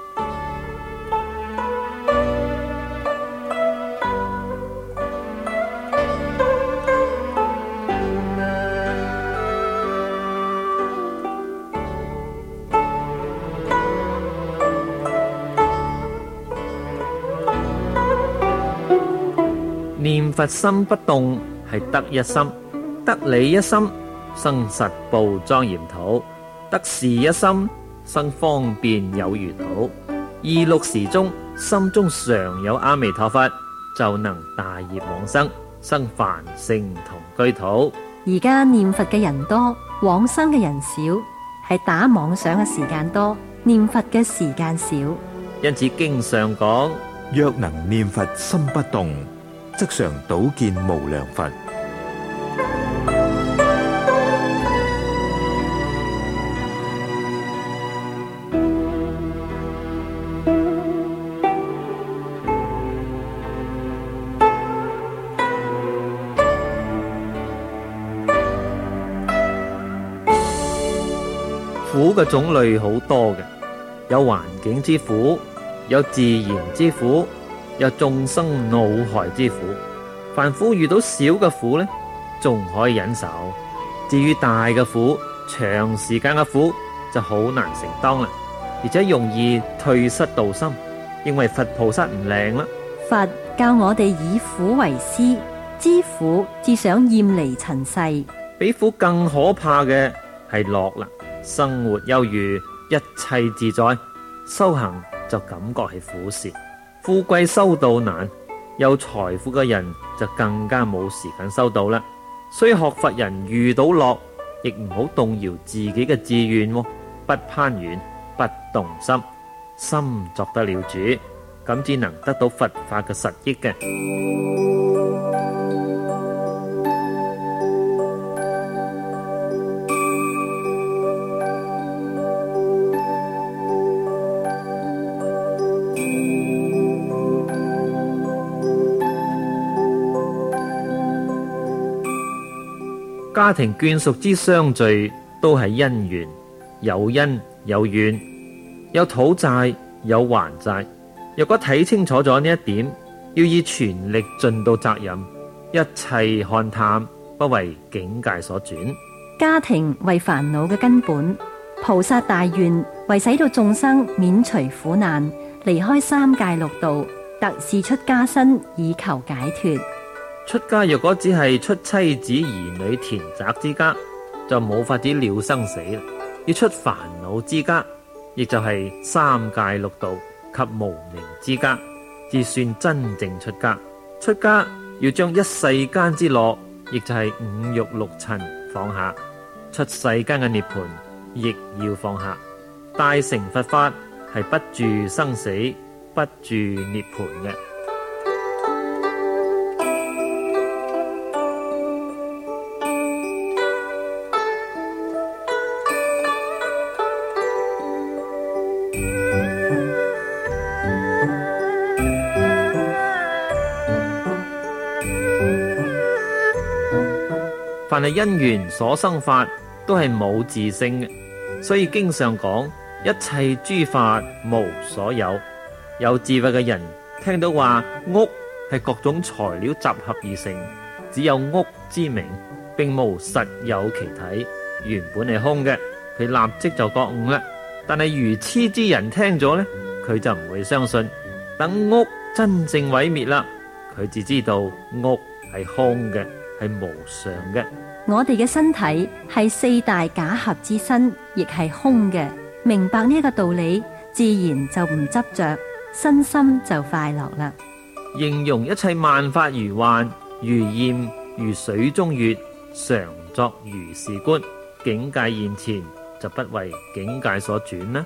念佛心不動係得一心，得理一心生實報莊嚴土，得事一心生方便有餘土。二六時中心中常有阿彌陀佛，就能大業往生，生凡聖同居土。 而家念佛嘅人多，往生嘅人少，係打妄想嘅時間多，念佛嘅時間少。 因此經上講， 若能念佛心不動，則常睹見無量佛。 苦嘅種類好多嘅，有環境之苦，有自然之苦，有眾生惱害之苦。凡夫遇到小嘅苦呢，仲可以忍受；至於大嘅苦，長時間嘅苦就好難承當啦，而且容易退失道心，認為佛菩薩唔靈啦。 佛教我哋以苦為師，知苦至想厭離塵世。 比苦更可怕嘅係樂啦，生活優裕，一切自在，修行就感覺係苦事。富貴修道難，有財富嘅人就更加冇時間修道啦。所以學佛人遇到樂，亦唔好動搖自己嘅志願，不攀緣，不動心，心作得了主，咁至能得到佛法嘅實益嘅。家庭眷屬之相聚都係因緣，有因有緣，有討債有還債。若果睇清楚咗呢一點，要以全力盡到責任，一切看淡，不為境界所轉。 家庭為煩惱嘅根本，菩薩大願為使到眾生免除苦難， 離開三界六道，特事出家身以求解脫。 出家若果只係出妻子兒女田宅之家，就冇法子了生死啦。要出煩惱之家，亦就係三界六道及無明之家，至算真正出家。出家要將一世間之樂，亦就係五欲六塵放下，出世間嘅涅槃亦要放下。大乘佛法係不住生死，不住涅槃嘅。凡係因緣所生法，都係冇自性嘅，所以經上講一切諸法無所有。有智慧嘅人聽到話屋係各種材料集合而成，只有屋之名，並無實有其體，原本係空嘅，佢立即就覺悟啦。但係愚癡之人聽咗呢，佢就唔會相信。等屋真正毀滅啦，佢只知道屋係空嘅，係無常嘅。 我哋嘅身體係四大假合之身，亦係空嘅。明白呢一個道理，自然就唔執着，身心就快樂啦。 形容一切萬法如幻如焰如水中月，常作如是觀。境界現前，就不為境界所轉啦。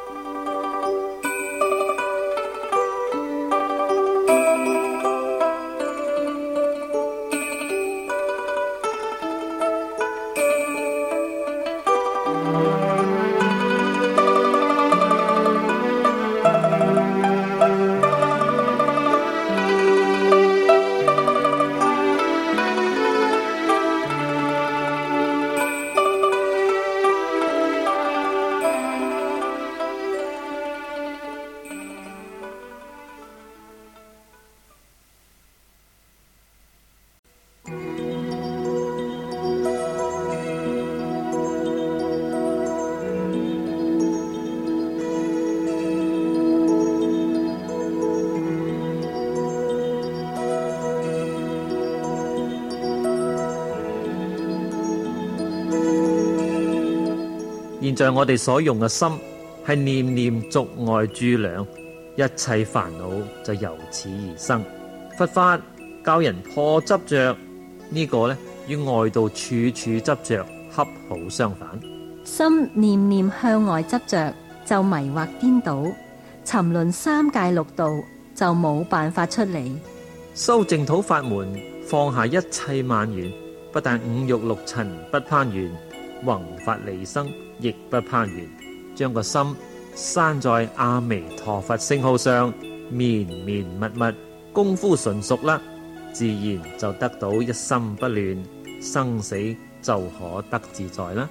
現在我哋所用嘅心係念念俗外諸量，一切煩惱就由此而生。佛法教人破執着，呢、這個呢與外道處處執着恰好相反。 心念念向外執着，就迷惑顛倒，沉淪三界六道，就冇辦法出嚟。 修淨土法門，放下一切萬緣，不但五欲六塵不攀緣，宏法利生亦不攀緣，將個心閂在阿彌陀佛聖號上，綿綿密密，功夫純熟啦，自然就得到一心不亂，生死就可得自在啦。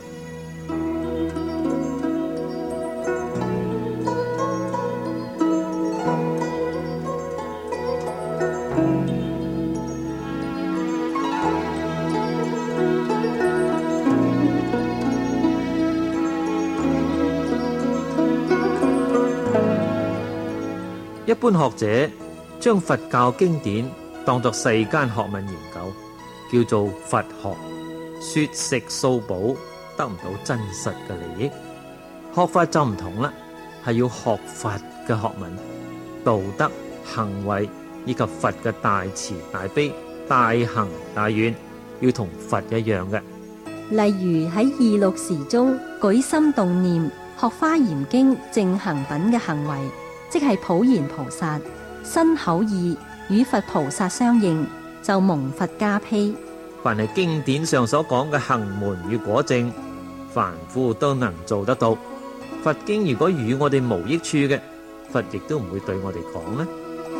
一般學者將佛教經典當作世間學問研究，叫做佛學，說食掃補，得唔到真實嘅利益。學法就唔同啦，係要學佛嘅學問、道德、行為以及佛嘅大慈大悲、大行大願，要同佛一樣嘅。 例如喺二六時中舉心動念學《華嚴經》正行品嘅行為，即係普賢菩薩身口意與佛菩薩相應，就蒙佛加被。 凡係經典上所講嘅行門與果證，凡夫都能做得到。佛經如果與我哋無益處嘅，佛亦都唔會對我哋講呢。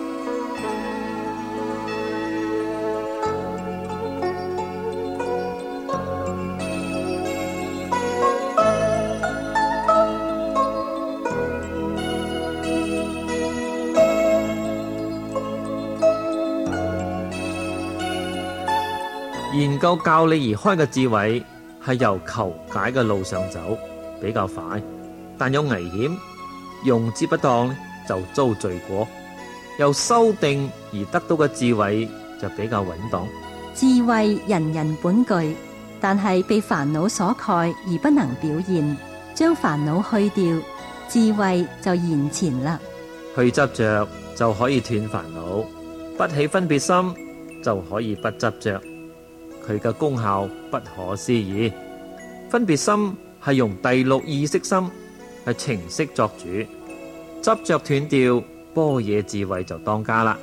研究教理而開嘅智慧，係由求解嘅路上走，比較快，但有危險。用之不當， 就遭罪過，由修定而得到嘅智慧就比較穩當。 智慧人人本具，但係被煩惱所蓋而不能表現，將煩惱去掉，智慧就現前啦。 去執着就可以斷煩惱，不起分別心就可以不執着，佢嘅功效不可思議。分別心係用第六意識心係情識作主，執着斷掉，般若智慧就當家啦。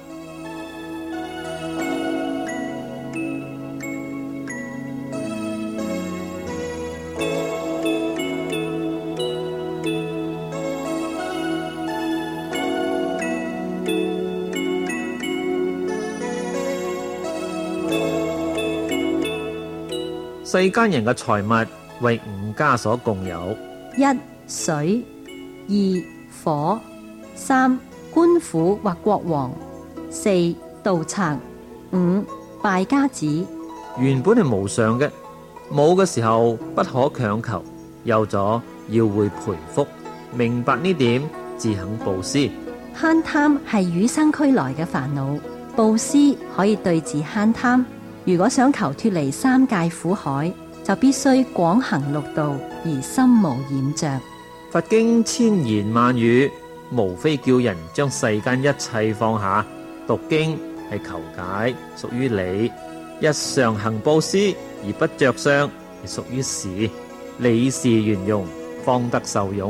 世間人嘅財物為五家所共有： 一、水；二、火；三、官府或國王；四、盜賊；五、敗家子。 原本係無常嘅，冇嘅時候不可強求，有咗要會培福。明白呢點，自肯布施。 慳貪係與生俱來嘅煩惱，布施可以對治慳貪。如果想求脫離三界苦海，就必須廣行六道而心無染着。 佛經千言萬語，無非叫人將世間一切放下。讀經係求解，屬於理；日常行布施而不着相，係屬於事。理事圓融，方得受用。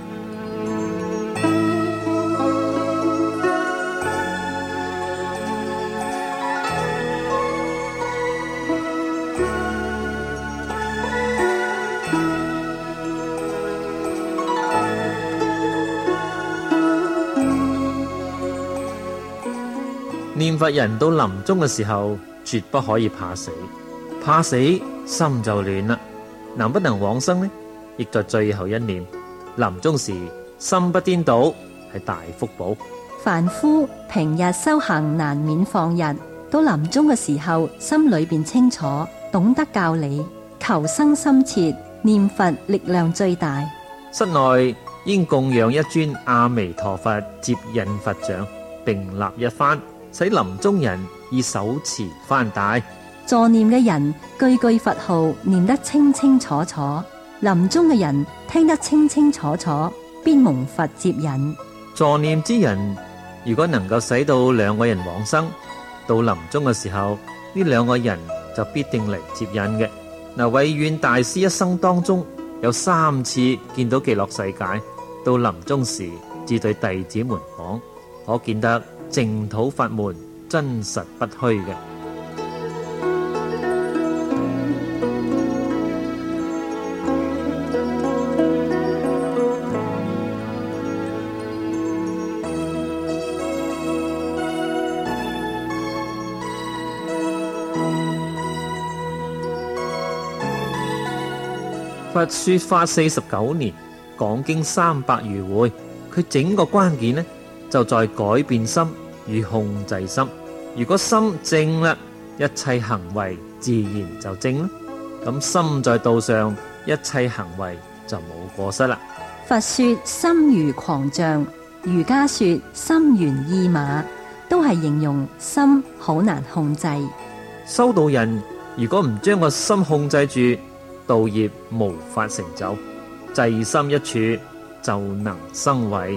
念佛人到臨終嘅時候，絕不可以怕死，怕死心就亂啦。能不能往生呢？亦在最後一念。臨終時心不顛倒，係大福報。 凡夫平日修行難免放逸，到臨終嘅時候，心裏邊清楚，懂得教理，求生心切，念佛力量最大。 室內應供養一尊阿彌陀佛接引佛像，並立一幡，使臨終人以手持幡帶。 助念嘅人句句佛號念得清清楚楚，臨終嘅人聽得清清楚楚，必蒙佛接引。 助念之人如果能夠使到兩個人往生，到臨終嘅時候，呢兩個人就必定嚟接引嘅。嗱，慧遠大師一生當中有三次見到極樂世界，到臨終時至對弟子們講，可見得淨土法門真實不虛嘅。佛說法四十九年，講經三百餘會，佢整個關鍵呢，就在改變心與控制心。如果心正啦，一切行為自然就正啦。咁心在道上，一切行為就冇過失啦。 佛說心如狂象，儒家說心猿意馬，都係形容心好難控制。 修道人如果唔將個心控制住，道業無法成就。制心一處，就能生慧。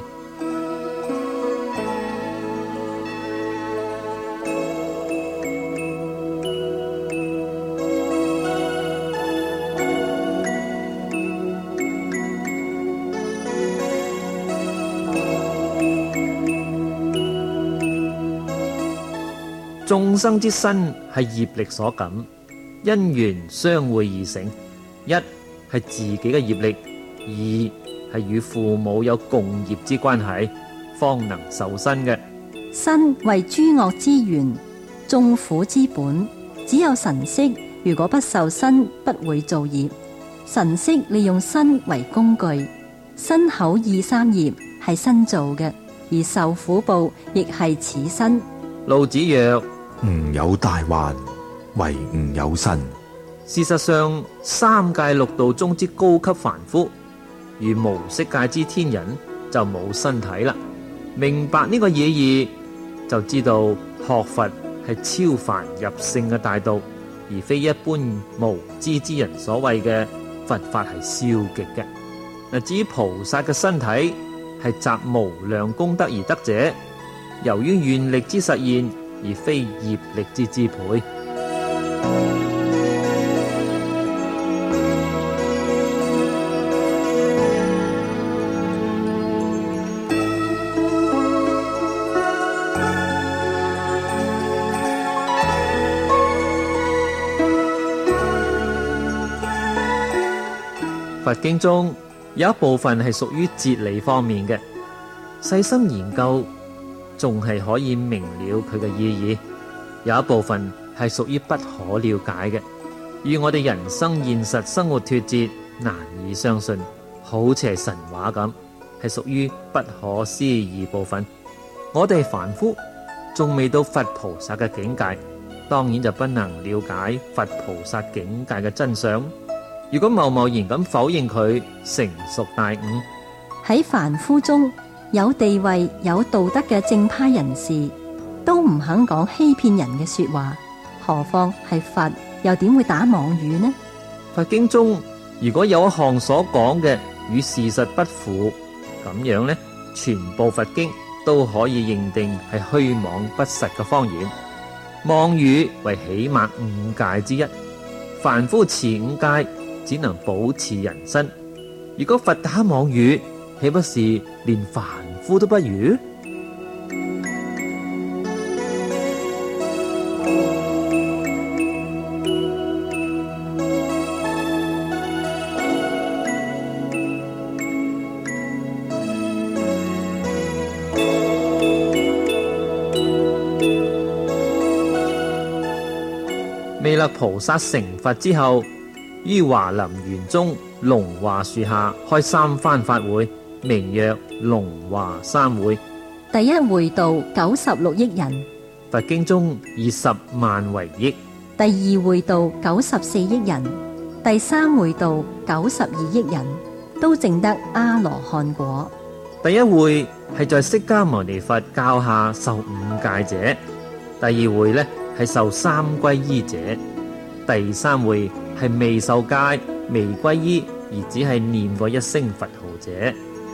眾生之身係業力所感，因緣相會而成。一係自己嘅業力，二係與父母有共業之關係，方能受身嘅。 身為諸惡之源，眾苦之本。只有神識，如果不受身，不會造業。神識利用身為工具，身口意三業係身造嘅，而受苦報亦係此身。 老子曰： 吾有大患，惟吾有身。 事實上，三界六道中之高級凡夫，如無色界之天人，就冇身體啦。 明白呢個意義，就知道學佛係超凡入聖嘅大道，而非一般無知之人所謂嘅佛法係消極嘅。嗱，至於菩薩嘅身體係集無量功德而得者，由於願力之實現，而非業力之支配。佛經中有一部分係屬於哲理方面嘅，細心研究仲係可以明了佢嘅意義；有一部分係屬於不可了解嘅，與我哋人生現實生活脫節，難以相信，好似係神話咁，係屬於不可思議部分。我哋凡夫仲未到佛菩薩嘅境界，當然就不能了解佛菩薩境界嘅真相。如果貿貿然咁否認佢成熟大悟， 喺凡夫中有地位有道德嘅正派人士都唔肯講欺騙人嘅說話，何況係佛，又點會打妄語呢？ 佛經中如果有一項所講嘅與事實不符，咁樣呢，全部佛經都可以認定係虛妄不實嘅謊言。妄語為起碼五戒之一，凡夫持五戒只能保持人身，如果佛打妄語，豈不是連凡夫都不如？彌勒菩薩成佛之後，於華林園中龍華樹下開三番法會，名曰龍華三會。 第一會度九十六億人， 佛經中以十萬為億； 第二會度九十四億人，第三會度九十二億人，都證得阿羅漢果。 第一會係在釋迦牟尼佛教下受五戒者，第二會呢係受三皈依者，第三會係未受戒、未皈依而只係念過一聲佛號者。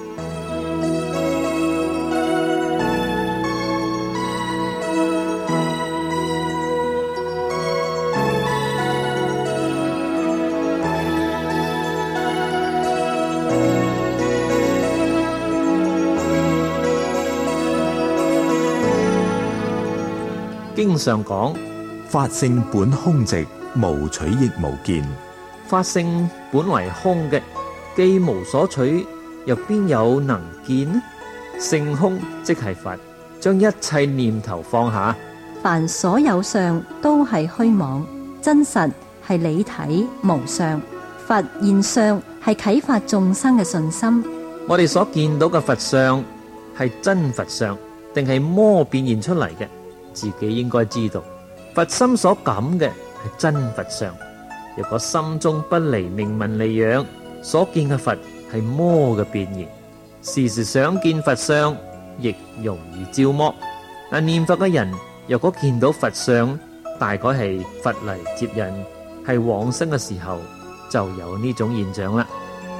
經上講， 法性本空寂，無取亦無見。 法性本為空嘅，既無所取，又邊有能見呢？性空即係佛，將一切念頭放下， 凡所有相都係虛妄，真實係理體無相。佛現相係啟發眾生嘅信心。 我哋所見到嘅佛相係真佛相，定係魔變現出嚟嘅？自己應該知道，佛心所感嘅係真佛相。若果心中不離名聞利養，所見嘅佛係魔嘅變現。時時想見佛相，亦容易招魔。但念佛嘅人，若果見到佛相，大概係佛嚟接引，係往生嘅時候就有呢種現象啦。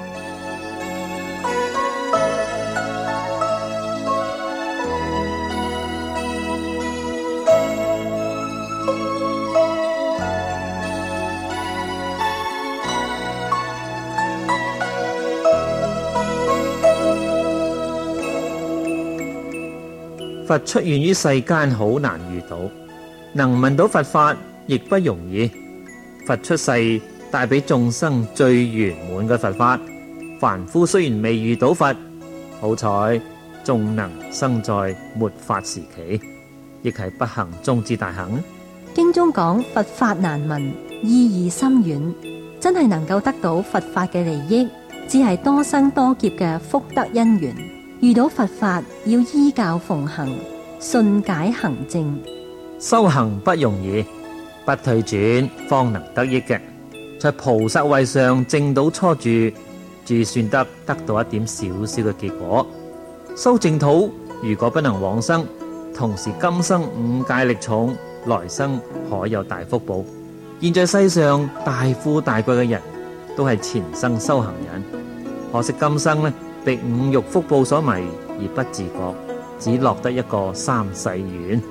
佛出現於世間好難遇到，能聞到佛法亦不容易。佛出世帶俾眾生最圓滿嘅佛法，凡夫雖然未遇到佛，好彩仲能生在末法時期，亦係不幸中之大幸。 經中講佛法難聞，意義深遠，真係能夠得到佛法嘅利益，只係多生多劫嘅福德因緣。遇到佛法要依教奉行，信解行證。 修行不容易，不退轉方能得益嘅。在菩薩位上證到初住，至算得得到一點少少嘅結果。修淨土如果不能往生，同時今生五戒力重，來生可有大福報。現在世上大富大貴嘅人都係前生修行人，可惜今生呢，被五欲福報所迷而不自覺，只落得一個三世緣。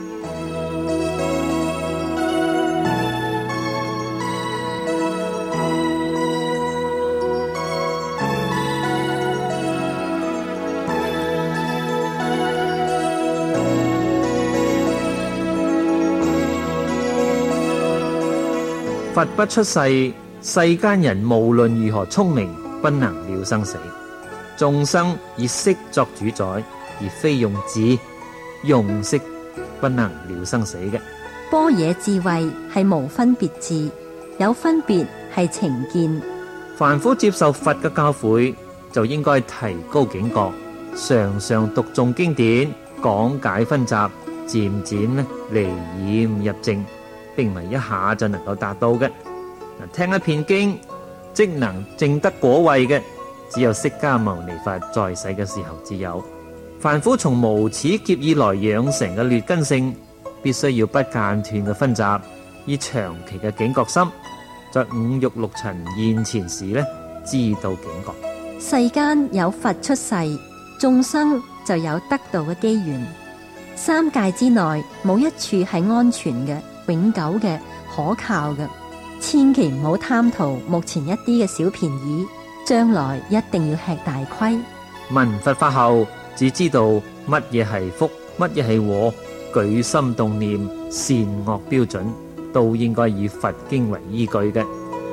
佛不出世，世間人無論如何聰明，不能了生死。眾生以色作主宰，而非用智，用色不能了生死嘅。 般若智慧係無分別智，有分別係情見。 凡夫接受佛嘅教誨，就應該提高警覺，常常讀誦經典，講解分集，漸漸呢離染入正，並唔係一下就能夠達到嘅。聽一片經，即能證得果位嘅，只有釋迦牟尼佛在世嘅時候至有。凡夫從無始劫以來養成嘅劣根性，必須要不間斷嘅分集，以長期嘅警覺心，在五欲六塵現前時呢，知道警覺。 世間有佛出世，眾生就有得道嘅機緣。三界之內冇一處係安全嘅、永久嘅、可靠嘅，千祈唔好貪圖目前一啲嘅小便宜，將來一定要吃大虧。 聞佛法後，只知道乜嘢係福，乜嘢係禍，舉心動念善惡標準，都應該以佛經為依據嘅。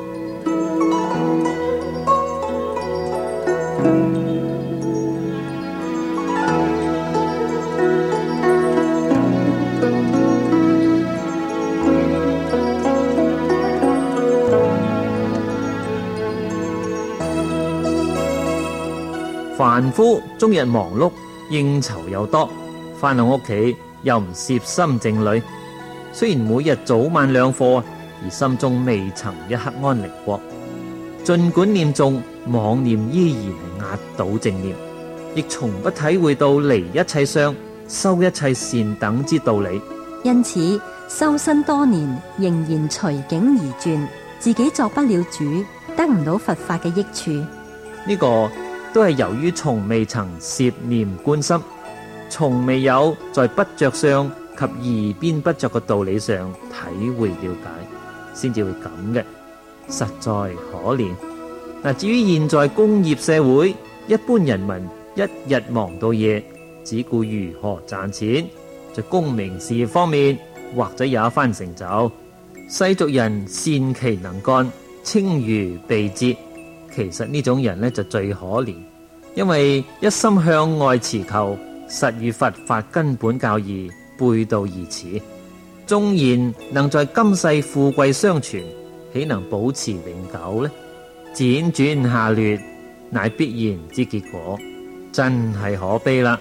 凡夫終日忙碌，應酬又多，返到屋企又唔攝心靜慮。雖然每日早晚兩課，而心中未曾一刻安寧過。盡管念誦，妄念依然係壓倒正念，亦從不體會到離一切相、修一切善等之道理。 因此修身多年，仍然隨境而轉，自己作不了主，得唔到佛法嘅益處。 呢個都係由於從未曾攝念觀心，從未有在不着相及二邊不着嘅道理上體會了解，先至會咁嘅，實在可憐。嗱，至於現在工業社會，一般人民一日忙到夜，只顧如何賺錢，在功名事業方面或者有一番成就。世俗人善其能幹，清如備節。其實呢種人呢就最可憐，因為一心向外持求，實與佛法根本教義背道而馳。縱然能在今世富貴相傳，豈能保持永久呢？輾轉下劣，乃必然之結果，真係可悲啦！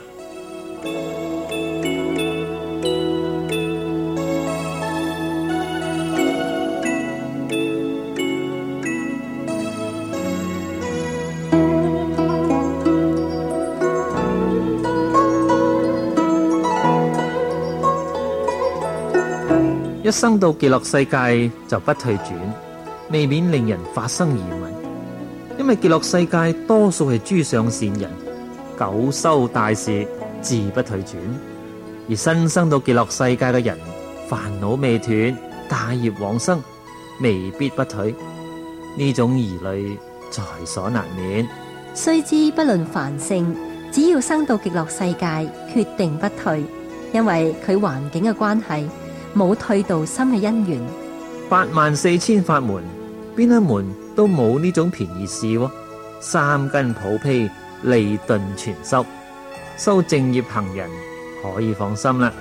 一生到極樂世界就不退轉，未免令人發生疑問。因為極樂世界多數係諸上善人，久修大事，自不退轉；而新生到極樂世界嘅人，煩惱未斷，大業往生，未必不退。呢種疑慮在所難免。 須知不論凡聖，只要生到極樂世界，決定不退，因為佢環境嘅關係。冇退道心嘅因緣， 八萬四千法門，邊一門都冇呢種便宜事喎。三根普披，利鈍全收，修正業行人可以放心啦。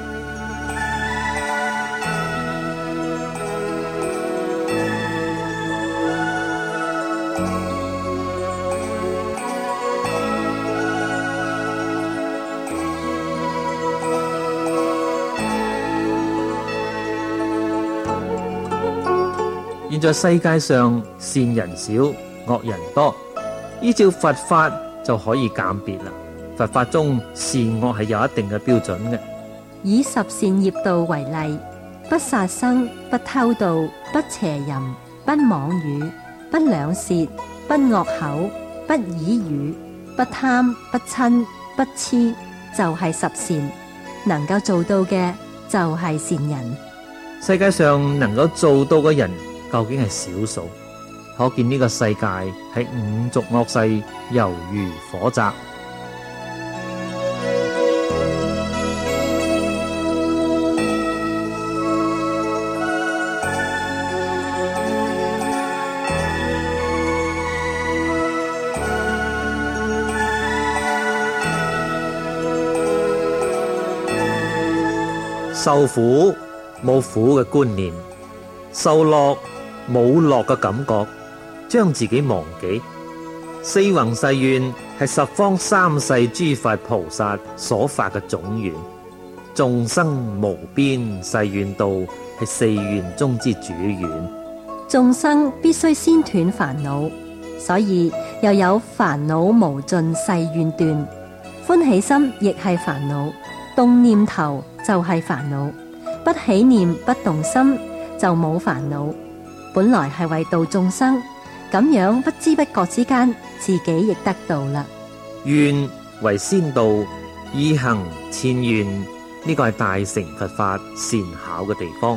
現在世界上善人少，惡人多，依照佛法就可以鑒別啦。 佛法中善惡係有一定嘅標準嘅。 以十善業道為例，不殺生、不偷盜、不邪淫、不妄語、不兩舌、不惡口、不綺語、不貪、不嗔、不痴，就係十善。能夠做到嘅就係善人。 世界上能夠做到嘅人究竟係少數，可見呢個世界係五濁惡世，猶如火宅。受苦冇苦嘅觀念，受樂冇樂嘅感覺，將自己忘記。四弘誓願係十方三世諸佛菩薩所發嘅總願，眾生無邊誓願度係四願中之主願。 眾生必須先斷煩惱，所以又有煩惱無盡誓願斷。歡喜心亦係煩惱，動念頭就係煩惱，不起念不動心就冇煩惱。本來係為度眾生，咁樣不知不覺之間，自己亦得到啦。 願為先導，意行千願，呢個係大乘佛法善巧嘅地方。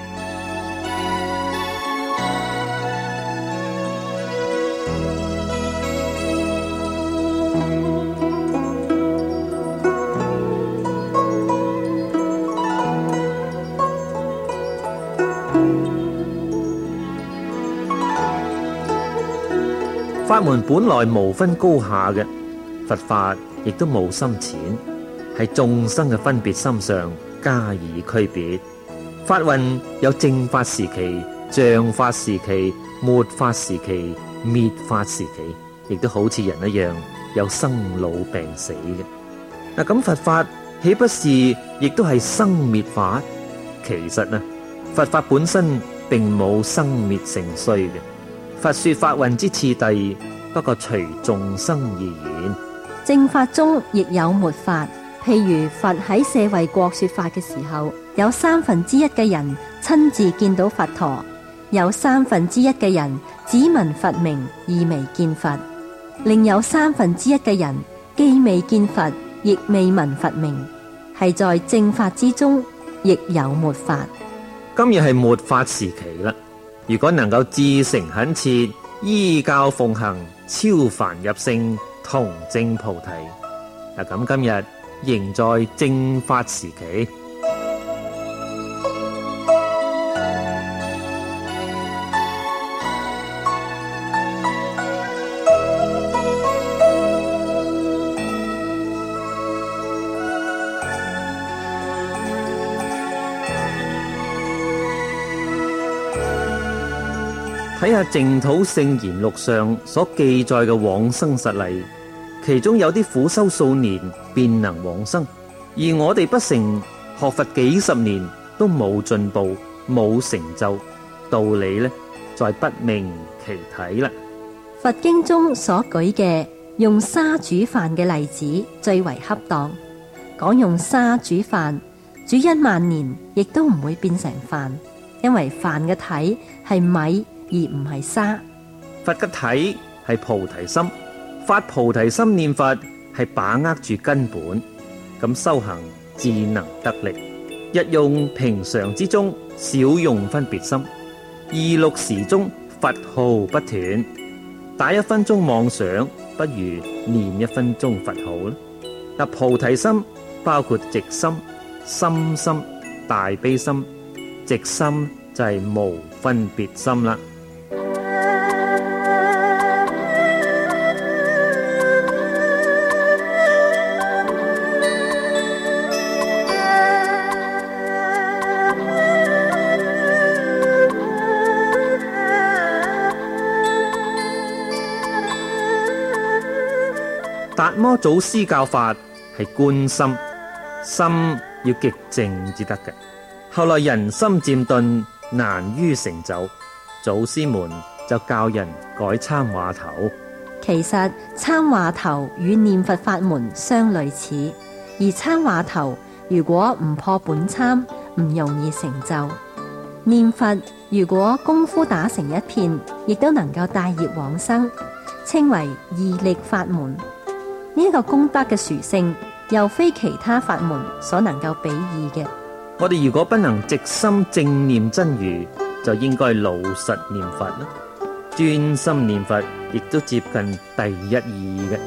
法門本來無分高下嘅，佛法亦都冇深淺，喺眾生嘅分別心上加以區別。法運有正法時期、像法時期、末法時期、滅法時期，亦都好似人一樣有生老病死嘅。嗱，咁佛法豈不是亦都係生滅法？其實呢，佛法本身並冇生滅成衰嘅。佛說法運之次第，不過隨眾生而言。 正法中亦有末法，譬如佛喺舍衛國說法嘅時候，有三分之一嘅人親自見到佛陀，有三分之一嘅人只聞佛名而未見佛，另有三分之一嘅人既未見佛，亦未聞佛名，係在正法之中亦有末法。 今日係末法時期啦。如果能夠至誠懇切依教奉行，超凡入聖，同證菩提，嗱，咁今日仍在正法時期。睇下淨土聖賢錄上所記載嘅往生實例，其中有啲苦修數年便能往生，而我哋不成學佛幾十年都冇進步冇成就，道理呢，再不明其體啦。 佛經中所舉嘅用沙煮飯嘅例子最為恰當，講用沙煮飯，煮一萬年亦都唔會變成飯，因為飯嘅體係米而唔係沙。 佛嘅體係菩提心，發菩提心念佛係把握住根本，咁修行自能得力。日用平常之中，少用分別心，二六時中佛號不斷，打一分鐘妄想，不如念一分鐘佛號啦。嗱，菩提心包括直心、心心、大悲心，直心就係無分別心啦。達摩祖師教法係觀心，心要極靜至得嘅。後來人心漸頓，難於成就，祖師們就教人改參話頭。 其實參話頭與念佛法門相類似，而參話頭如果唔破本參，唔容易成就。念佛如果功夫打成一片，亦都能夠帶業往生，稱為義力法門。呢、這、一個功德嘅殊勝，又非其他法門所能夠比擬嘅。 我哋如果不能直心正念真如，就應該老實念佛啦。專心念佛，亦都接近第一義嘅。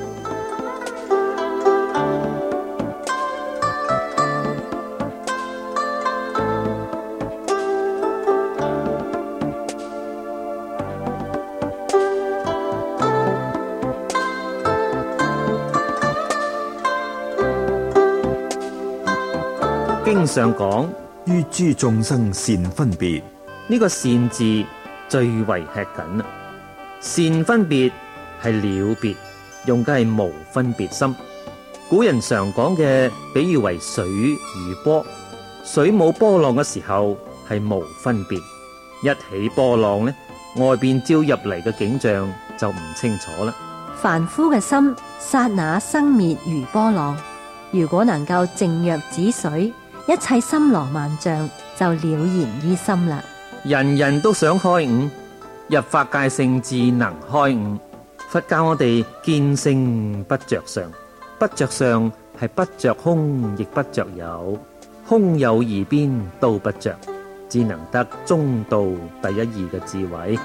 經上講， 於諸眾生善分別， 呢個善字最為吃緊啦。善分別係了別，用嘅係無分別心。古人常講嘅比喻為水與波，水冇波浪嘅時候係無分別，一起波浪呢，外邊照入嚟嘅景象就唔清楚啦。 凡夫嘅心剎那生滅如波浪，如果能夠靜若止水，一切森羅萬象就了然於心啦。 人人都想開悟，入法界性智能開悟。佛教我哋見性不着相，不着相係不着空，亦不着有，空有二邊都不着，只能得中道第一義嘅智慧。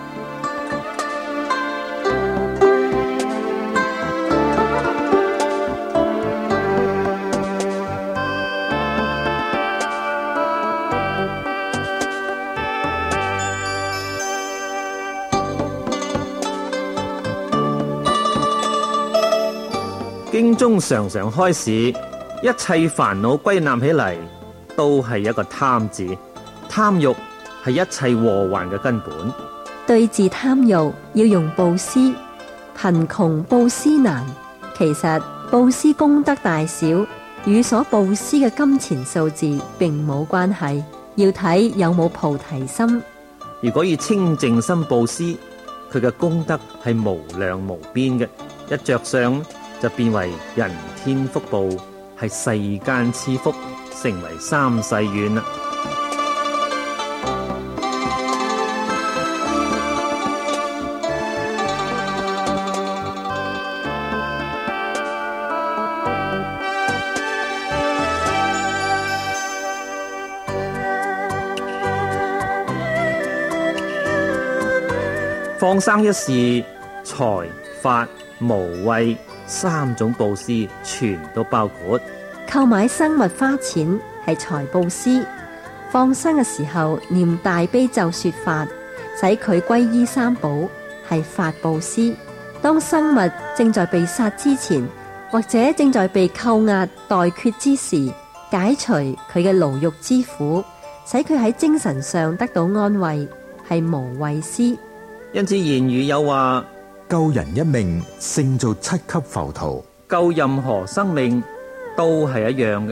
經中常常開示，一切煩惱歸納起嚟，都係一個貪字。貪欲係一切禍患嘅根本。 對治貪欲要用布施，貧窮布施難。其實布施功德大小與所布施嘅金錢數字並冇關係，要睇有冇菩提心。 如果以清淨心布施，佢嘅功德係無量無邊嘅。一着相就變為人天福報，係世間賜福，成為三世願啦。放生一事，財法無畏三種布施全都包括。 購買生物花錢係財布施，放生嘅時候念大悲咒說法，使佢歸依三寶係法布施。當生物正在被殺之前，或者正在被扣押待決之時，解除佢嘅牢獄之苦，使佢喺精神上得到安慰，係無畏施。 因此言語有話， 救人一命勝造七級浮屠， 救任何生命都係一樣嘅。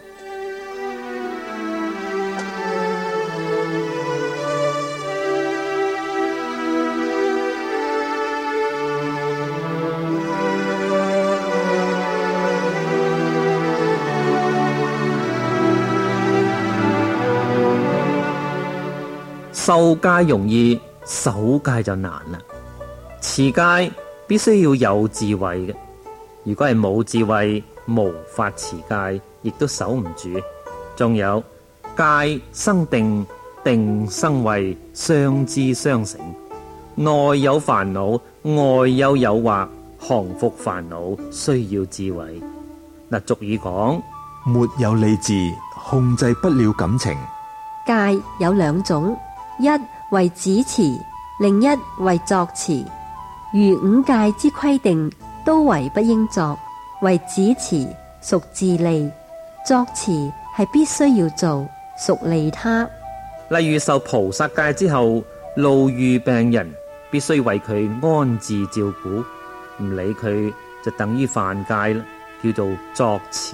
受戒容易，守戒就難啦。持戒必須要有智慧嘅，如果係冇智慧，無法持戒，亦都守唔住。仲有戒生定，定生慧，相知相成。內有煩惱，外有誘惑，降伏煩惱需要智慧。嗱，俗語講， 沒有理智，控制不了感情。 戒有兩種，一為止持，另一為作持。如五戒之規定，都為不應作。為止持屬自利，作持係必須要做，屬利他。 例如受菩薩戒之後，路遇病人，必須為佢安置照顧，唔理佢就等於犯戒啦，叫做作持。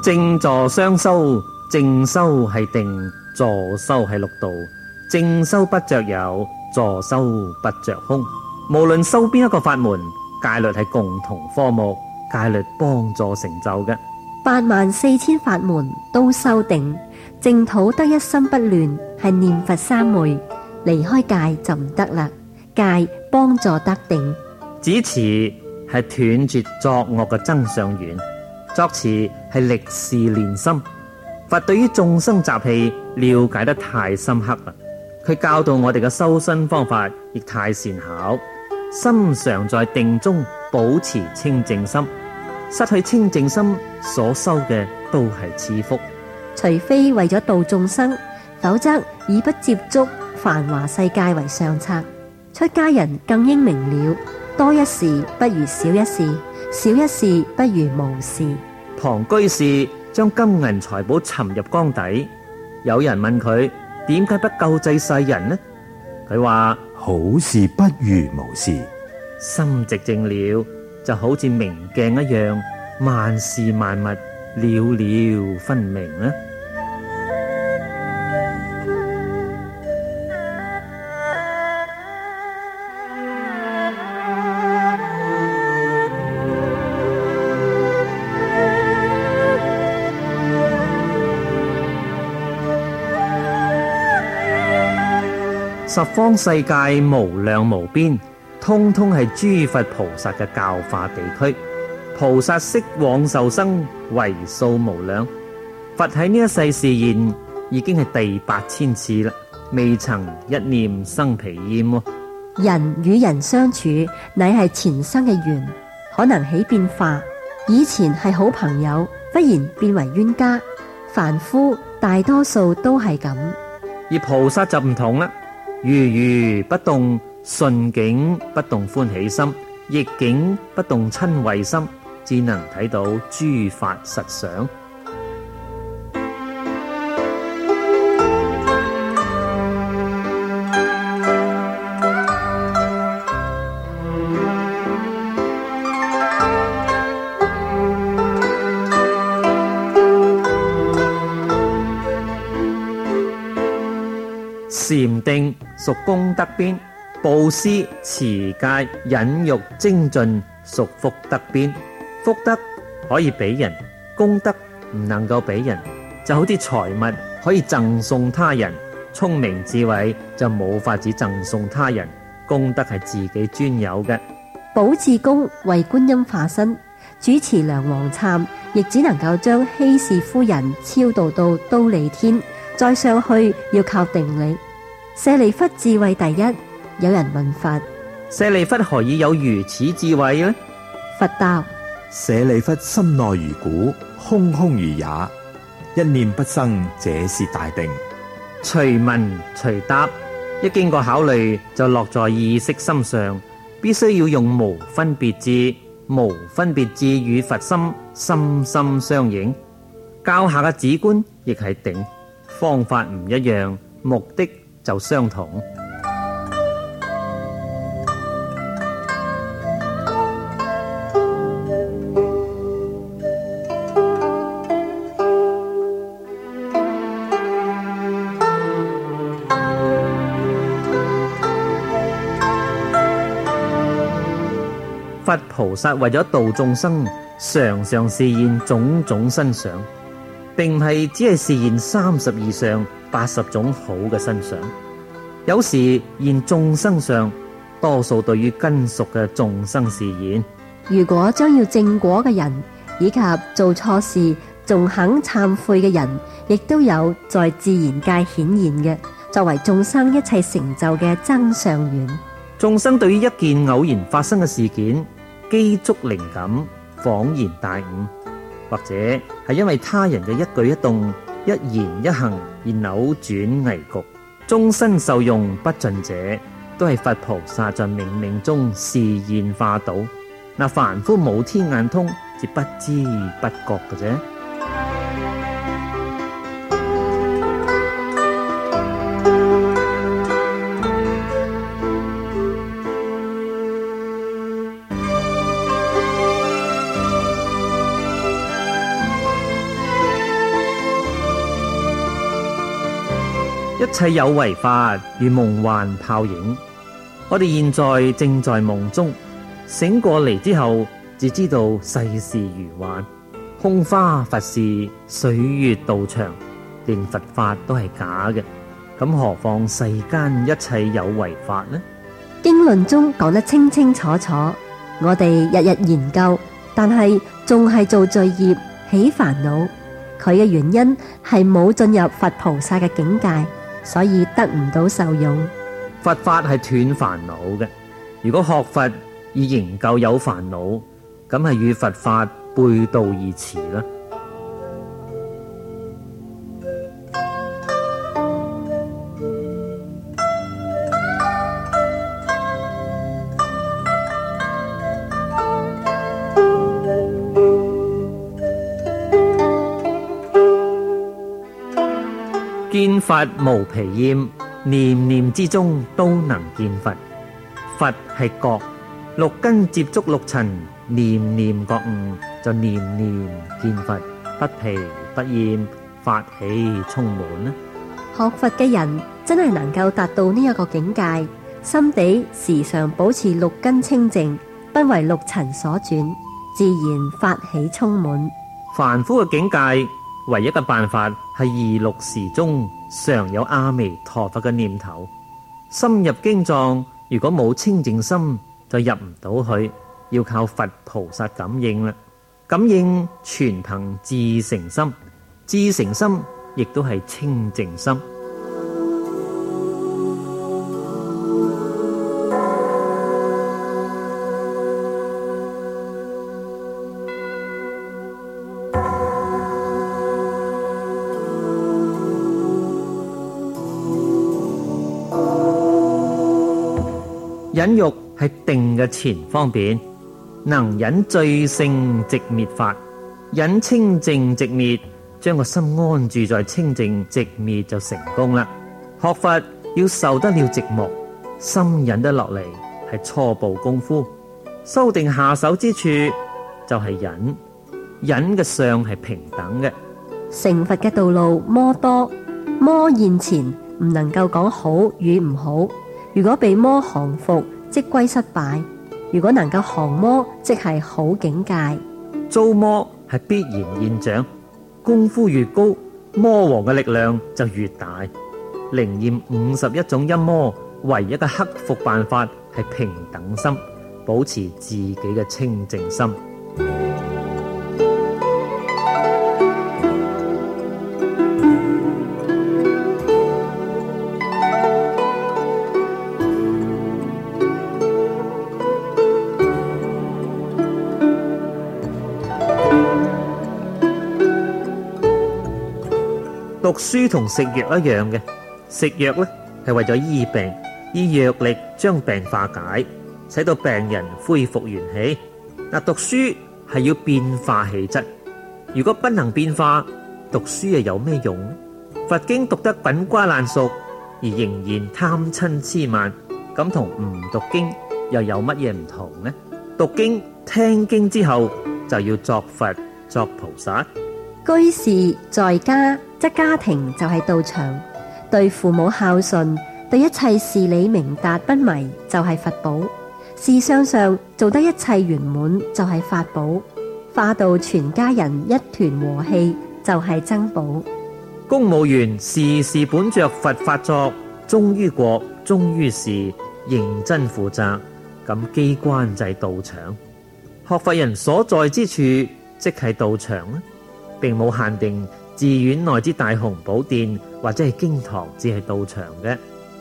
正坐雙修，正修係定，坐修係六道。正修不着有，坐修不着空。無論修邊一個法門，戒律係共同科目，戒律幫助成就嘅。 八萬四千法門都修定，淨土得一心不亂，係念佛三昧。離開戒就唔得啦，戒幫助得定。 止持係斷絕作惡嘅增上緣，作持係歷事練心。佛對於眾生習氣了解得太深刻啦，佢教導我哋嘅修身方法亦太善巧。心常在定中保持清淨心，失去清淨心所修嘅都係次福。 除非為咗度眾生，否則以不接觸繁華世界為上策。出家人更應明了，多一事不如少一事，少一事不如無事。 龐居士將金銀財寶沉入江底，有人問佢點解不救濟世人呢？佢話好事不如無事， 心寂靜了，就好似明鏡一樣，萬事萬物了了分明啊！十方世界無量無邊，通通係諸佛菩薩嘅教化地區。菩薩昔往受生，為數無量。佛喺呢一世示現已經係第八千次啦，未曾一念生疲厭。 人與人相處，乃係前生嘅緣，可能起變化。以前係好朋友，忽然變為冤家。凡夫大多數都係咁， 而菩薩就唔同啦。如如不動，順境不動歡喜心，逆境不動瞋恚心，只能睇到諸法實相。禪定屬功德邊，布施、持戒、忍辱、精進屬福德邊。福德可以俾人，功德唔能夠俾人。就好似財物可以贈送他人，聰明智慧就冇法子贈送他人。功德係自己專有嘅。 寶志公為觀音化身，主持梁皇懺，亦只能夠將希氏夫人超度到忉利天，再上去要靠定力。舍利弗智慧第一，有人問佛： 舍利弗何以有如此智慧呢？ 佛答： 舍利弗心內如鼓，空空如也，一念不生，這是大定。 隨問隨答，一經過考慮就落在意識心上，必須要用無分別智，無分別智與佛心心心相應。教下嘅止觀亦係定，方法唔一樣，目的就相同。佛菩薩為咗度眾生，常常示現種種身相，並唔係只係示現三十以上八十種好嘅身相。有時現眾生相，多數對於根熟嘅眾生示現。 如果將要正果嘅人，以及做錯事仲肯懺悔嘅人，亦都有在自然界顯現嘅，作為眾生一切成就嘅增上緣。 眾生對於一件偶然發生嘅事件，積足靈感，恍然大悟，或者係因為他人嘅一舉一動、一言一行而扭轉危局，終身受用不盡者，都係佛菩薩在冥冥中示現化度。那凡夫冇天眼通，至不知不覺嘅啫。 一切有為法如夢幻泡影，我哋現在正在夢中，醒過嚟之後，只知道世事如幻，空花佛事，歲月道長，連佛法都係假嘅，咁何況世間一切有為法呢？ 經論中講得清清楚楚，我哋日日研究，但係仲係做罪業起煩惱，佢嘅原因係冇進入佛菩薩嘅境界，所以得唔到受用。 佛法係斷煩惱嘅，如果學佛以營救有煩惱，咁係與佛法背道而馳啦。見佛無疲厭，念念之中都能見佛。佛係覺，六根接觸六塵，念念覺悟，就念念見佛，不疲不厭，法喜充滿啦。 學佛嘅人真係能夠達到呢一個境界，心地時常保持六根清淨，不為六塵所轉，自然法喜充滿。 凡夫嘅境界，唯一嘅辦法係二六時中常有阿彌陀佛嘅念頭。深入經藏，如果冇清淨心，就入唔到去，要靠佛菩薩感應啦。感應全憑至誠心，至誠心亦都係清淨心。忍辱係定嘅前方便，能忍最勝寂滅法，忍清淨寂滅，將個心安住在清淨寂滅就成功啦。學佛要受得了寂寞，心忍得落嚟係初步功夫，修定下手之處就係忍，忍嘅相係平等嘅。 成佛嘅道路魔多，魔現前唔能夠講好與唔好。如果被魔降服，即歸失敗；如果能夠降魔，即係好境界。 遭魔係必然現象，功夫越高，魔王嘅力量就越大。靈驗五十一種陰魔，唯一嘅克服辦法係平等心，保持自己嘅清淨心。讀書同食藥一樣嘅，食藥呢係為咗醫病，以藥力將病化解，使到病人恢復元氣。嗱，讀書係要變化氣質，如果不能變化，讀書又有咩用呢？佛經讀得滾瓜爛熟，而仍然貪嗔癡慢，咁同唔讀經又有乜嘢唔同呢？讀經聽經之後就要作佛作菩薩。 居士在家，則家庭就係道場，對父母孝順，對一切事理明達不迷，就係佛寶。事相上做得一切圓滿，就係法寶。化到全家人一團和氣，就係珍寶。 公務員事事本着佛法作，忠於國，忠於事，認真負責，咁機關就係道場。學佛人所在之處，即係道場啦。並冇限定寺院內之大雄寶殿或者係經堂只係道場嘅。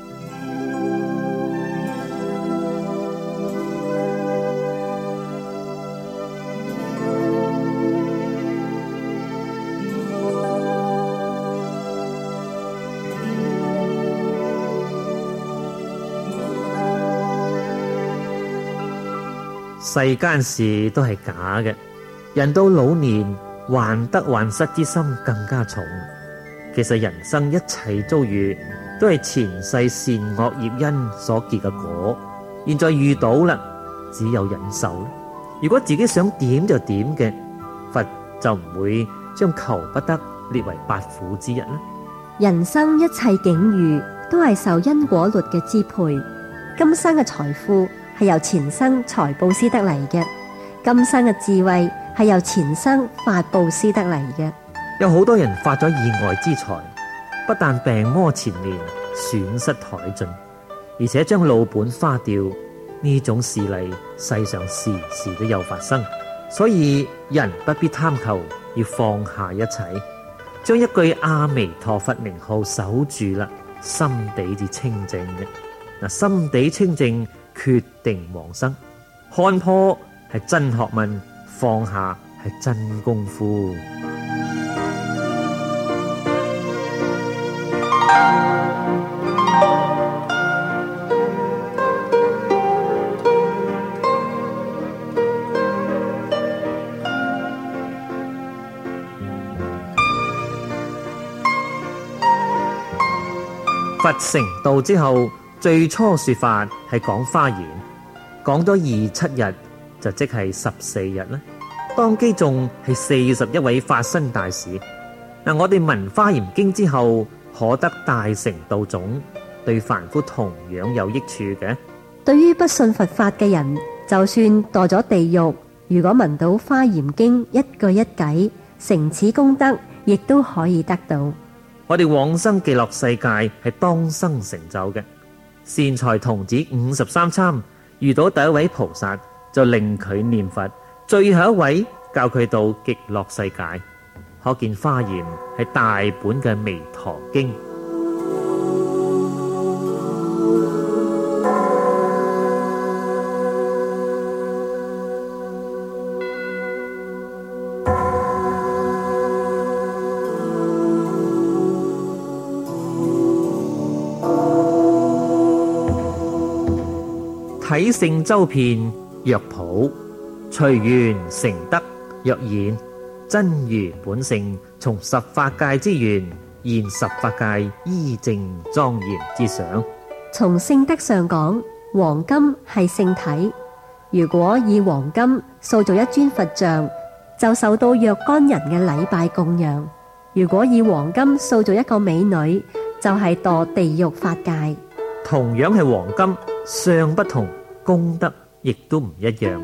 世間事都係假嘅，人到老年，患得患失之心更加重。其實人生一切遭遇都係前世善惡業因所結嘅果，現在遇到啦，只有忍受啦。如果自己想點就點嘅，佛就唔會將求不得列為八苦之一啦。 人生一切境遇都係受因果律嘅支配。今生嘅財富係由前生財布施得嚟嘅，今生嘅智慧係由前生法布施得嚟嘅。 有好多人發咗意外之財，不但病魔纏連，損失殆盡，而且將老本花掉。呢種事例世上時時都有發生，所以人不必貪求，要放下一切，將一句阿彌陀佛名號守住啦，心地至清淨嘅。嗱，心地清淨，決定往生。看破係真學問，放下係真功夫。佛成道之後，最初說法係講華嚴，講咗二七日，就即係十四日啦。當機眾係四十一位法身大士。嗱，我哋聞華嚴經之後，可得大成道種，對凡夫同樣有益處嘅。 對於不信佛法嘅人，就算墮咗地獄，如果聞到華嚴經一句一偈，成此功德，亦都可以得到。 我哋往生極樂世界係當生成就嘅。善財童子五十三參遇到第一位菩薩，就令佢念佛；最後一位教佢到極樂世界。可見華嚴係大本嘅彌陀經。體性周遍若普，隨緣成德若現，真如本性從十法界之源，現十法界依正莊嚴之相。 從性德上講，黃金係聖體。如果以黃金塑造一尊佛像，就受到若干人嘅禮拜供養；如果以黃金塑造一個美女，就係、是、墮地獄法界。 同樣係黃金，相不同，功德亦都唔一樣。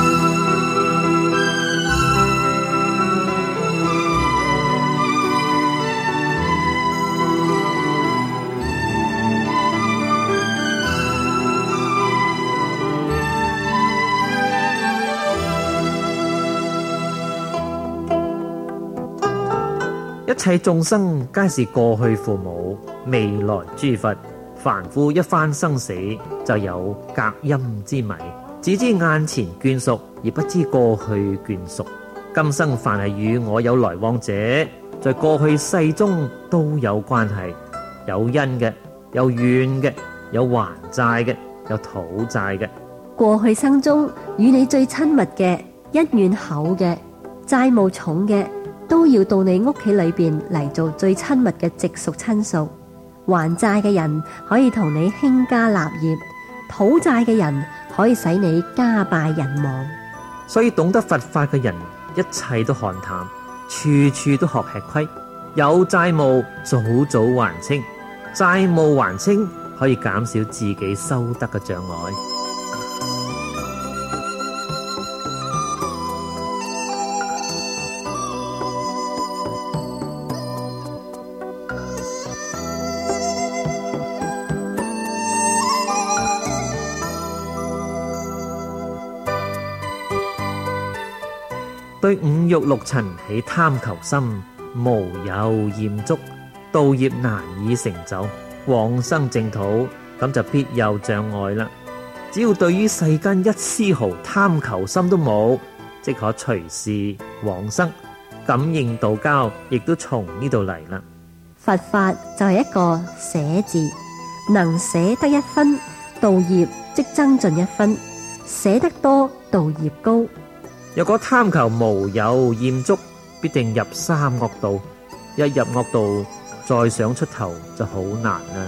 一切眾生皆是過去父母，未來諸佛。凡夫一番生死，就有隔陰之迷，只知眼前眷屬，而不知過去眷屬。今生凡係與我有來往者，在過去世中都有關係，有因嘅，有怨嘅，有還債嘅，有討債嘅。 過去生中與你最親密嘅、恩怨厚嘅、債務重嘅，都要到你屋企裏邊嚟做最親密嘅直屬親屬。還債嘅人可以同你興家立業，討債嘅人可以使你家敗人亡。 所以懂得佛法嘅人，一切都看淡，處處都學吃虧。有債務早早還清，債務還清可以減少自己修德嘅障礙。對五欲六塵起貪求心，無有厭足，道業難以成就。往生淨土咁就必有障礙啦。只要對於世間一絲毫貪求心都冇，即可隨時往生。感應道交亦都從呢度嚟啦。 佛法就係一個捨字，能捨得一分，道業即增進一分；捨得多，道業高。 若果貪求無有厭足，必定入三惡道。一入惡道，再想出頭就好難啦。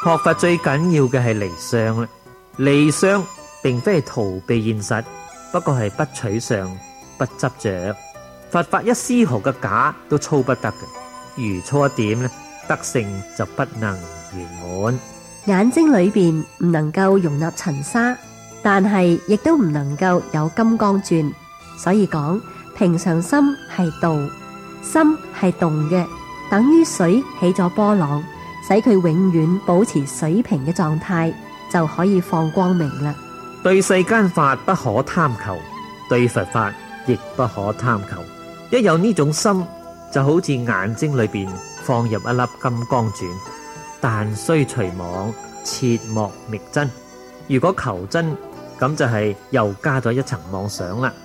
學佛最緊要嘅係離相啦，離相並非係逃避現實，不過係不取相、不執着。佛法一絲毫嘅假都粗不得嘅，如粗一點咧，德性就不能圓滿。 眼睛裏邊唔能夠容納塵沙，但係亦都唔能夠有金剛鑽，所以講平常心係道，心係動嘅，等於水起咗波浪，使佢永遠保持水平嘅狀態，就可以放光明啦。 對世間法不可貪求，對佛法亦不可貪求。一有呢種心，就好似眼睛裏邊放入一粒金剛鑽，但須除妄，切莫覓真。如果求真，咁就係又加咗一層妄想啦。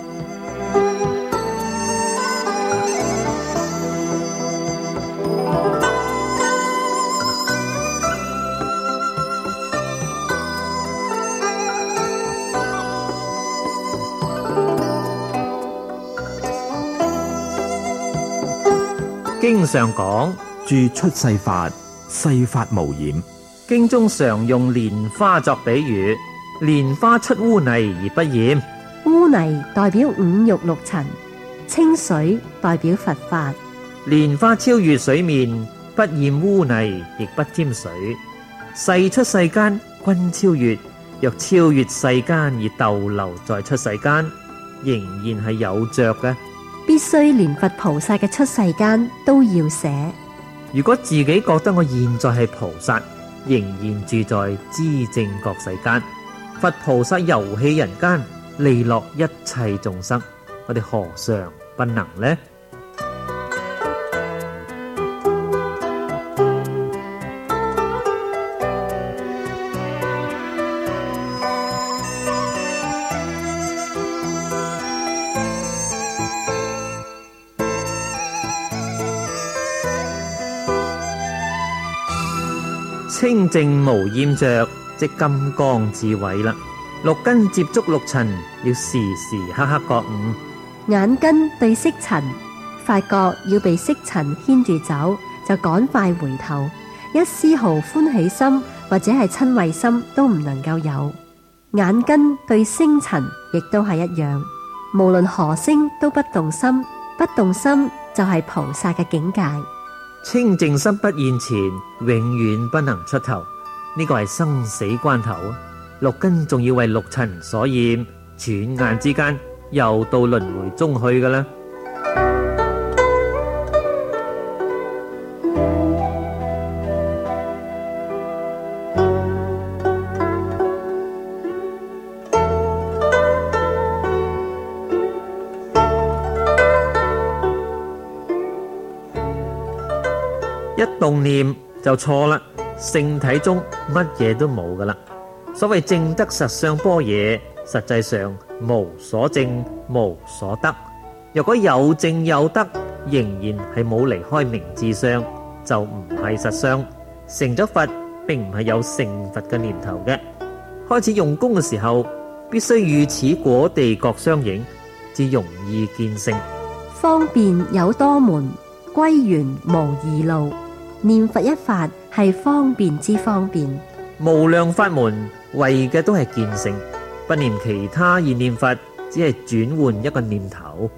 經上講， 住出世法，世法無染。 經中常用蓮花作比喻，蓮花出污泥而不染。 污泥代表五欲六塵，清水代表佛法。 蓮花超越水面，不染污泥，亦不沾水。世出世間均超越，若超越世間而逗留在出世間，仍然係有着嘅。 必須連佛菩薩嘅出世間都要捨。 如果自己覺得我現在係菩薩，仍然住在知正覺世間，佛菩薩遊戲人間，利樂一切眾生，我哋何嘗不能呢？清淨無染着，即金剛智慧啦。六根接觸六塵，要時時刻刻覺悟。 眼根對色塵，發覺要被色塵牽住走，就趕快回頭，一絲毫歡喜心或者係親慰心都唔能夠有。眼根對聲塵亦都係一樣，無論何聲都不動心，不動心就係菩薩嘅境界。 清淨心不現前，永遠不能出頭，呢個係生死關頭啊！六根仲要為六塵所染，轉眼之間又到輪迴中去㗎啦。一動念就錯啦，聖體中乜嘢都冇噶啦。所謂證得實相般若，實際上無所證無所得。若果有證有得，仍然係冇離開明智相，就唔係實相。成咗佛，並唔係有成佛嘅念頭嘅。開始用功嘅時候，必須與此果地覺相應，至容易見性。 方便有多門，歸元無二路。念佛一法係方便之方便， 無量法門為嘅都係見性，不念其他而念佛，只係轉換一個念頭。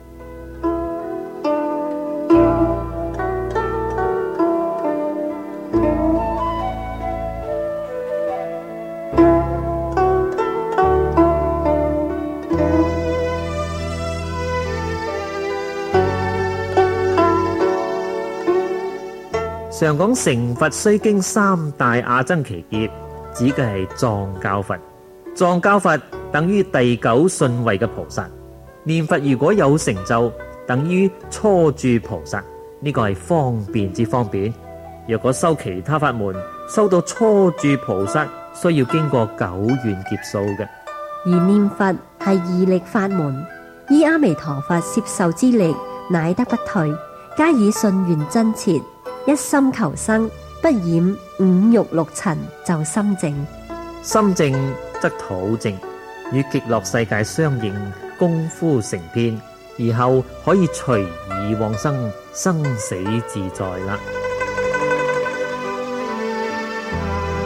常講成佛須經三大阿僧祇劫，指嘅係藏教佛。藏教佛等於第九順位嘅菩薩。念佛如果有成就，等於初住菩薩，呢個係方便之方便。若果修其他法門，修到初住菩薩，需要經過久遠劫數嘅。 而念佛係義力法門，依阿彌陀佛攝受之力，乃得不退，加以信願真切。一心求生，不染五欲六塵，就心淨。 心淨則土淨，與極樂世界相應，功夫成片，而後可以隨意往生，生死自在啦。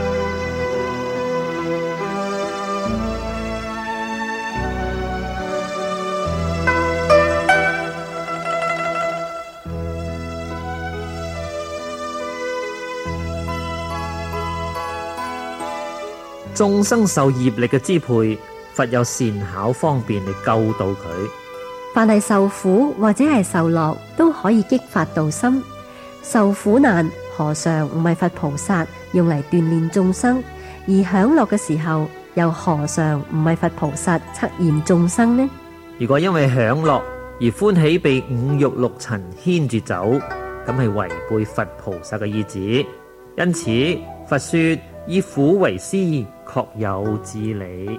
眾生受業力嘅支配，佛有善巧方便嚟救度佢。 凡係受苦或者係受樂，都可以激發道心。受苦難何嘗唔係佛菩薩用嚟鍛煉眾生？而享樂嘅時候，又何嘗唔係佛菩薩測驗眾生呢？ 如果因為享樂而歡喜被五欲六塵牽住走，咁係違背佛菩薩嘅意志。因此，佛說以苦為師，確有至理。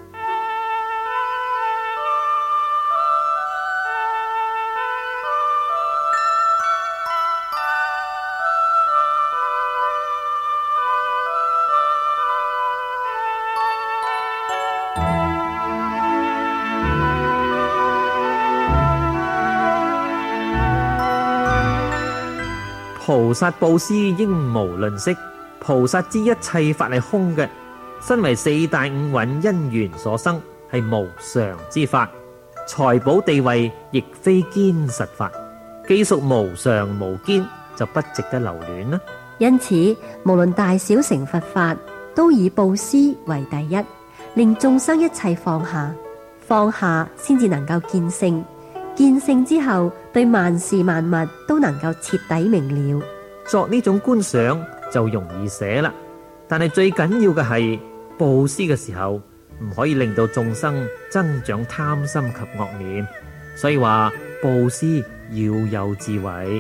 菩薩布施應無吝嗇，菩薩知一切法係空嘅，身為四大五蘊因緣所生，係無常之法。財寶地位亦非堅實法，既屬無常無堅，就不值得留戀啦。 因此，無論大小乘佛法，都以布施為第一，令眾生一切放下，放下先至能夠見性。見性之後，對萬事萬物都能夠徹底明了。 作呢種觀想就容易寫啦，但係最緊要嘅係布施嘅時候唔可以令到眾生增長貪心及惡念，所以話布施要有智慧。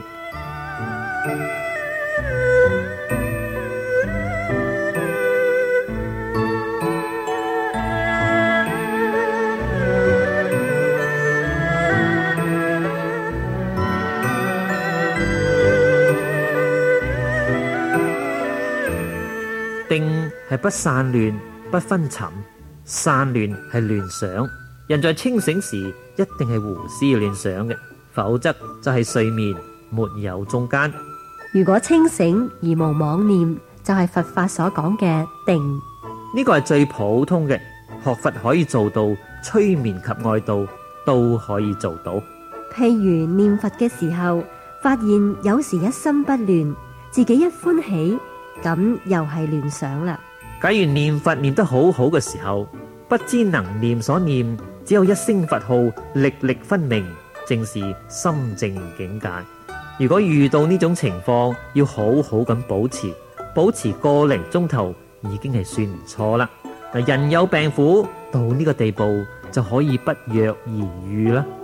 定係不散亂、不昏沉，散亂係亂想。人在清醒時一定係胡思亂想嘅，否則就係睡眠，沒有中間。 如果清醒而無妄念，就係佛法所講嘅定。 呢個係最普通嘅，學佛可以做到，催眠及外道都可以做到。 譬如念佛嘅時候，發現有時一心不亂，自己一歡喜，咁又係亂想啦。 假如念佛念得好好嘅時候，不知能念所念，只有一聲佛號，歷歷分明，正是心靜境界。如果遇到呢種情況，要好好咁保持，保持個零鐘頭已經係算唔錯啦。人有病苦，到呢個地步就可以不藥而癒啦。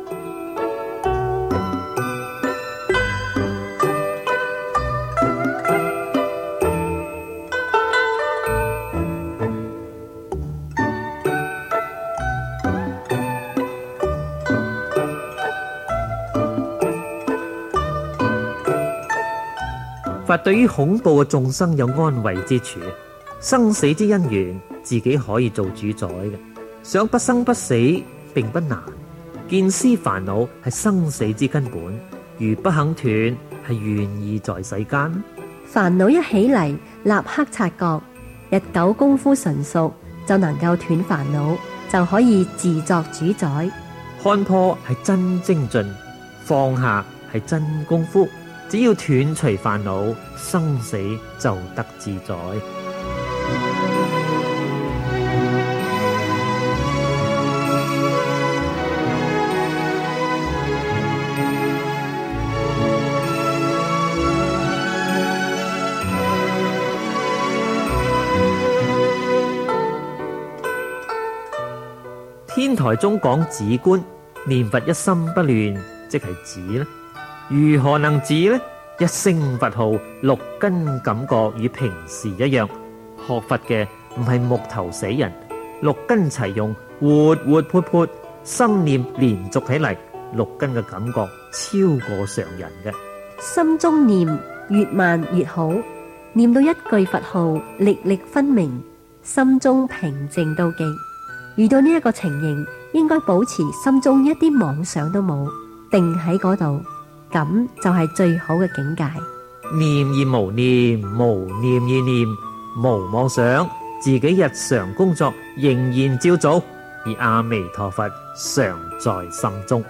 佛對於恐怖嘅眾生有安慰之處，生死之因緣自己可以做主宰嘅，想不生不死並不難。見思煩惱係生死之根本，如不肯斷，係願意在世間。 煩惱一起嚟，立刻察覺，日久功夫純熟，就能夠斷煩惱，就可以自作主宰。 看破係真精進，放下係真功夫。只要斷除煩惱，生死就得自在。天台中講止觀，念佛一心不亂，即係止啦。如何能止呢？一聲佛號，六根感覺與平時一樣。學佛嘅唔係木頭死人，六根齊用，活活潑潑，心念連續起嚟，六根嘅感覺超過常人嘅。 心中念越慢越好，念到一句佛號，歷歷分明，心中平靜到極。遇到呢一個情形，應該保持心中一啲妄想都冇，定喺嗰度。咁就係最好嘅境界。 念而無念，無念而念，無妄想，自己日常工作仍然照做，而阿彌陀佛常在心中。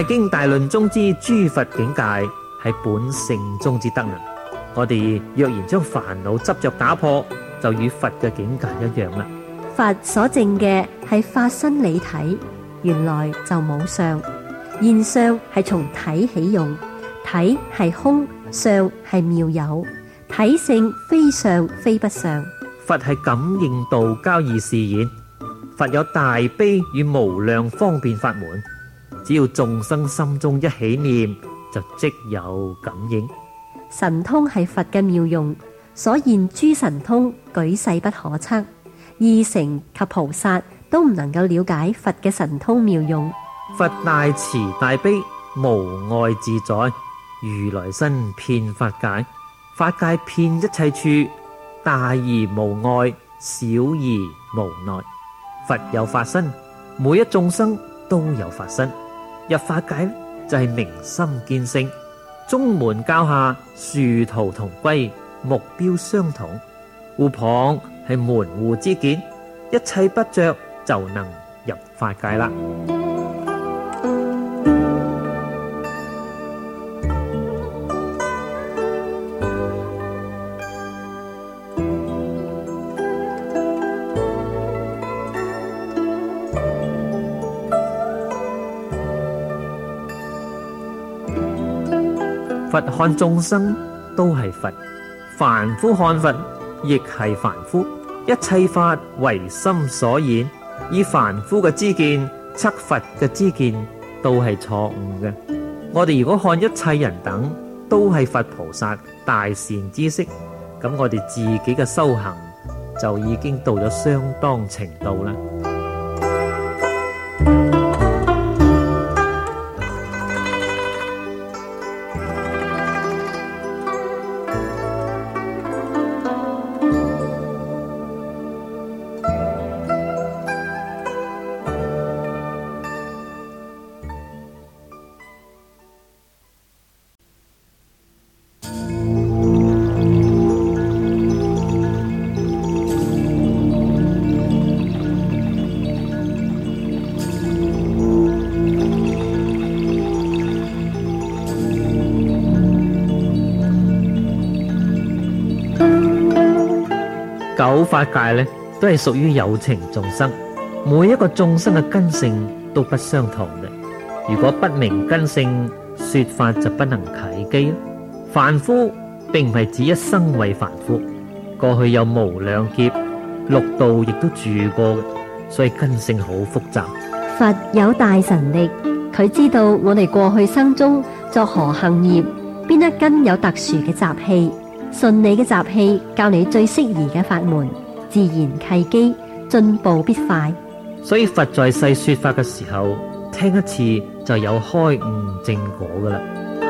經大論中之諸佛境界係本性中之德能。我哋若然將煩惱執着打破，就與佛嘅境界一樣啦。 佛所證嘅係法身理體，原來就冇相。現相係從體起用，體係空，相係妙有，體性非相非不相。 佛係感應道交異示現，佛有大悲與無量方便法門，只要眾生心中一起念，就即有感應。 神通係佛嘅妙用，所現諸神通舉世不可測，二乘及菩薩都唔能夠了解佛嘅神通妙用。 佛大慈大悲，無礙自在，如來身遍法界，法界遍一切處，大而無礙，小而無內。佛有法身，每一眾生都有法身。入法界就係明心見性，宗門教下殊途同歸，目標相同。互旁係門戶之見，一切不着就能入法界啦。佛看眾生都係佛，凡夫看佛亦係凡夫，一切法唯心所現，以凡夫嘅知見測佛嘅知見都係錯誤嘅。我哋如果看一切人等都係佛菩薩大善知識，咁我哋自己嘅修行就已經到咗相當程度啦。九法界咧都係屬於有情眾生，每一個眾生嘅根性都不相同嘅。如果不明根性，說法就不能契機。凡夫並唔係指一生為凡夫，過去有無量劫，六道亦都住過嘅，所以根性好複雜。 佛有大神力，佢知道我哋過去生中作何行業，邊一根有特殊嘅習氣，順利嘅習氣教你最適宜嘅法門，自然契機，進步必快。 所以佛在世說法嘅時候，聽一次就有開悟正果噶啦。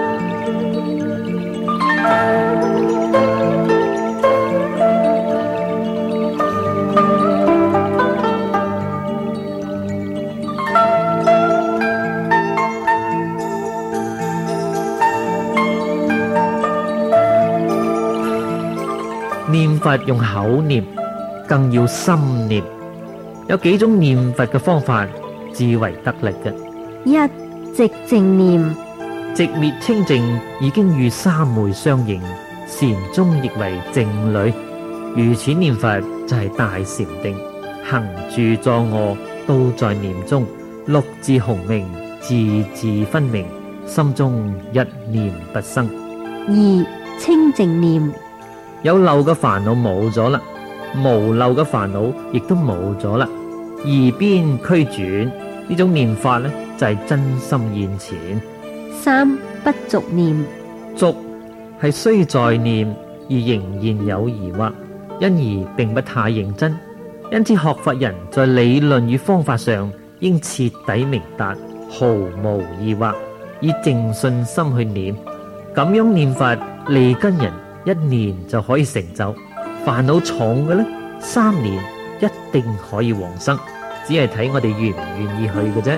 念佛用口念，更要心念。有幾種念佛嘅方法至為得力嘅。 一、寂靜念， 寂滅清淨已經與三昧相應，禪宗亦為靜慮。如此念佛就係大禪定，行住坐臥都在念中，六字洪明，字字分明，心中一念不生。 二、清淨念， 有漏嘅煩惱冇咗啦，無漏嘅煩惱亦都冇咗啦。二邊俱轉，呢種念法呢，就係真心現前。 三、不續念， 續係雖在念而仍然有疑惑，因而並不太認真。因此學佛人在理論與方法上應徹底明達，毫無疑惑，以淨信心去念。咁樣念法利根人一年就可以成就，煩惱重嘅呢，三年一定可以往生，只係睇我哋願唔願意去嘅啫。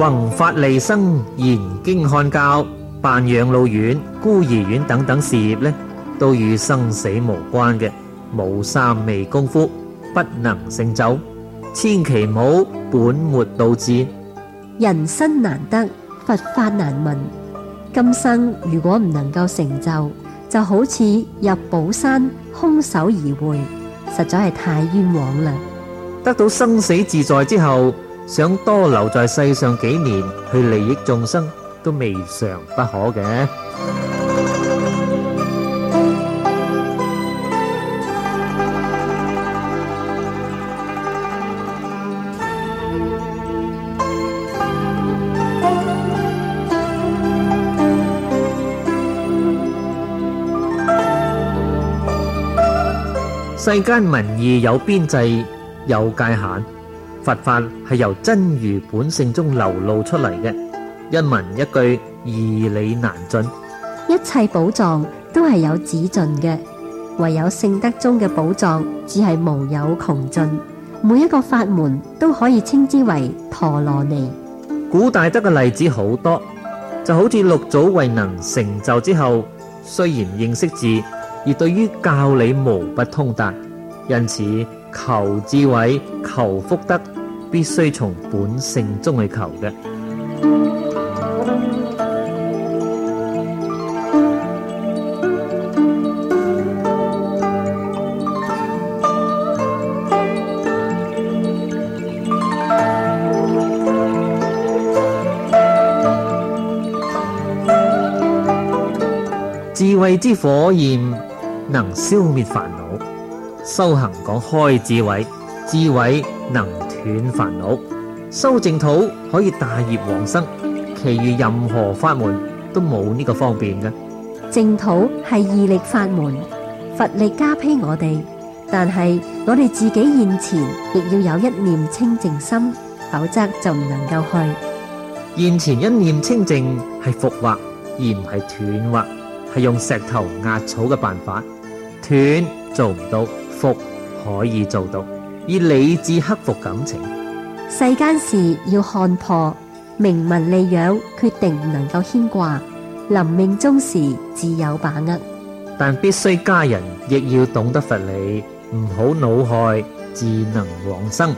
宏法利生、研經漢教、辦養老院、孤兒院等等事業呢，都與生死無關嘅，冇三昧功夫不能成就，千祈唔好本末倒置。 人生難得，佛法難聞。今生如果唔能夠成就，就好似入寶山空手而回，實在係太冤枉啦。 得到生死自在之後，想多留在世上幾年去利益眾生，都未嘗不可嘅。世間民意有邊際，有界限。佛法係由真如本性中流露出嚟嘅，一文一句義理難盡。 一切寶藏都係有止盡嘅，唯有聖德中嘅寶藏只係無有窮盡。每一個法門都可以稱之為陀羅尼。 古大德嘅例子好多，就好似六祖慧能成就之後，雖然認識字，而對於教理無不通達，因此求智慧、求福德，必須從本性中去求嘅。智慧之火焰能消滅煩惱，修行講開智慧，智慧能斷煩惱，修淨土可以大業往生，其餘任何法門都冇呢個方便嘅。 淨土係義力法門，佛力加被我哋，但係我哋自己現前亦要有一念清淨心，否則就唔能夠去。 現前一念清淨係復惑，而唔係斷惑，係用石頭壓草嘅辦法，斷做唔到，復可以做到，以理智克服感情。 世間事要看破，名聞利養決定唔能夠牽掛，臨命終時自有把握。 但必須家人亦要懂得佛理，唔好惱害，自能往生。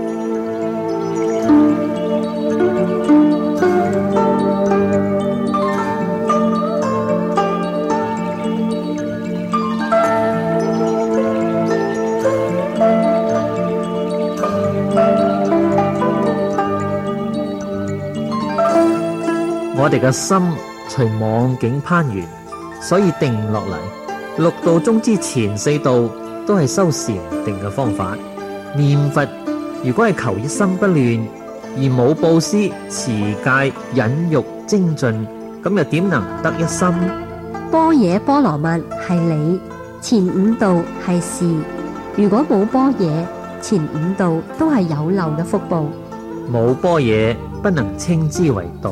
我哋嘅心隨妄境攀緣，所以定落嚟。六道中之前四道都係修禪定嘅方法。念佛如果係求一心不亂，而冇布施、持戒、忍辱、精進，咁又點能得一心？ 般若波羅蜜係理，前五道係事。如果冇般若，前五道都係有漏嘅福報。 冇般若，不能稱之為道。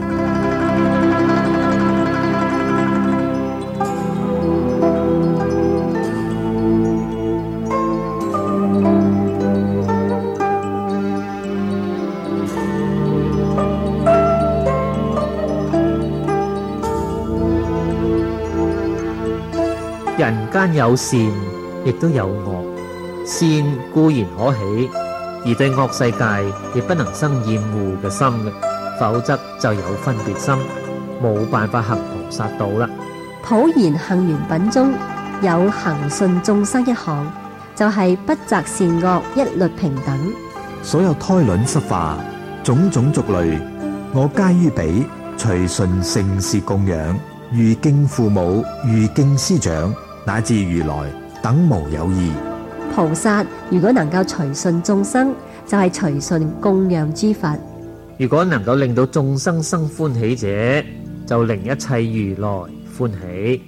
人間有善，亦都有惡。善固然可喜，而對惡世界亦不能生厭惡嘅心嘅，否則就有分別心，冇辦法行菩薩道啦。 普賢行願品中有行順眾生一項，就係、是、不擇善惡，一律平等。 所有胎卵濕化，種種族類，我皆於彼隨順盛事供養，如敬父母，如敬師長，乃至如來等無有異。 菩薩如果能夠隨順眾生，就係、是、隨順供養諸佛。 如果能夠令到眾生生歡喜者，就令一切如來歡喜。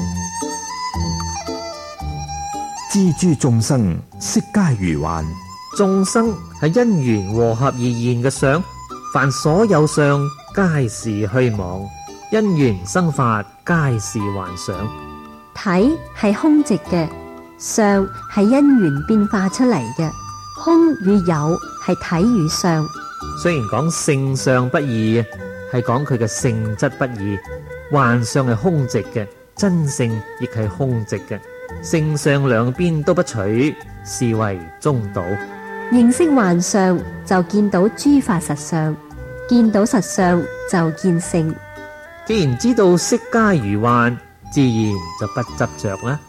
知諸眾生悉皆如幻， 眾生係因緣和合而現嘅相，凡所有相皆是虛妄，因緣生法皆是幻想。 體係空寂嘅，相係因緣變化出嚟嘅。空與有係體與相。 雖然講性相不二，係講佢嘅性質不二。幻相係空寂嘅，真性亦係空寂嘅。性相兩邊都不取，是為中道。 認識幻相就見到諸法實相，見到實相就見性。 既然知道色皆如幻，自然就不執着啦。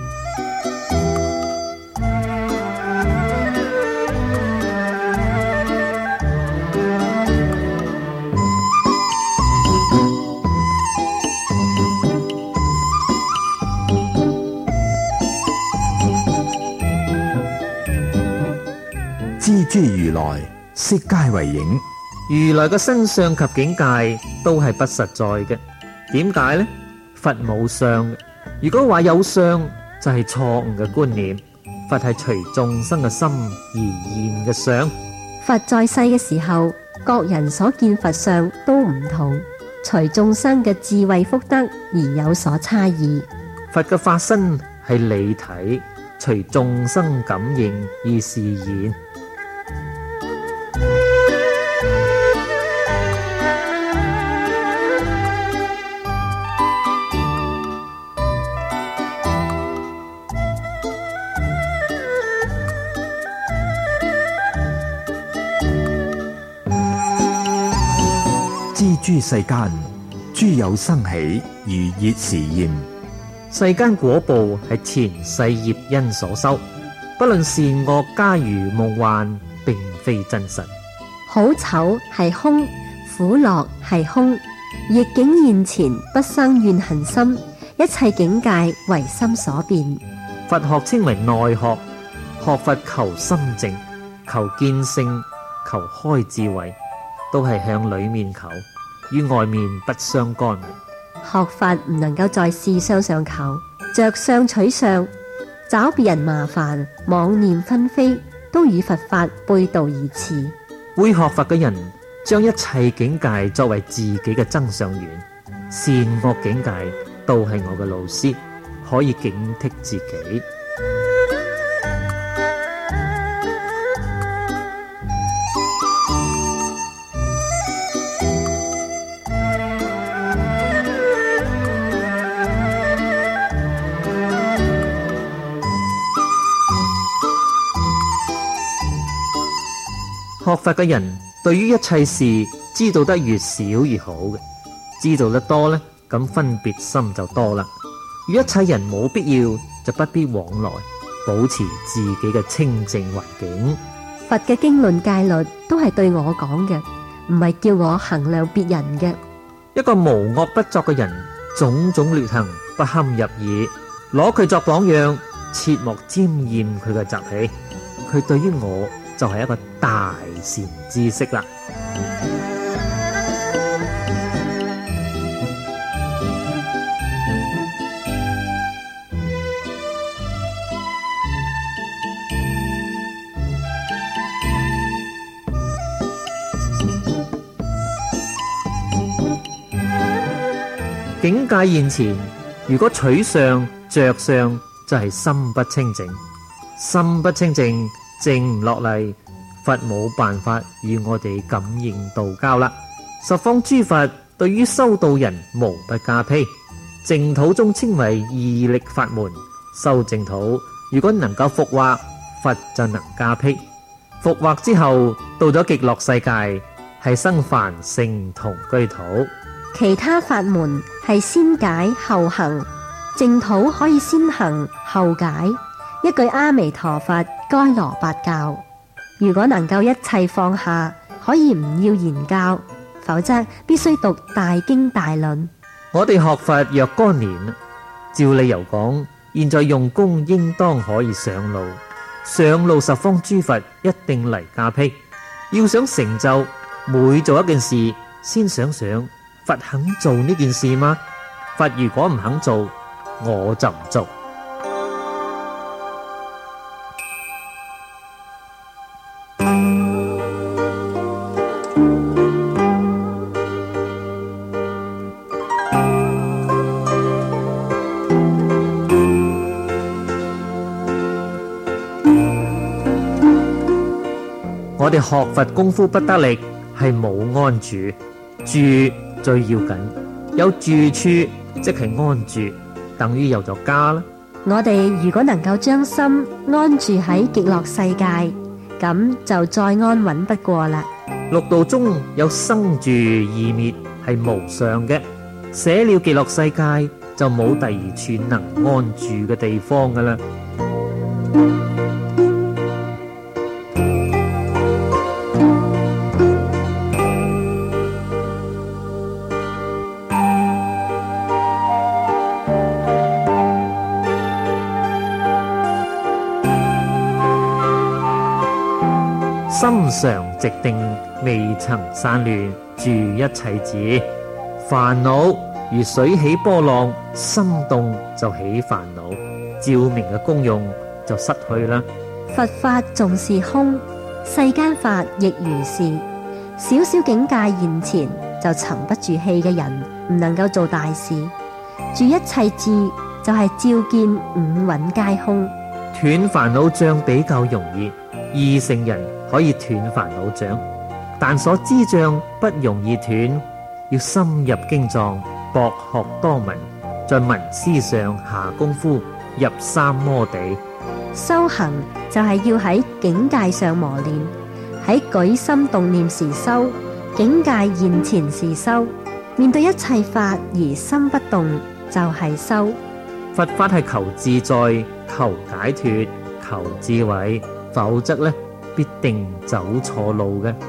知諸如來，色皆為影。 如來嘅身相及境界都係不實在嘅。點解呢？佛冇相嘅。如果話有相，就係錯誤嘅觀念。佛係隨眾生嘅心而現嘅相。 佛在世嘅時候，各人所見佛相都唔同，隨眾生嘅智慧福德而有所差異。 佛嘅法身係理體，隨眾生感應而示現。 知諸世間，諸有生起，如熱時焰。 世間果報係前世業因所收，不論善惡，皆如夢幻，並非真實。 好醜係空，苦樂係空，逆境現前不生怨恨心，一切境界唯心所變。 佛學稱為內學，學佛求心靜，求見性，求開智慧，都係向裏面求，與外面不相干。 學法唔能夠在事相上求，着相取相，找別人麻煩，妄念紛飛，都與佛法背道而馳。 會學佛嘅人，將一切境界作為自己嘅增上緣，善惡境界都係我嘅老師，可以警惕自己。學佛嘅人對於一切事知道得越少越好嘅，知道得多呢，咁分別心就多啦。與一切人冇必要，就不必往來，保持自己嘅清淨環境。 佛嘅經論戒律都係對我講嘅，唔係叫我衡量別人嘅。 一個無惡不作嘅人，種種劣行不堪入耳，攞佢作榜樣，切莫沾染佢嘅習氣。佢對於我就係一個大善知識啦。境界現前，如果取相着相，就係心不清淨。心不清淨，靜唔落嚟，佛冇辦法與我哋感應道交啦。十方諸佛對於修道人無不加被，淨土中稱為二力法門。修淨土如果能夠復惑，佛就能加被。復惑之後，到咗極樂世界，係生凡聖同居土。 其他法門係先解後行，淨土可以先行後解。一句阿彌陀佛，該羅八教。如果能夠一切放下，可以唔要言教，否則必須讀大經大論。 我哋學佛若干年，照理由講，現在用功應當可以上路。上路十方諸佛一定嚟加被。要想成就，每做一件事，先想想佛肯做呢件事嗎？佛如果唔肯做，我就唔做。 我哋學佛功夫不得力，係冇安住，住最要緊，有住處即係安住，等於有咗家啦。 我哋如果能夠將心安住喺極樂世界，咁就再安穩不過啦。 六道中有生住異滅，係無常嘅，捨了極樂世界就冇第二處能安住嘅地方噶啦。心常寂定，未曾散亂，住一切智。煩惱如水起波浪，心動就起煩惱，照明嘅功用就失去啦。 佛法重視空，世間法亦如是。小小境界現前就沉不住氣嘅人，唔能夠做大事。住一切智就係照見五蘊皆空。 斷煩惱障比較容易，二乘人可以斷煩惱障，但所知障不容易斷，要深入經藏，博學多聞，在聞思上下功夫，入三摩地。 修行就係要喺境界上磨練，喺舉心動念時修，境界現前時修，面對一切法而心不動就係修。 佛法係求自在、求解脫、求智慧，否則呢必定走錯路嘅。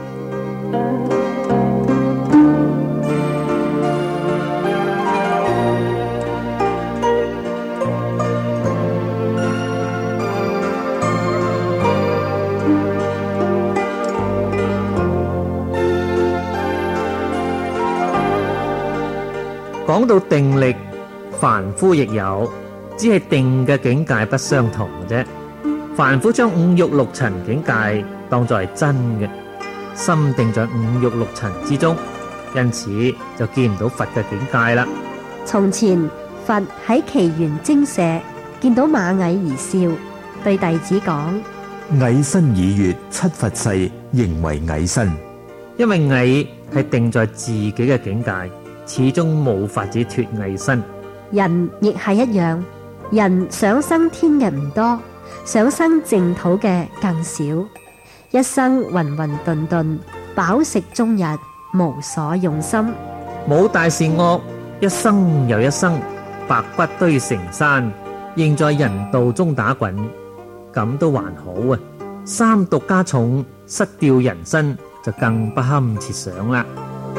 講到定力，凡夫亦有，只係定嘅境界不相同嘅啫。凡夫將五欲六塵境界當作係真嘅，心定在五欲六塵之中，因此就見唔到佛嘅境界啦。 從前佛喺祇園精舍見到螞蟻而笑，對弟子講： 蟻身已越七佛世，仍為蟻身。 因為蟻係定在自己嘅境界，始終冇法子脫蟻身。 人亦係一樣，人想生天嘅唔多，想生淨土嘅更少，一生渾渾沌沌，飽食終日，無所用心。 冇大善惡，一生又一生，白骨堆成山，仍在人道中打滾，咁都還好啊。三毒加重，失掉人身，就更不堪設想啦。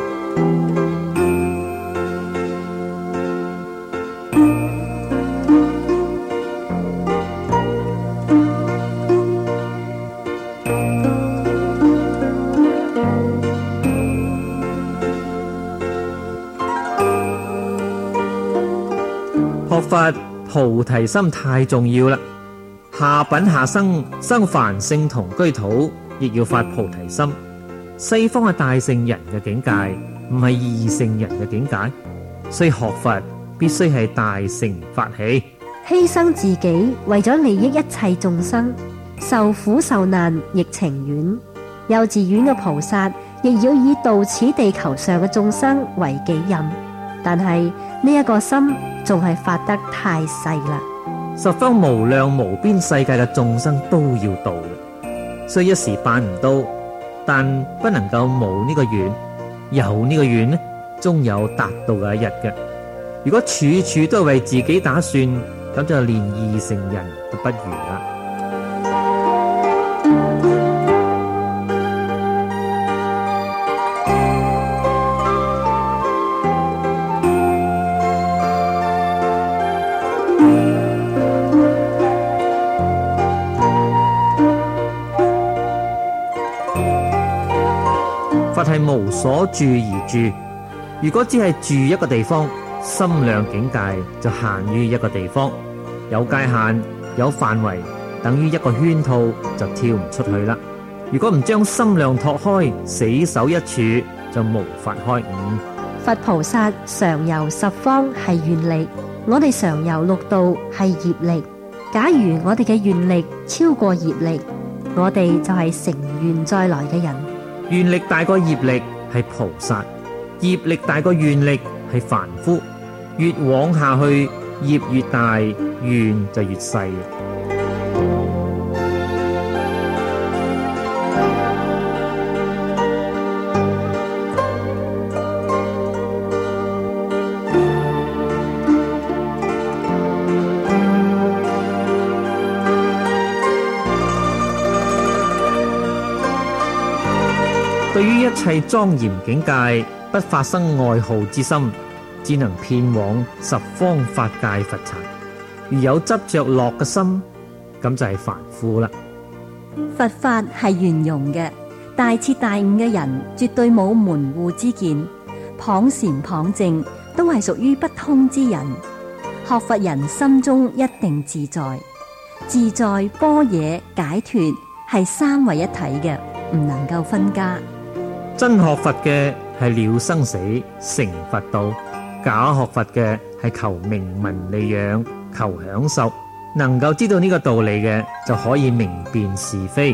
學佛菩提心太重要啦，下品下生生凡聖同居土，亦要發菩提心。西方係大聖人嘅境界，唔係二聖人嘅境界，所以學佛必須係大乘法器， 犧牲自己為咗利益一切眾生，受苦受難亦情願。幼稚園嘅菩薩亦要以度此地球上嘅眾生為己任，但係呢一個心仲係發得太細啦。 十方無量無邊世界嘅眾生都要度嘅，雖一時辦唔到，但不能夠冇呢個願，有呢個願呢，終有達到嘅一日嘅。如果處處都係為自己打算，咁就連二乘人都不如啦。佛係無所住而住，如果只係住一個地方，心量境界就限於一個地方，有界限有範圍，等於一個圈套，就跳唔出去啦。如果唔將心量拓開，死守一處，就無法開悟。 佛菩薩常遊十方係願力，我哋常遊六道係業力。假如我哋嘅願力超過業力， 我哋就係乘願再來嘅人。 願力大過業力係菩薩，業力大過願力係凡夫。越往下去，業越大，願就越細。對於一切莊嚴境界，不發生愛好之心，只能遍往十方法界佛剎。如有執着樂嘅心，咁就係凡夫啦。 佛法係圓融嘅，大徹大悟嘅人絕對冇門戶之見，謗禪謗正都係屬於不通之人。學佛人心中一定自在，自在般若解脫係三為一體嘅，唔能夠分家。 真學佛嘅係了生死成佛道，假學佛嘅係求名聞利養，求享受。能夠知道呢個道理嘅，就可以明辨是非。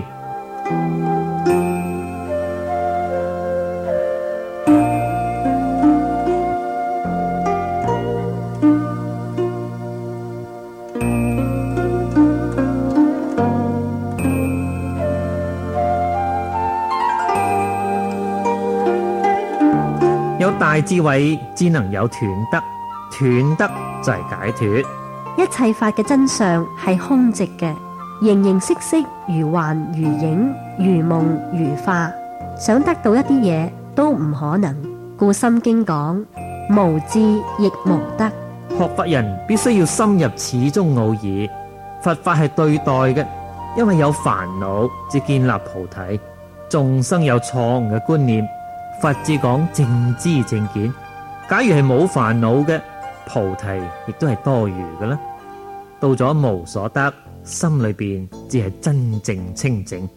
有大智慧，只能有斷得，斷得就係解脫。 一切法嘅真相係空寂嘅，形形色色，如幻如影，如夢如化。想得到一啲嘢都唔可能，故《心經》講無智亦無得。 學佛人必須要深入此中奧義。佛法係對待嘅，因為有煩惱至建立菩提。眾生有錯誤嘅觀念，佛至講正知正見。假如係冇煩惱嘅，菩提亦都係多餘嘅啦。到咗無所得，心裏邊只係真正清淨。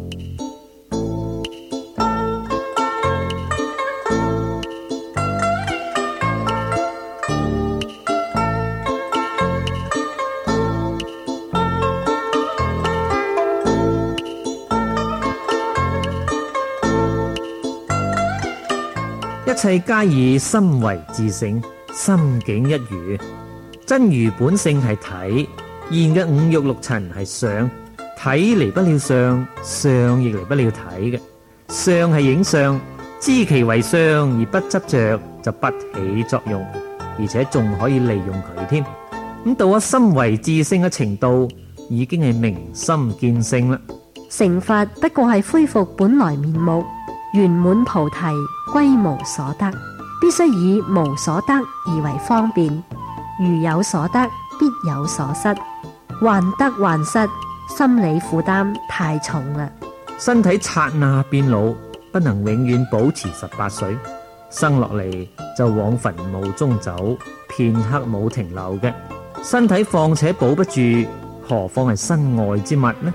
一切皆以心為自性，心境一如。真如本性係體，現嘅五欲六塵係相，體離不了相，相亦離不了體嘅。相係影相，知其為相而不執着，就不起作用，而且仲可以利用佢添。咁到咗心為自性嘅程度，已經係明心見性啦。 成佛不過係恢復本來面目，圓滿菩提，歸無所得。必須以無所得而為方便。如有所得，必有所失，患得患失，心理負擔太重啦。 身體剎那變老，不能永遠保持十八歲。生落嚟就往墳墓中走，片刻冇停留嘅。身體況且保不住，何況係身外之物呢？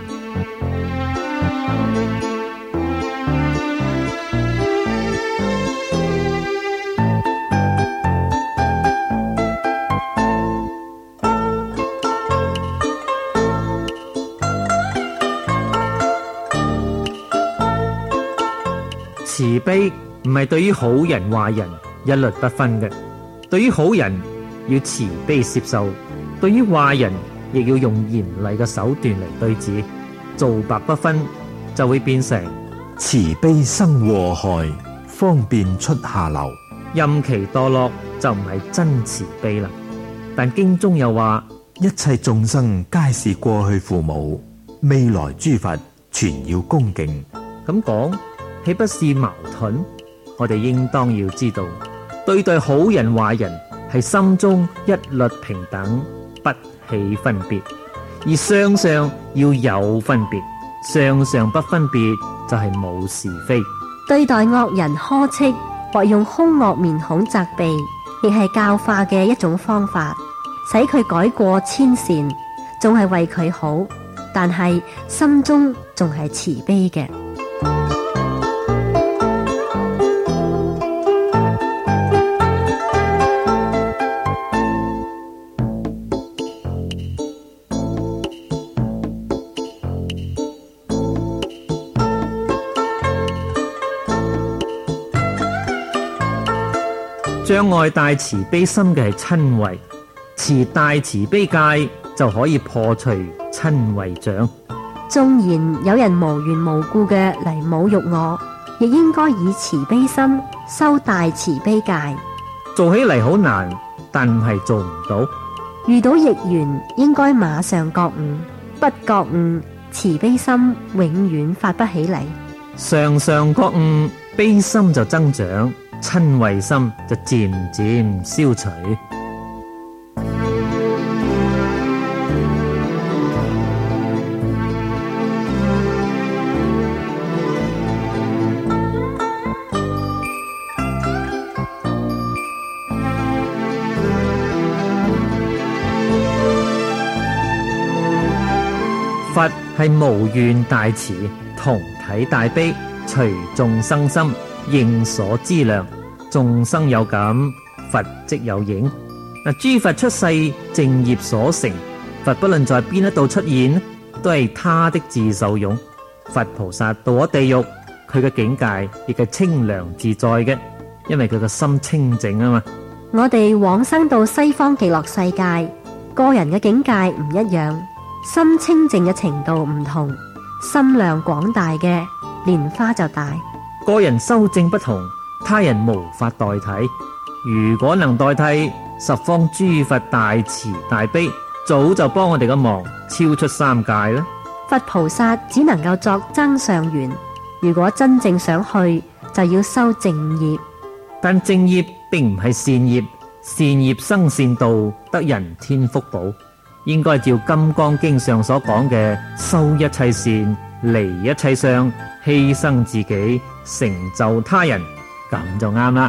慈悲唔係對於好人壞人一律不分嘅，對於好人要慈悲接受，對於壞人亦要用嚴厲嘅手段嚟對治，皂白不分，就會變成慈悲生禍害，方便出下流。 任其墮落就唔係真慈悲啦。但經中又話， 一切眾生皆是過去父母，未來諸佛全要恭敬。 咁講豈不是矛盾？我哋應當要知道，對待好人壞人係心中一律平等，不起分別；而相上要有分別，相上不分別就係冇是非。 對待惡人呵斥或用兇惡面孔責備，亦係教化嘅一種方法，使佢改過遷善，仲係為佢好，但係心中仲係慈悲嘅。 障礙大慈悲心嘅係瞋恚，持大慈悲戒就可以破除瞋恚障。 縱然有人無緣無故嘅嚟侮辱我，亦應該以慈悲心修大慈悲戒。 做起嚟好難，但唔係做唔到。 遇到逆緣，應該馬上覺悟，不覺悟，慈悲心永遠發不起嚟。 常常覺悟，悲心就增長，瞋恚心就漸漸消除。佛係無願大慈，同體大悲，隨眾生心，應所知量。眾生有感，佛即有應。嗱，諸佛出世正業所成，佛不論在邊一度出現，都係他的自受用。佛菩薩到咗地獄，佢嘅境界亦係清涼自在嘅，因為佢個心清淨啊嘛。 我哋往生到西方極樂世界，個人嘅境界唔一樣。心清淨嘅程度唔同，心量廣大嘅蓮花就大。 個人修證不同，他人無法代替。如果能代替，十方諸佛大慈大悲，早就幫我哋嘅忙超出三界啦。 佛菩薩只能夠作增上緣，如果真正想去，就要修正業。 但正業並唔係善業，善業生善道，得人天福報。應該照《金剛經》上所講嘅，修一切善，離一切相，犧牲自己，成就他人，咁就啱啦。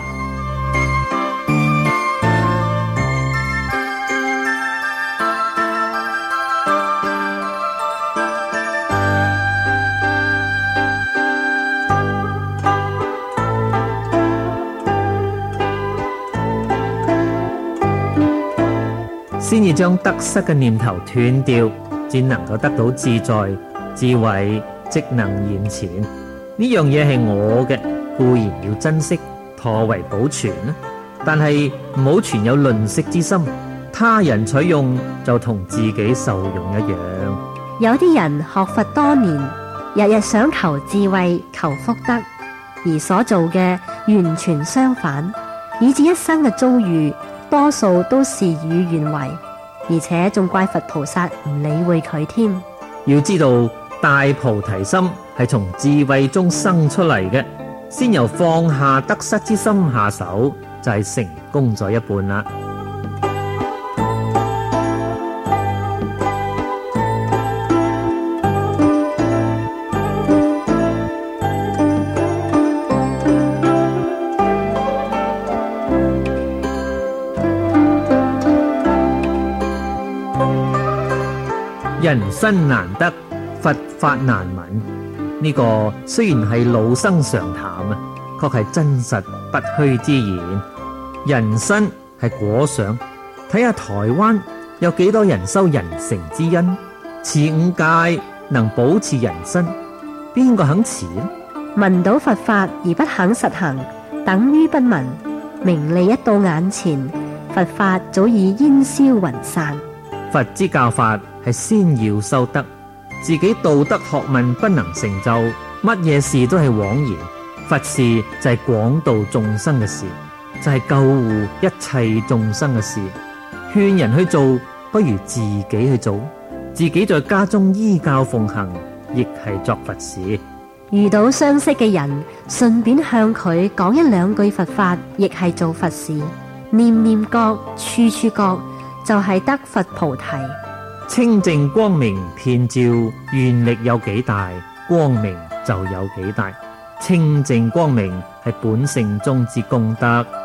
先至將得失嘅念頭斷掉，只能夠得到自在智慧，即能現前。呢樣嘢係我嘅，固然要珍惜，妥為保存啦。但係唔好存有吝嗇之心，他人取用就同自己受用一樣。 有啲人學佛多年，日日想求智慧、求福德，而所做嘅完全相反，以致一生嘅遭遇多數都事與願違，而且仲怪佛菩薩唔理會佢添。 要知道大菩提心係從智慧中生出嚟嘅，先由放下得失之心下手，就係、是、成功咗一半啦。人生難得，佛法難聞。呢、這個雖然係老生常談啊，確係真實不虛之言。人生係果想，睇下台灣有幾多人修人成之恩，持五戒能保持人生，邊個肯持呢？ 聞到佛法而不肯實行，等於不聞。名利一到眼前，佛法早已煙消雲散。 佛之教法係先要修德，自己道德學問不能成就，乜嘢事都係枉然。佛事就係廣度眾生嘅事，就係、是、救護一切眾生嘅事。勸人去做，不如自己去做。自己在家中依教奉行，亦係作佛事。 遇到相識嘅人，順便向佢講一兩句佛法，亦係做佛事。念念覺，處處覺，就係得佛菩提。 清淨光明遍照，願力有幾大，光明就有幾大。清淨光明係本性中之功德。